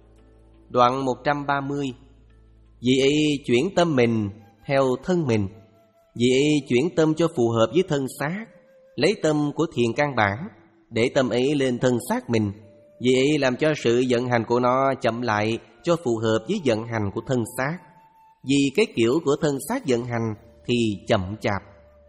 Đoạn một trăm ba mươi. Vì ấy chuyển tâm mình theo thân mình, vì ấy chuyển tâm cho phù hợp với thân xác, lấy tâm của thiền căn bản để tâm ấy lên thân xác mình, vì ấy làm cho sự vận hành của nó chậm lại cho phù hợp với vận hành của thân xác. Vì cái kiểu của thân xác vận hành thì chậm chạp.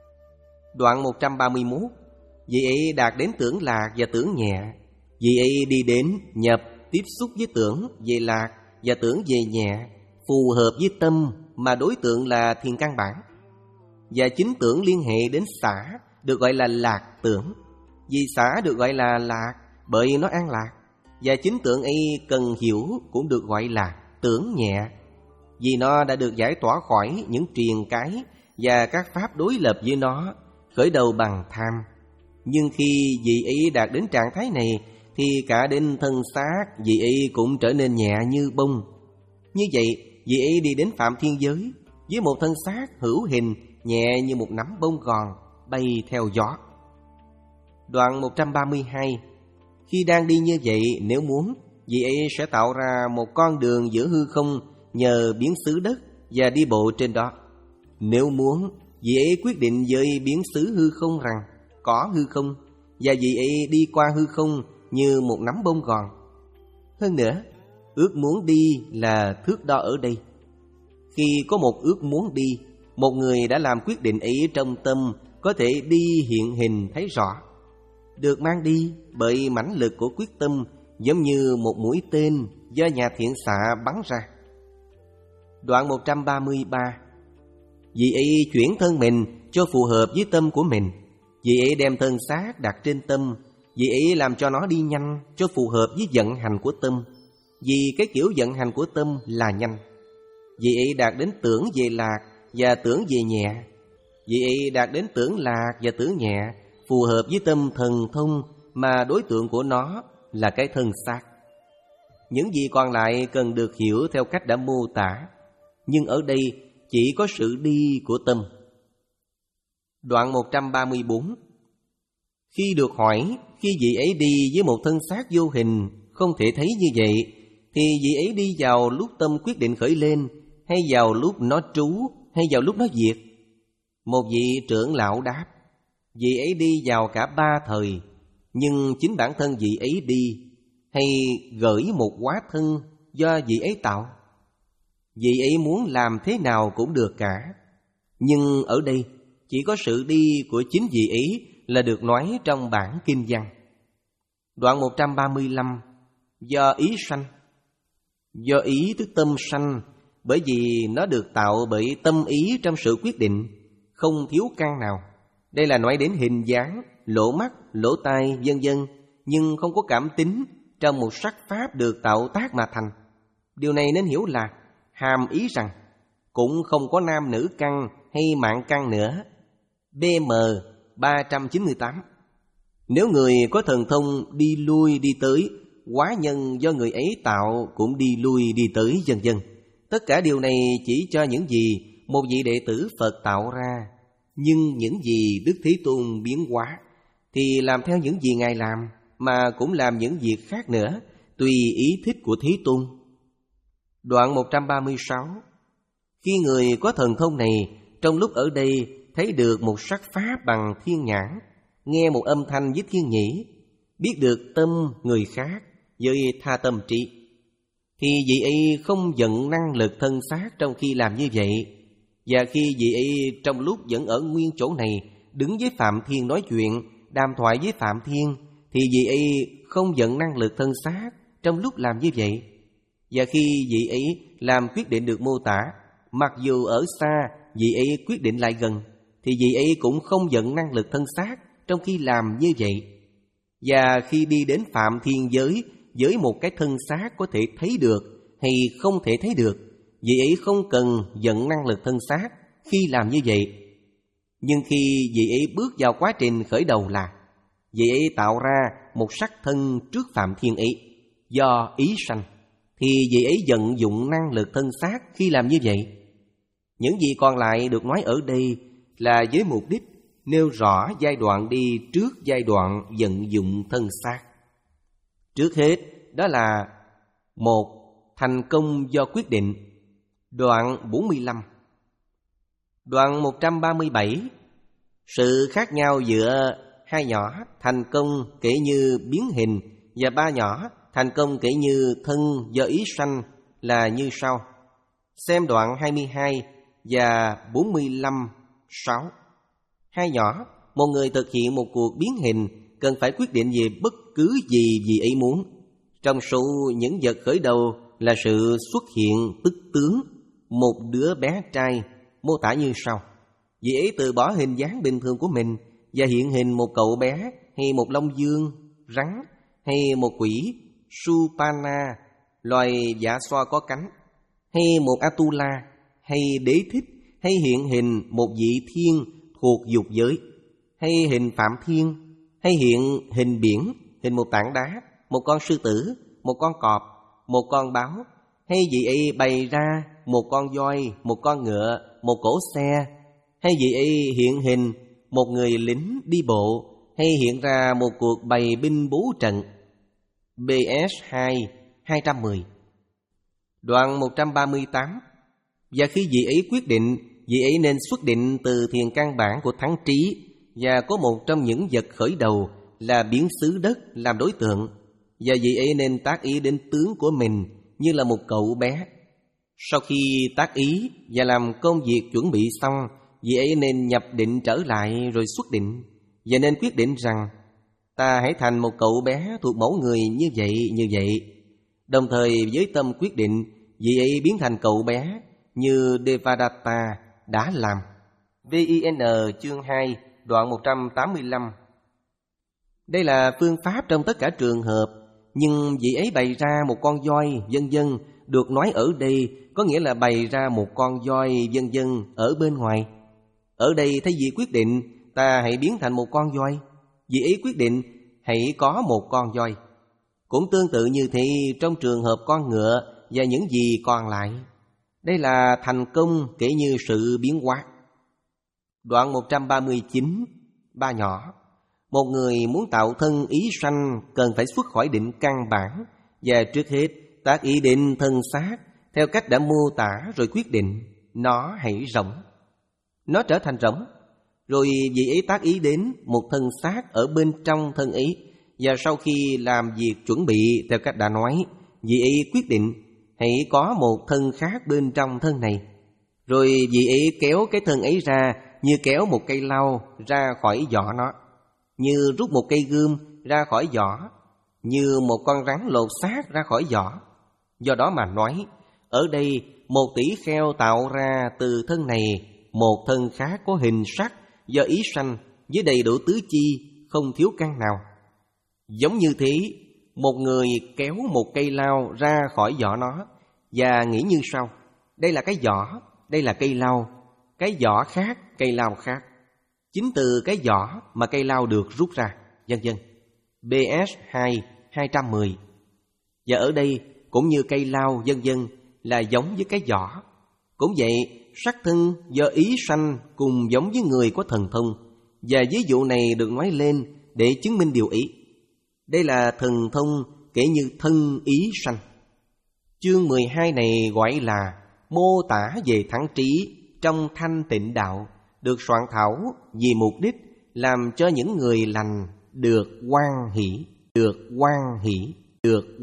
Đoạn một trăm ba mươi mốt. Vì ấy đạt đến tưởng lạc và tưởng nhẹ, vì ấy đi đến nhập tiếp xúc với tưởng về lạc và tưởng về nhẹ, phù hợp với tâm mà đối tượng là thiền căn bản. Và chính tưởng liên hệ đến xả được gọi là lạc tưởng, vì xả được gọi là lạc bởi nó an lạc. Và chính tưởng ấy cần hiểu cũng được gọi là tưởng nhẹ, vì nó đã được giải tỏa khỏi những triền cái và các pháp đối lập với nó, khởi đầu bằng tham. Nhưng khi vị ấy đạt đến trạng thái này thì cả đến thân xác vị ấy cũng trở nên nhẹ như bông. Như vậy vị ấy đi đến Phạm Thiên Giới với một thân xác hữu hình nhẹ như một nắm bông gòn bay theo gió. Đoạn một trăm ba mươi hai. Khi đang đi như vậy, nếu muốn, vị ấy sẽ tạo ra một con đường giữa hư không nhờ biến xứ đất và đi bộ trên đó. Nếu muốn, vị ấy quyết định với biến xứ hư không rằng có hư không, và vị ấy đi qua hư không như một nắm bông gòn. Hơn nữa, ước muốn đi là thước đo ở đây. Khi có một ước muốn đi, một người đã làm quyết định ấy trong tâm có thể đi hiện hình thấy rõ, được mang đi bởi mãnh lực của quyết tâm, giống như một mũi tên do nhà thiện xạ bắn ra. Đoạn một trăm ba mươi ba. Vị ấy chuyển thân mình cho phù hợp với tâm của mình, vị ấy đem thân xác đặt trên tâm, vị ấy làm cho nó đi nhanh cho phù hợp với vận hành của tâm, vì cái kiểu vận hành của tâm là nhanh. Vị ấy đạt đến tưởng về lạc và tưởng về nhẹ, vị ấy đạt đến tưởng lạc và tưởng nhẹ, phù hợp với tâm thần thông mà đối tượng của nó là cái thân xác. Những gì còn lại cần được hiểu theo cách đã mô tả, nhưng ở đây chỉ có sự đi của tâm. Đoạn một trăm ba mươi bốn. Khi được hỏi, khi vị ấy đi với một thân xác vô hình không thể thấy như vậy, thì vị ấy đi vào lúc tâm quyết định khởi lên, hay vào lúc nó trú, hay vào lúc nó diệt? Một vị trưởng lão đáp, vị ấy đi vào cả ba thời, nhưng chính bản thân vị ấy đi, hay gửi một hóa thân do vị ấy tạo. Vị ấy muốn làm thế nào cũng được cả. Nhưng ở đây chỉ có sự đi của chính vị ấy là được nói trong bản kinh văn. Đoạn một trăm ba mươi lăm. Do ý sanh. Do ý tức tâm sanh, bởi vì nó được tạo bởi tâm ý trong sự quyết định, không thiếu căn nào. Đây là nói đến hình dáng, lỗ mắt, lỗ tai, vân vân, nhưng không có cảm tính trong một sắc pháp được tạo tác mà thành. Điều này nên hiểu là hàm ý rằng cũng không có nam nữ căn hay mạng căn nữa. B M ba trăm chín mươi tám. Nếu người có thần thông đi lui đi tới, hóa nhân do người ấy tạo cũng đi lui đi tới, vân vân. Tất cả điều này chỉ cho những gì một vị đệ tử Phật tạo ra. Nhưng những gì Đức Thế Tôn biến hóa thì làm theo những gì Ngài làm, mà cũng làm những việc khác nữa, tùy ý thích của Thế Tôn. Đoạn một trăm ba mươi sáu. Khi người có thần thông này, trong lúc ở đây thấy được một sắc pháp bằng thiên nhãn, nghe một âm thanh với thiên nhĩ, biết được tâm người khác với tha tâm trí, thì vị ấy không giận năng lực thân xác trong khi làm như vậy. Và khi vị ấy trong lúc vẫn ở nguyên chỗ này, đứng với Phạm Thiên nói chuyện, đàm thoại với Phạm Thiên, thì vị ấy không giận năng lực thân xác trong lúc làm như vậy. Và khi vị ấy làm quyết định được mô tả, mặc dù ở xa vị ấy quyết định lại gần, thì vị ấy cũng không giận năng lực thân xác trong khi làm như vậy. Và khi đi đến Phạm Thiên giới với một cái thân xác có thể thấy được hay không thể thấy được, vị ấy không cần giận năng lực thân xác khi làm như vậy. Nhưng khi vị ấy bước vào quá trình khởi đầu là vị ấy tạo ra một sắc thân trước Phạm Thiên ấy do ý sanh, thì vị ấy vận dụng năng lực thân xác khi làm như vậy. Những gì còn lại được nói ở đây là với mục đích nêu rõ giai đoạn đi trước giai đoạn vận dụng thân xác. Trước hết đó là một, thành công do quyết định. Đoạn bốn mươi lăm. Đoạn một trăm ba mươi bảy. Sự khác nhau giữa hai nhỏ thành công kể như biến hình và ba nhỏ thành công kể như thân do ý sanh là như sau. Xem đoạn hai mươi hai và bốn mươi lăm sáu. Hai nhỏ, một người thực hiện một cuộc biến hình cần phải quyết định về bất cứ gì vị ấy muốn. Trong số những vật khởi đầu là sự xuất hiện tức tướng một đứa bé trai, mô tả như sau. Vị ấy từ bỏ hình dáng bình thường của mình và hiện hình một cậu bé hay một long dương, rắn hay một quỷ Supana, loài dạ xoa có cánh, hay một Atula, hay đế thích, hay hiện hình một vị thiên thuộc dục giới, hay hình Phạm Thiên, hay hiện hình biển, hình một tảng đá, một con sư tử, một con cọp, một con báo, hay vị ấy bày ra một con voi, một con ngựa, một cỗ xe, hay vị ấy hiện hình một người lính đi bộ, hay hiện ra một cuộc bày binh bố trận. B S hai hai trăm mười. Đoạn một trăm ba mươi tám. Và khi vị ấy quyết định, vị ấy nên xuất định từ thiền căn bản của thắng trí, và có một trong những vật khởi đầu là biến xứ đất làm đối tượng, và vị ấy nên tác ý đến tướng của mình như là một cậu bé. Sau khi tác ý và làm công việc chuẩn bị xong, vị ấy nên nhập định trở lại rồi xuất định, và nên quyết định rằng ta hãy thành một cậu bé thuộc mẫu người như vậy như vậy. Đồng thời với tâm quyết định, vị ấy biến thành cậu bé như Devadatta đã làm. V I N chương hai đoạn một trăm tám mươi lăm. Đây là phương pháp trong tất cả trường hợp, nhưng vị ấy bày ra một con voi vân vân được nói ở đây có nghĩa là bày ra một con voi vân vân ở bên ngoài. Ở đây thay vì quyết định ta hãy biến thành một con voi, vị ấy quyết định hãy có một con voi. Cũng tương tự như thế trong trường hợp con ngựa và những gì còn lại. Đây là thành công kể như sự biến hóa. Đoạn một trăm ba mươi chín. Ba nhỏ. Một người muốn tạo thân ý sanh cần phải xuất khỏi định căn bản, và trước hết tác ý định thân xác theo cách đã mô tả rồi quyết định nó hãy rỗng. Nó trở thành rỗng. Rồi vị ấy tác ý đến một thân xác ở bên trong thân ấy, Và sau khi làm việc chuẩn bị theo cách đã nói, vị ấy quyết định hãy có một thân khác bên trong thân này. Rồi vị ấy kéo cái thân ấy ra như kéo một cây lau ra khỏi vỏ nó, như rút một cây gươm ra khỏi vỏ, như một con rắn lột xác ra khỏi vỏ. Do đó mà nói, ở đây một tỷ kheo tạo ra từ thân này một thân khác có hình sắc do ý sanh, với đầy đủ tứ chi, không thiếu căn nào. Giống như thế, một người kéo một cây lao ra khỏi vỏ nó và nghĩ như sau: đây là cái vỏ, đây là cây lao, cái vỏ khác, cây lao khác. Chính từ cái vỏ mà cây lao được rút ra, vân vân. bê ét hai hai trăm mười. Và ở đây cũng như cây lao vân vân là giống với cái vỏ. Cũng vậy, sắc thân do ý sanh cùng giống với người có thần thông. Và ví dụ này được nói lên để chứng minh điều ý. Đây là thần thông kể như thân ý sanh. Chương mười hai này gọi là mô tả về thắng trí trong thanh tịnh đạo, được soạn thảo vì mục đích làm cho những người lành được hoan hỷ, được hoan hỷ, được